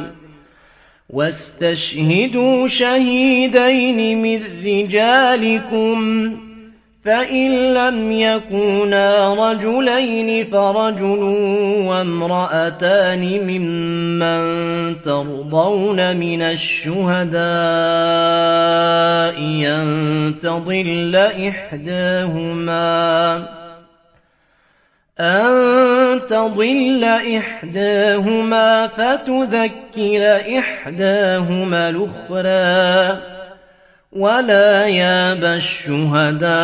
واستشهدوا شهيدين من رجالكم فإن لم يكونا رجلين فرجل وامرأتان ممن ترضون من الشهداء أن تضل إحداهما أن تضل إحداهما فتذكر إحداهما الأخرى ولا ياب الشهداء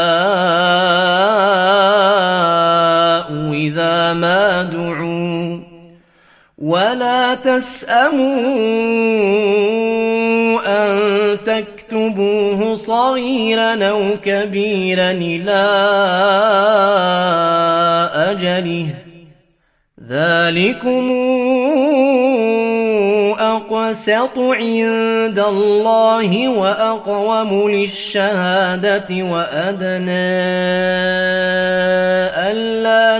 إذا ما دعوا ولا تسأموا أن تكتبوه صغيرا أو كبيرا إلى أجله ذلكم أقسط عند الله وأقوم للشهادة وأدنى ألا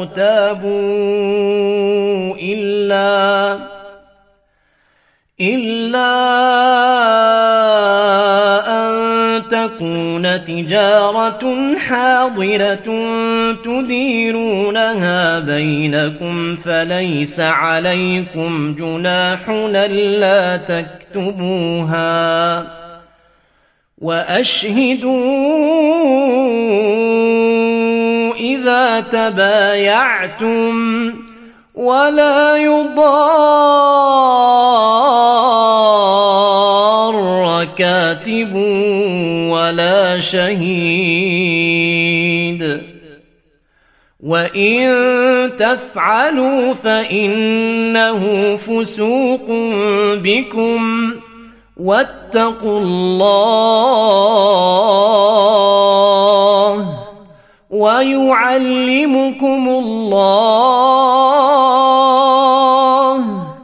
ترتابوا إلا إلا أن تكون تجارة حاضرة تديرونها بينكم فليس عليكم جناح ألا تكتبوها وأشهدوا إذا تبايعتم ولا يضار كاتب ولا شهيد وإن تفعلوا فإنه فسوق بكم واتقوا الله ويعلمكم الله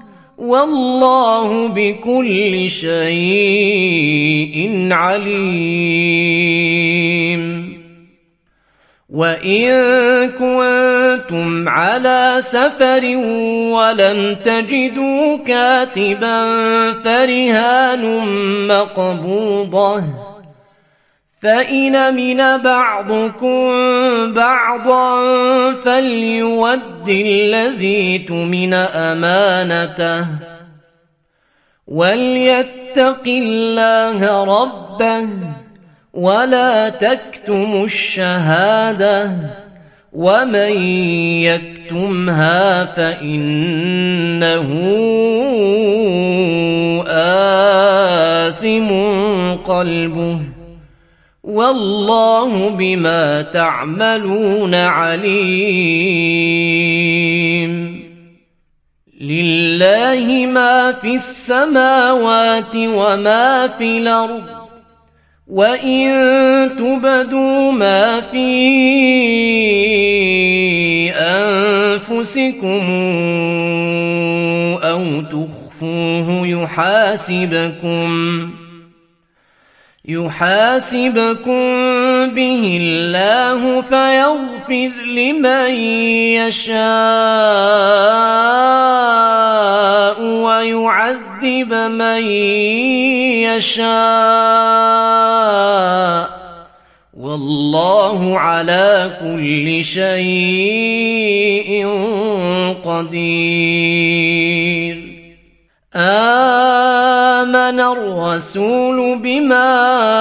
والله بكل شيء عليم. وإن كنتم على سفر ولم تجدوا كاتبا فرهان مقبوضة فإن أمن بعضكم بعضا فليؤد الذي اؤتمن أمانته وليتق الله ربه ولا تكتموا الشهادة ومن يكتمها فإنه آثم قلبه والله بما تعملون عليم. لله ما في السماوات وما في الأرض، وإن تبدوا ما في أنفسكم أو تخفوه يحاسبكم يحاسبكم به الله فيغفر لمن يشاء ويعذب من يشاء، والله على كل شيء قدير. آمن الرسول بما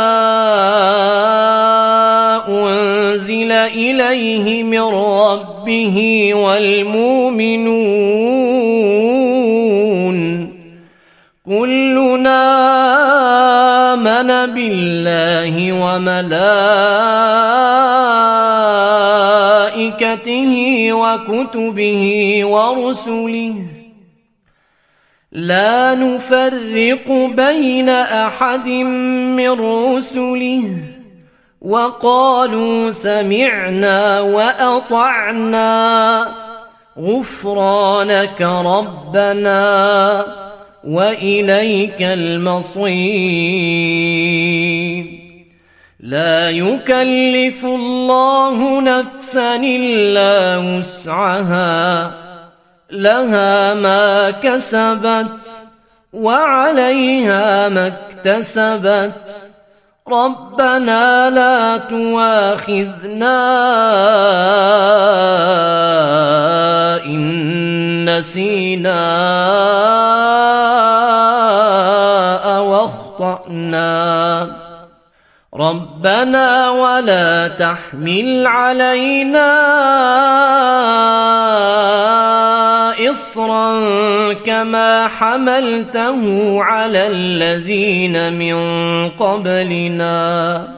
أنزل إليه من ربه والمؤمنون كلنا آمن بالله وملائكته وكتبه ورسله لا نفرق بين أحد من رسله وقالوا سمعنا وأطعنا غفرانك ربنا وإليك المصير. لا يكلف الله نفسا إلا وسعها، لها ما كسبت وعليها ما اكتسبت. ربنا لا تؤاخذنا إن نسينا أو أخطأنا. ربنا ولا تحمل علينا إصرا كما حملته على الذين من قبلنا.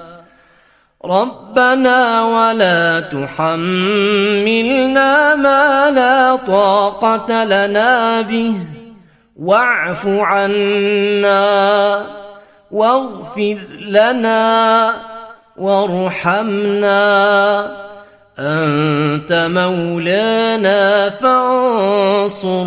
ربنا ولا تحملنا ما لا طاقة لنا به واعف عنا واغفر لنا وارحمنا أنت مولانا فانصرنا. انصرنا على القوم الكافرين.